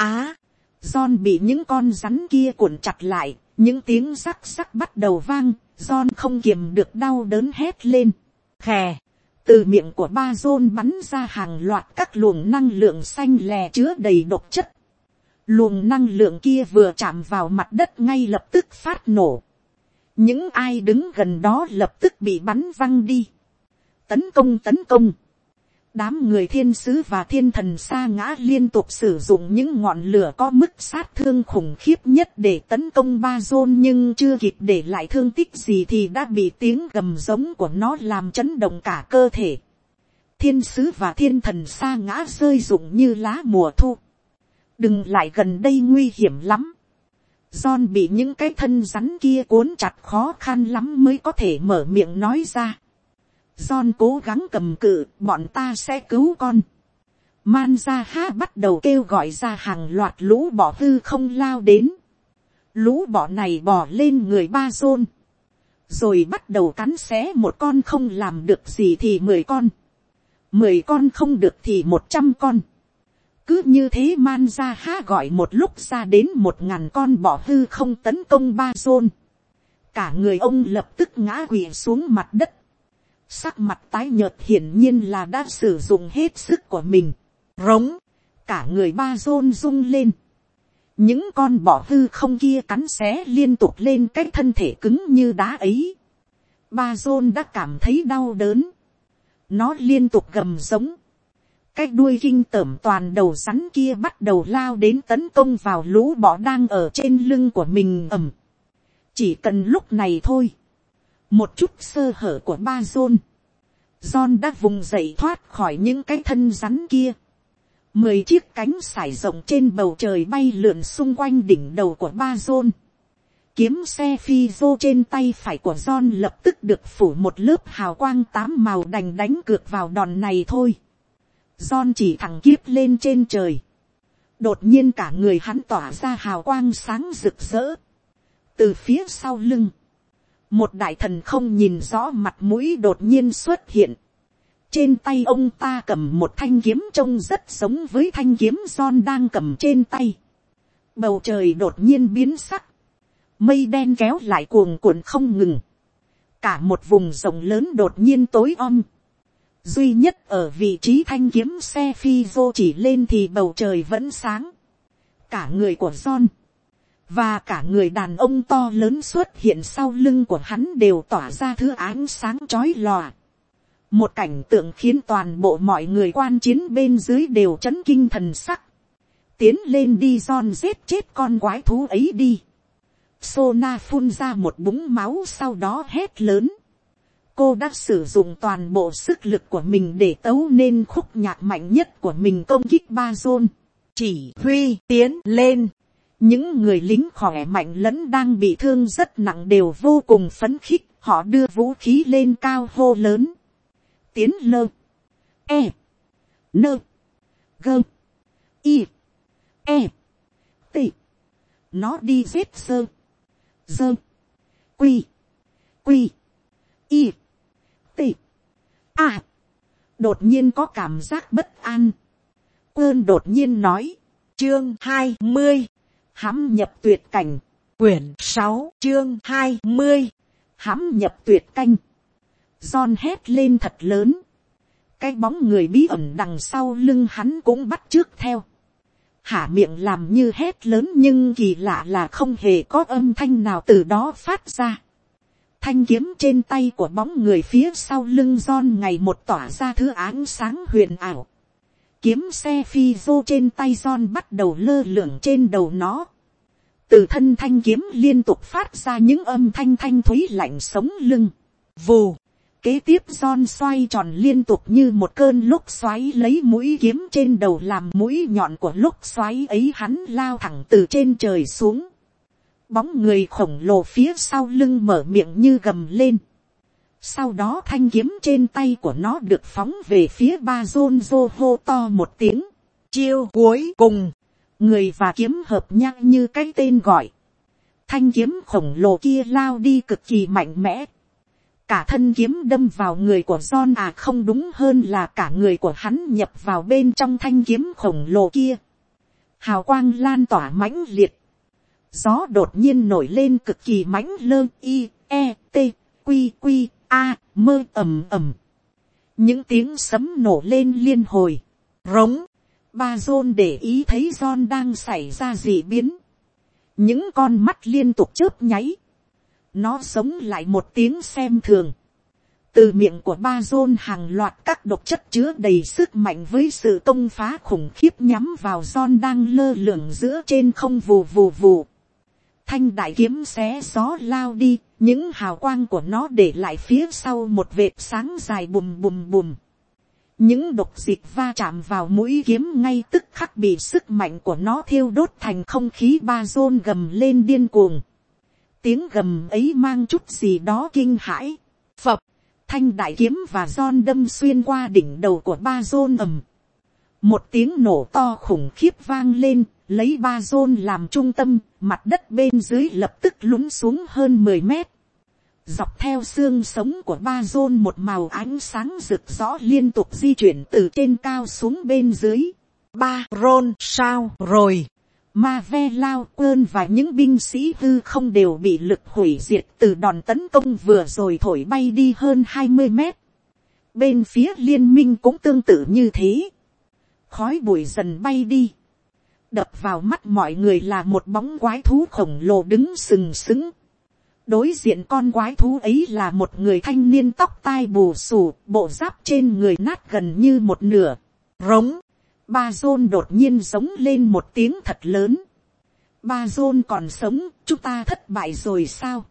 John bị những con rắn kia cuộn chặt lại, những tiếng rắc rắc bắt đầu vang, John không kiềm được đau đớn hét lên. Khè, từ miệng của ba John bắn ra hàng loạt các luồng năng lượng xanh lè chứa đầy độc chất. Luồng năng lượng kia vừa chạm vào mặt đất ngay lập tức phát nổ. Những ai đứng gần đó lập tức bị bắn văng đi. Tấn công. Đám người thiên sứ và thiên thần sa ngã liên tục sử dụng những ngọn lửa có mức sát thương khủng khiếp nhất để tấn công ba John, nhưng chưa kịp để lại thương tích gì thì đã bị tiếng gầm giống của nó làm chấn động cả cơ thể. Thiên sứ và thiên thần sa ngã rơi rụng như lá mùa thu. Đừng lại gần đây, nguy hiểm lắm. John bị những cái thân rắn kia cuốn chặt, khó khăn lắm mới có thể mở miệng nói ra. John cố gắng cầm cự, bọn ta sẽ cứu con. Manzaha bắt đầu kêu gọi ra hàng loạt lũ bọ hư không lao đến. Lũ bọ này bò lên người ba John, rồi bắt đầu cắn xé, một con không làm được gì thì 10 con. 10 con không được thì 100 con. Cứ như thế Manzaha gọi một lúc ra đến 1000 con bọ hư không tấn công ba John. Cả người ông lập tức ngã quỵ xuống mặt đất. Sắc mặt tái nhợt, hiển nhiên là đã sử dụng hết sức của mình. Rống, cả người ba John rung lên. Những con bọ hư không kia cắn xé liên tục lên cái thân thể cứng như đá ấy. Ba John đã cảm thấy đau đớn. Nó liên tục gầm giống. Cái đuôi kinh tởm toàn đầu rắn kia bắt đầu lao đến tấn công vào lũ bọ đang ở trên lưng của mình. Chỉ cần lúc này thôi, một chút sơ hở của ba John đã vùng dậy thoát khỏi những cái thân rắn kia. 10 chiếc cánh sải rộng trên bầu trời bay lượn xung quanh đỉnh đầu của ba John. Kiếm xe phi vô trên tay phải của John lập tức được phủ một lớp hào quang 8 màu, đành đánh cược vào đòn này thôi. John chỉ thẳng kiếp lên trên trời. Đột nhiên cả người hắn tỏa ra hào quang sáng rực rỡ. Từ phía sau lưng, một đại thần không nhìn rõ mặt mũi đột nhiên xuất hiện. Trên tay ông ta cầm một thanh kiếm trông rất giống với thanh kiếm John đang cầm trên tay. Bầu trời đột nhiên biến sắc. Mây đen kéo lại cuồn cuộn không ngừng. Cả một vùng rộng lớn đột nhiên tối om. Duy nhất ở vị trí thanh kiếm xe phi vô chỉ lên thì bầu trời vẫn sáng. Cả người của John và cả người đàn ông to lớn xuất hiện sau lưng của hắn đều tỏa ra thứ ánh sáng chói lòa. Một cảnh tượng khiến toàn bộ mọi người quan chiến bên dưới đều chấn kinh thần sắc. Tiến lên đi John, giết chết con quái thú ấy đi. Sona phun ra một búng máu sau đó hét lớn. Cô đã sử dụng toàn bộ sức lực của mình để tấu nên khúc nhạc mạnh nhất của mình công kích Bazon. Chỉ huy tiến lên. Những người lính khỏe mạnh lẫn đang bị thương rất nặng đều vô cùng phấn khích. Họ đưa vũ khí lên cao hô lớn. Tiến lơ. E. Nơ. Gơ. Y. E. T. Nó đi giết sơ. Dơ. Quy. Quy. Y. T. A. Đột nhiên có cảm giác bất an. Quên đột nhiên nói. Chương 20. Hãm nhập tuyệt cảnh. Quyển 6 chương 20. Hãm nhập tuyệt canh. John hét lên thật lớn. Cái bóng người bí ẩn đằng sau lưng hắn cũng bắt chước theo. Hả miệng làm như hét lớn nhưng kỳ lạ là không hề có âm thanh nào từ đó phát ra. Thanh kiếm trên tay của bóng người phía sau lưng John ngày một tỏa ra thứ ánh sáng huyền ảo. Kiếm xe phi vô trên tay John bắt đầu lơ lửng trên đầu nó. Từ thân thanh kiếm liên tục phát ra những âm thanh thanh thúy lạnh sống lưng. Vù. Kế tiếp John xoay tròn liên tục như một cơn lốc xoáy, lấy mũi kiếm trên đầu làm mũi nhọn của lốc xoáy ấy, hắn lao thẳng từ trên trời xuống. Bóng người khổng lồ phía sau lưng mở miệng như gầm lên. Sau đó thanh kiếm trên tay của nó được phóng về phía Bazon, hô to một tiếng. Chiêu cuối cùng. Người và kiếm hợp nhau như cái tên gọi. Thanh kiếm khổng lồ kia lao đi cực kỳ mạnh mẽ. Cả thân kiếm đâm vào người của John, không đúng hơn là cả người của hắn nhập vào bên trong thanh kiếm khổng lồ kia. Hào quang lan tỏa mãnh liệt. Gió đột nhiên nổi lên cực kỳ mãnh lơ, i, e, t, quy, quy, a, mơ ầm ầm. Những tiếng sấm nổ lên liên hồi. Rống. Bazon để ý thấy John đang xảy ra dị biến. Những con mắt liên tục chớp nháy. Nó sống lại một tiếng xem thường. Từ miệng của Bazon hàng loạt các độc chất chứa đầy sức mạnh với sự công phá khủng khiếp nhắm vào John đang lơ lửng giữa trên không, vù vù vù. Thanh đại kiếm xé gió lao đi, những hào quang của nó để lại phía sau một vệt sáng dài bùm bùm bùm. Những độc dịch va chạm vào mũi kiếm ngay tức khắc bị sức mạnh của nó thiêu đốt thành không khí. Bazon gầm lên điên cuồng. Tiếng gầm ấy mang chút gì đó kinh hãi. Phập, thanh đại kiếm và John đâm xuyên qua đỉnh đầu của Bazon ầm. Một tiếng nổ to khủng khiếp vang lên, lấy Bazon làm trung tâm, mặt đất bên dưới lập tức lún xuống hơn 10 mét. Dọc theo xương sống của Bazon một màu ánh sáng rực rõ liên tục di chuyển từ trên cao xuống bên dưới. Baron sao rồi? Mavelao Quên và những binh sĩ hư không đều bị lực hủy diệt từ đòn tấn công vừa rồi thổi bay đi hơn 20 mét. Bên phía liên minh cũng tương tự như thế. Khói bụi dần bay đi. Đập vào mắt mọi người là một bóng quái thú khổng lồ đứng sừng sững. Đối diện con quái thú ấy là một người thanh niên tóc tai bù xù, bộ giáp trên người nát gần như một nửa. Rống. Bazon đột nhiên giống lên một tiếng thật lớn. Bazon còn sống, chúng ta thất bại rồi sao?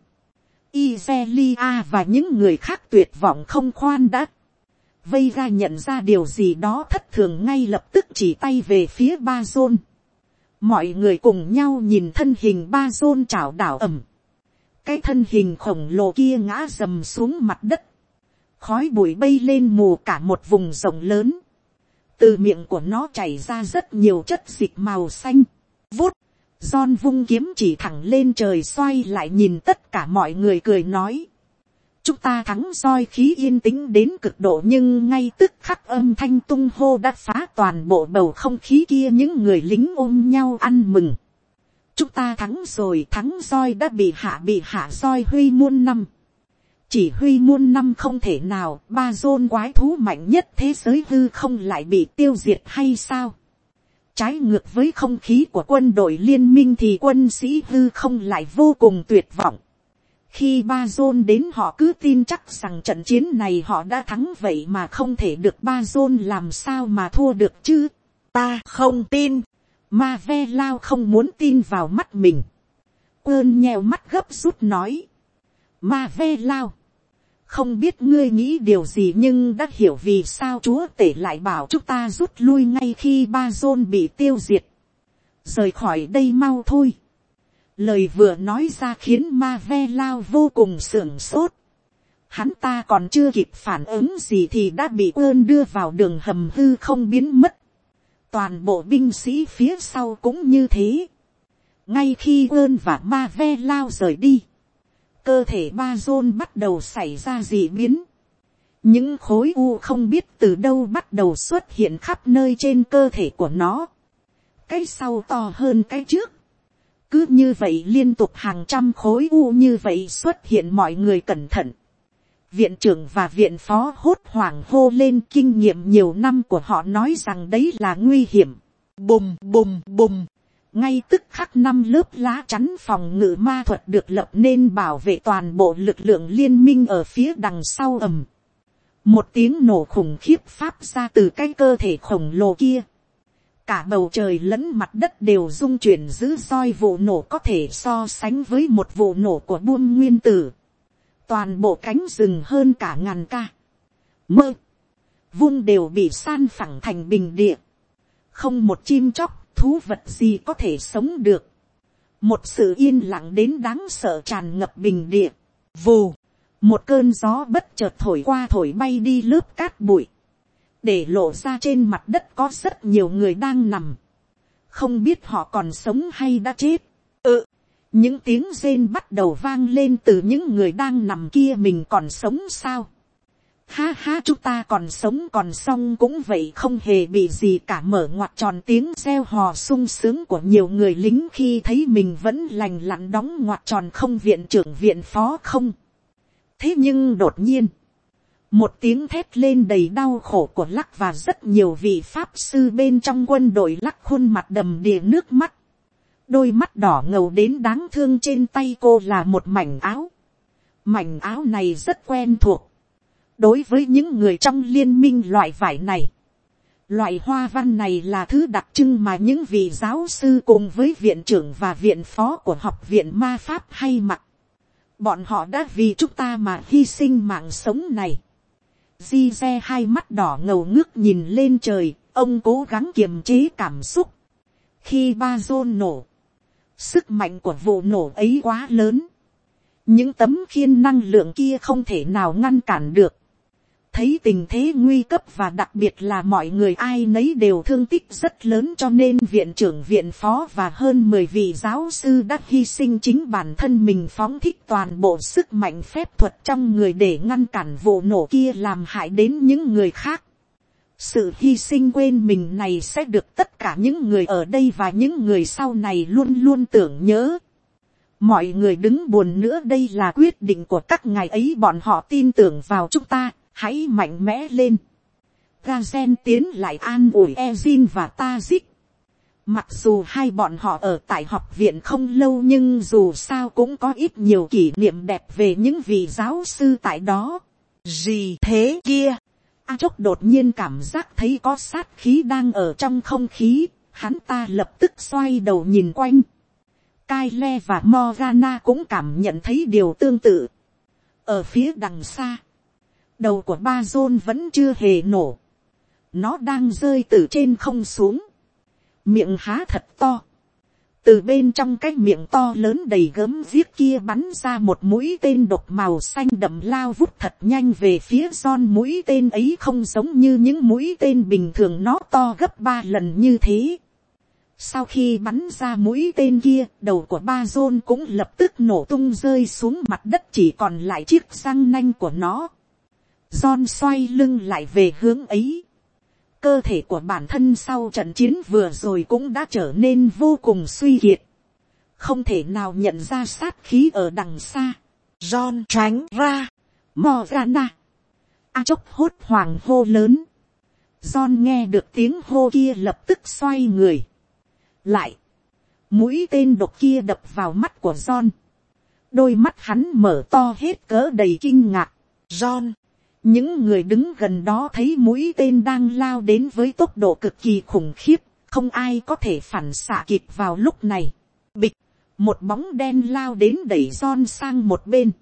Izelia và những người khác tuyệt vọng không khoan đã. Vây ra nhận ra điều gì đó thất thường ngay lập tức chỉ tay về phía Bazon. Mọi người cùng nhau nhìn thân hình Bazon chảo đảo ẩm. Cái thân hình khổng lồ kia ngã rầm xuống mặt đất. Khói bụi bay lên mù cả một vùng rộng lớn. Từ miệng của nó chảy ra rất nhiều chất dịch màu xanh. Vút, John vung kiếm chỉ thẳng lên trời, xoay lại nhìn tất cả mọi người cười nói. Chúng ta thắng. Roi khí yên tĩnh đến cực độ nhưng ngay tức khắc âm thanh tung hô đã phá toàn bộ bầu không khí kia. Những người lính ôm nhau ăn mừng. Chúng ta thắng rồi, thắng. Roi đã bị hạ roi huy muôn năm. chỉ huy muôn năm không thể nào, ba dôn quái thú mạnh nhất thế giới hư không lại bị tiêu diệt hay sao? Trái ngược với không khí của quân đội liên minh thì quân sĩ hư không lại vô cùng tuyệt vọng. Khi ba dôn đến họ cứ tin chắc rằng trận chiến này họ đã thắng, vậy mà không thể được, ba dôn làm sao mà thua được chứ? Ta không tin. Ma Ve Lao không muốn tin vào mắt mình. Quơn nheo mắt gấp rút nói. Ma Ve Lao, không biết ngươi nghĩ điều gì nhưng đã hiểu vì sao chúa tể lại bảo chúng ta rút lui ngay khi ba dôn bị tiêu diệt. Rời khỏi đây mau thôi. Lời vừa nói ra khiến Ma Ve Lao vô cùng sửng sốt. Hắn ta còn chưa kịp phản ứng gì thì đã bị Ơn đưa vào đường hầm hư không biến mất. Toàn bộ binh sĩ phía sau cũng như thế. Ngay khi Ơn và Ma Ve Lao rời đi, cơ thể ba dôn bắt đầu xảy ra dị biến. Những khối u không biết từ đâu bắt đầu xuất hiện khắp nơi trên cơ thể của nó. Cái sau to hơn cái trước. Cứ như vậy liên tục hàng trăm khối u như vậy xuất hiện, mọi người cẩn thận. Viện trưởng và viện phó hốt hoảng hô lên, kinh nghiệm nhiều năm của họ nói rằng đấy là nguy hiểm. Bùm bùm bùm. Ngay tức khắc 5 lớp lá chắn phòng ngự ma thuật được lập nên bảo vệ toàn bộ lực lượng liên minh ở phía đằng sau. Ầm. Một tiếng nổ khủng khiếp phát ra từ cái cơ thể khổng lồ kia. Cả bầu trời lẫn mặt đất đều rung chuyển dữ dội, vụ nổ có thể so sánh với một vụ nổ của bom nguyên tử. Toàn bộ cánh rừng hơn cả ngàn ca mơ vung đều bị san phẳng thành bình địa. Không một chim chóc, thú vật gì có thể sống được. Một sự yên lặng đến đáng sợ tràn ngập bình địa. Vù, một cơn gió bất chợt thổi qua, thổi bay đi lớp cát bụi, để lộ ra trên mặt đất có rất nhiều người đang nằm. Không biết họ còn sống hay đã chết. Những tiếng rên bắt đầu vang lên từ những người đang nằm kia. Mình còn sống sao? Ha ha, chúng ta còn sống, còn xong cũng vậy, không hề bị gì cả. Mở ngoặt tròn tiếng reo hò sung sướng của nhiều người lính khi thấy mình vẫn lành lặn, đóng ngoặt tròn không, viện trưởng viện phó không. Thế nhưng đột nhiên, một tiếng thét lên đầy đau khổ của Lắc và rất nhiều vị pháp sư bên trong quân đội Lắc khuôn mặt đầm đìa nước mắt. Đôi mắt đỏ ngầu đến đáng thương, trên tay cô là một mảnh áo. Mảnh áo này rất quen thuộc. Đối với những người trong liên minh, loại vải này, loại hoa văn này là thứ đặc trưng mà những vị giáo sư cùng với viện trưởng và viện phó của học viện ma pháp hay mặc. Bọn họ đã vì chúng ta mà hy sinh mạng sống này. Gize hai mắt đỏ ngầu ngước nhìn lên trời, ông cố gắng kiềm chế cảm xúc. Khi ba dôn nổ, sức mạnh của vụ nổ ấy quá lớn. Những tấm khiên năng lượng kia không thể nào ngăn cản được. Thấy tình thế nguy cấp và đặc biệt là mọi người ai nấy đều thương tích rất lớn, cho nên viện trưởng viện phó và hơn 10 vị giáo sư đã hy sinh chính bản thân mình, phóng thích toàn bộ sức mạnh phép thuật trong người để ngăn cản vụ nổ kia làm hại đến những người khác. Sự hy sinh quên mình này sẽ được tất cả những người ở đây và những người sau này luôn luôn tưởng nhớ. Mọi người đứng buồn nữa, đây là quyết định của các ngài ấy, bọn họ tin tưởng vào chúng ta, hãy mạnh mẽ lên. Gazen tiến lại an ủi Ezin và Tazik. Mặc dù hai bọn họ ở tại học viện không lâu nhưng dù sao cũng có ít nhiều kỷ niệm đẹp về những vị giáo sư tại đó. Gì thế kia? Chốc đột nhiên cảm giác thấy có sát khí đang ở trong không khí, hắn ta lập tức xoay đầu nhìn quanh. Kyle và Morgana cũng cảm nhận thấy điều tương tự. Ở phía đằng xa, đầu của ba John vẫn chưa hề nổ. Nó đang rơi từ trên không xuống. Miệng há thật to. Từ bên trong cái miệng to lớn đầy gớm viết kia bắn ra một mũi tên độc màu xanh đậm lao vút thật nhanh về phía John. Mũi tên ấy không giống như những mũi tên bình thường, nó to gấp 3 lần như thế. Sau khi bắn ra mũi tên kia, đầu của ba John cũng lập tức nổ tung rơi xuống mặt đất, chỉ còn lại chiếc răng nanh của nó. John xoay lưng lại về hướng ấy. Cơ thể của bản thân sau trận chiến vừa rồi cũng đã trở nên vô cùng suy kiệt. Không thể nào nhận ra sát khí ở đằng xa. John tránh ra. Morgana. A chốc hốt hoảng hô lớn. John nghe được tiếng hô kia lập tức xoay người. Lại. Mũi tên độc kia đập vào mắt của John. Đôi mắt hắn mở to hết cỡ đầy kinh ngạc. John. Những người đứng gần đó thấy mũi tên đang lao đến với tốc độ cực kỳ khủng khiếp. Không ai có thể phản xạ kịp vào lúc này. Bịch. Một bóng đen lao đến đẩy John sang một bên.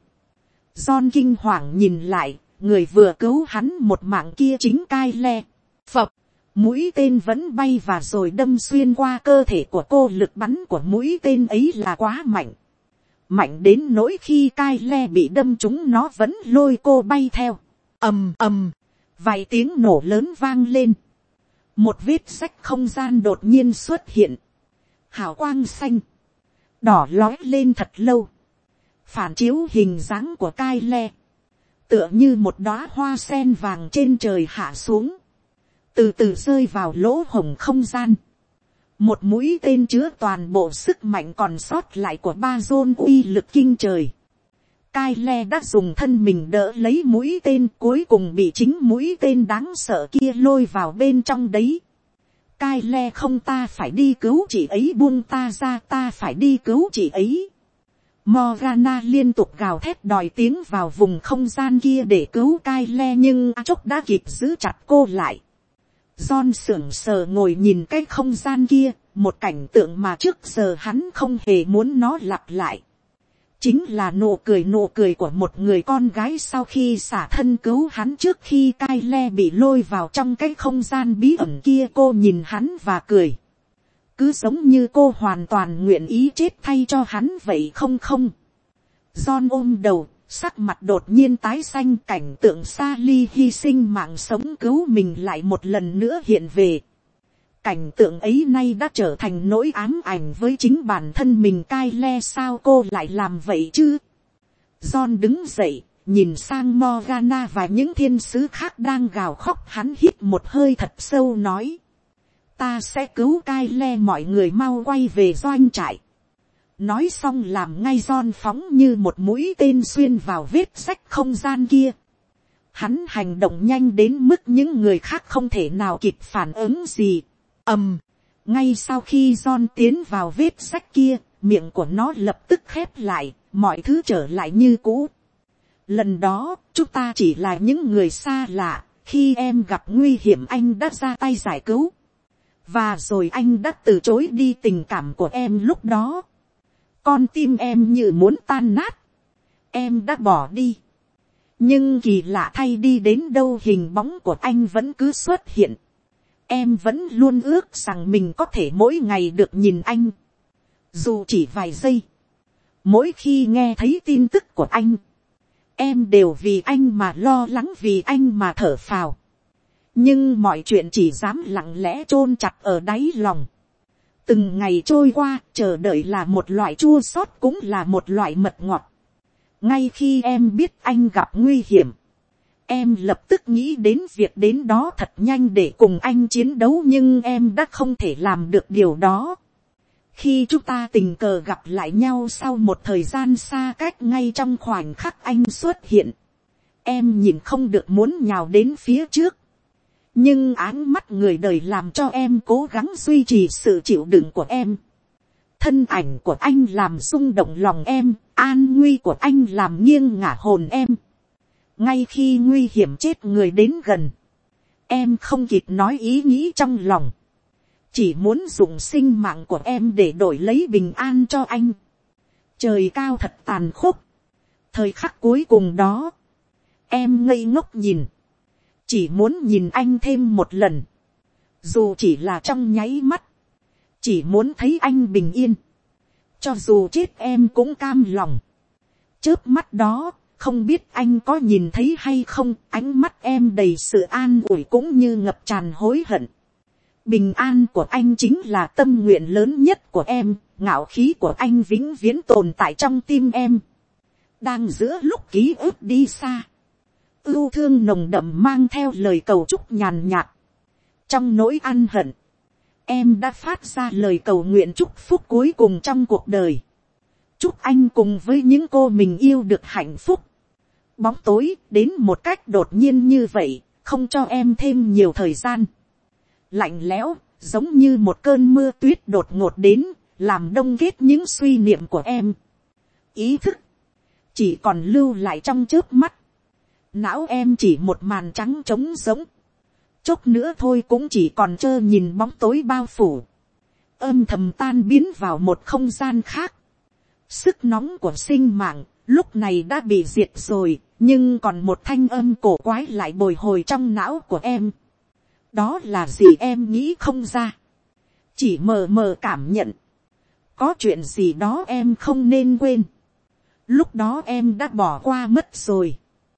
John kinh hoàng nhìn lại. Người vừa cứu hắn một mạng kia chính Kyle. Phập. Mũi tên vẫn bay và rồi đâm xuyên qua cơ thể của cô. Lực bắn của mũi tên ấy là quá mạnh. Mạnh đến nỗi khi Kyle bị đâm trúng nó vẫn lôi cô bay theo. Ầm ầm. Vài tiếng nổ lớn vang lên. Một vết rách không gian đột nhiên xuất hiện. Hào quang xanh. Đỏ lói lên thật lâu. Phản chiếu hình dáng của Kyle. Tựa như một đóa hoa sen vàng trên trời hạ xuống. Từ từ rơi vào lỗ hổng không gian. Một mũi tên chứa toàn bộ sức mạnh còn sót lại của ba Zôn uy lực kinh trời. Kyle đã dùng thân mình đỡ lấy mũi tên, cuối cùng bị chính mũi tên đáng sợ kia lôi vào bên trong đấy. Kyle không, ta phải đi cứu chị ấy, buông ta ra, ta phải đi cứu chị ấy. Morgana liên tục gào thét đòi tiếng vào vùng không gian kia để cứu Kyle, nhưng A Chốc đã kịp giữ chặt cô lại. John sững sờ ngồi nhìn cái không gian kia, một cảnh tượng mà trước giờ hắn không hề muốn nó lặp lại. Chính là nụ cười của một người con gái sau khi xả thân cứu hắn trước khi Kyle bị lôi vào trong cái không gian bí ẩn kia. Cô nhìn hắn và cười. Cứ giống như cô hoàn toàn nguyện ý chết thay cho hắn vậy không không. John ôm đầu, sắc mặt đột nhiên tái xanh. Cảnh tượng Sally hy sinh mạng sống cứu mình lại một lần nữa hiện về. Cảnh tượng ấy nay đã trở thành nỗi ám ảnh với chính bản thân mình. Kyle, sao cô lại làm vậy chứ? John đứng dậy, nhìn sang Morgana và những thiên sứ khác đang gào khóc. Hắn hít một hơi thật sâu nói. Ta sẽ cứu Kyle, mọi người mau quay về doanh trại. Nói xong làm ngay John phóng như một mũi tên xuyên vào vết rách không gian kia. Hắn hành động nhanh đến mức những người khác không thể nào kịp phản ứng gì. Ngay sau khi John tiến vào vết rách kia, miệng của nó lập tức khép lại, mọi thứ trở lại như cũ. Lần đó, chúng ta chỉ là những người xa lạ, khi em gặp nguy hiểm anh đã ra tay giải cứu. Và rồi anh đã từ chối đi tình cảm của em lúc đó. Con tim em như muốn tan nát. Em đã bỏ đi. Nhưng kỳ lạ thay, đi đến đâu hình bóng của anh vẫn cứ xuất hiện. Em vẫn luôn ước rằng mình có thể mỗi ngày được nhìn anh. Dù chỉ vài giây. Mỗi khi nghe thấy tin tức của anh, em đều vì anh mà lo lắng, vì anh mà thở phào. Nhưng mọi chuyện chỉ dám lặng lẽ chôn chặt ở đáy lòng. Từng ngày trôi qua, chờ đợi là một loại chua xót cũng là một loại mật ngọt. Ngay khi em biết anh gặp nguy hiểm, em lập tức nghĩ đến việc đến đó thật nhanh để cùng anh chiến đấu, nhưng em đã không thể làm được điều đó. Khi chúng ta tình cờ gặp lại nhau sau một thời gian xa cách, ngay trong khoảnh khắc anh xuất hiện, em nhìn không được muốn nhào đến phía trước. Nhưng áng mắt người đời làm cho em cố gắng duy trì sự chịu đựng của em. Thân ảnh của anh làm rung động lòng em, an nguy của anh làm nghiêng ngả hồn em. Ngay khi nguy hiểm chết người đến gần, em không kịp nói ý nghĩ trong lòng. Chỉ muốn dùng sinh mạng của em để đổi lấy bình an cho anh. Trời cao thật tàn khốc. Thời khắc cuối cùng đó, em ngây ngốc nhìn. Chỉ muốn nhìn anh thêm một lần. Dù chỉ là trong nháy mắt. Chỉ muốn thấy anh bình yên. Cho dù chết em cũng cam lòng. Chớp mắt đó, không biết anh có nhìn thấy hay không, ánh mắt em đầy sự an ủi cũng như ngập tràn hối hận. Bình an của anh chính là tâm nguyện lớn nhất của em, ngạo khí của anh vĩnh viễn tồn tại trong tim em. Đang giữa lúc ký ức đi xa, ưu thương nồng đậm mang theo lời cầu chúc nhàn nhạt. Trong nỗi ăn hận, em đã phát ra lời cầu nguyện chúc phúc cuối cùng trong cuộc đời. Chúc anh cùng với những cô mình yêu được hạnh phúc. bóng tối đến một cách đột nhiên như vậy, không cho em thêm nhiều thời gian. Lạnh lẽo, giống như một cơn mưa tuyết đột ngột đến, làm đông kết những suy niệm của em. Ý thức chỉ còn lưu lại trong chớp mắt. Não em chỉ một màn trắng trống rỗng. Chốc nữa thôi cũng chỉ còn trơ nhìn bóng tối bao phủ. Âm thầm tan biến vào một không gian khác. Sức nóng của sinh mạng lúc này đã bị diệt rồi, nhưng còn một thanh âm cổ quái lại bồi hồi trong não của em. Đó là gì em nghĩ không ra. Chỉ mờ mờ cảm nhận. Có chuyện gì đó em không nên quên. Lúc đó em đã bỏ qua mất rồi.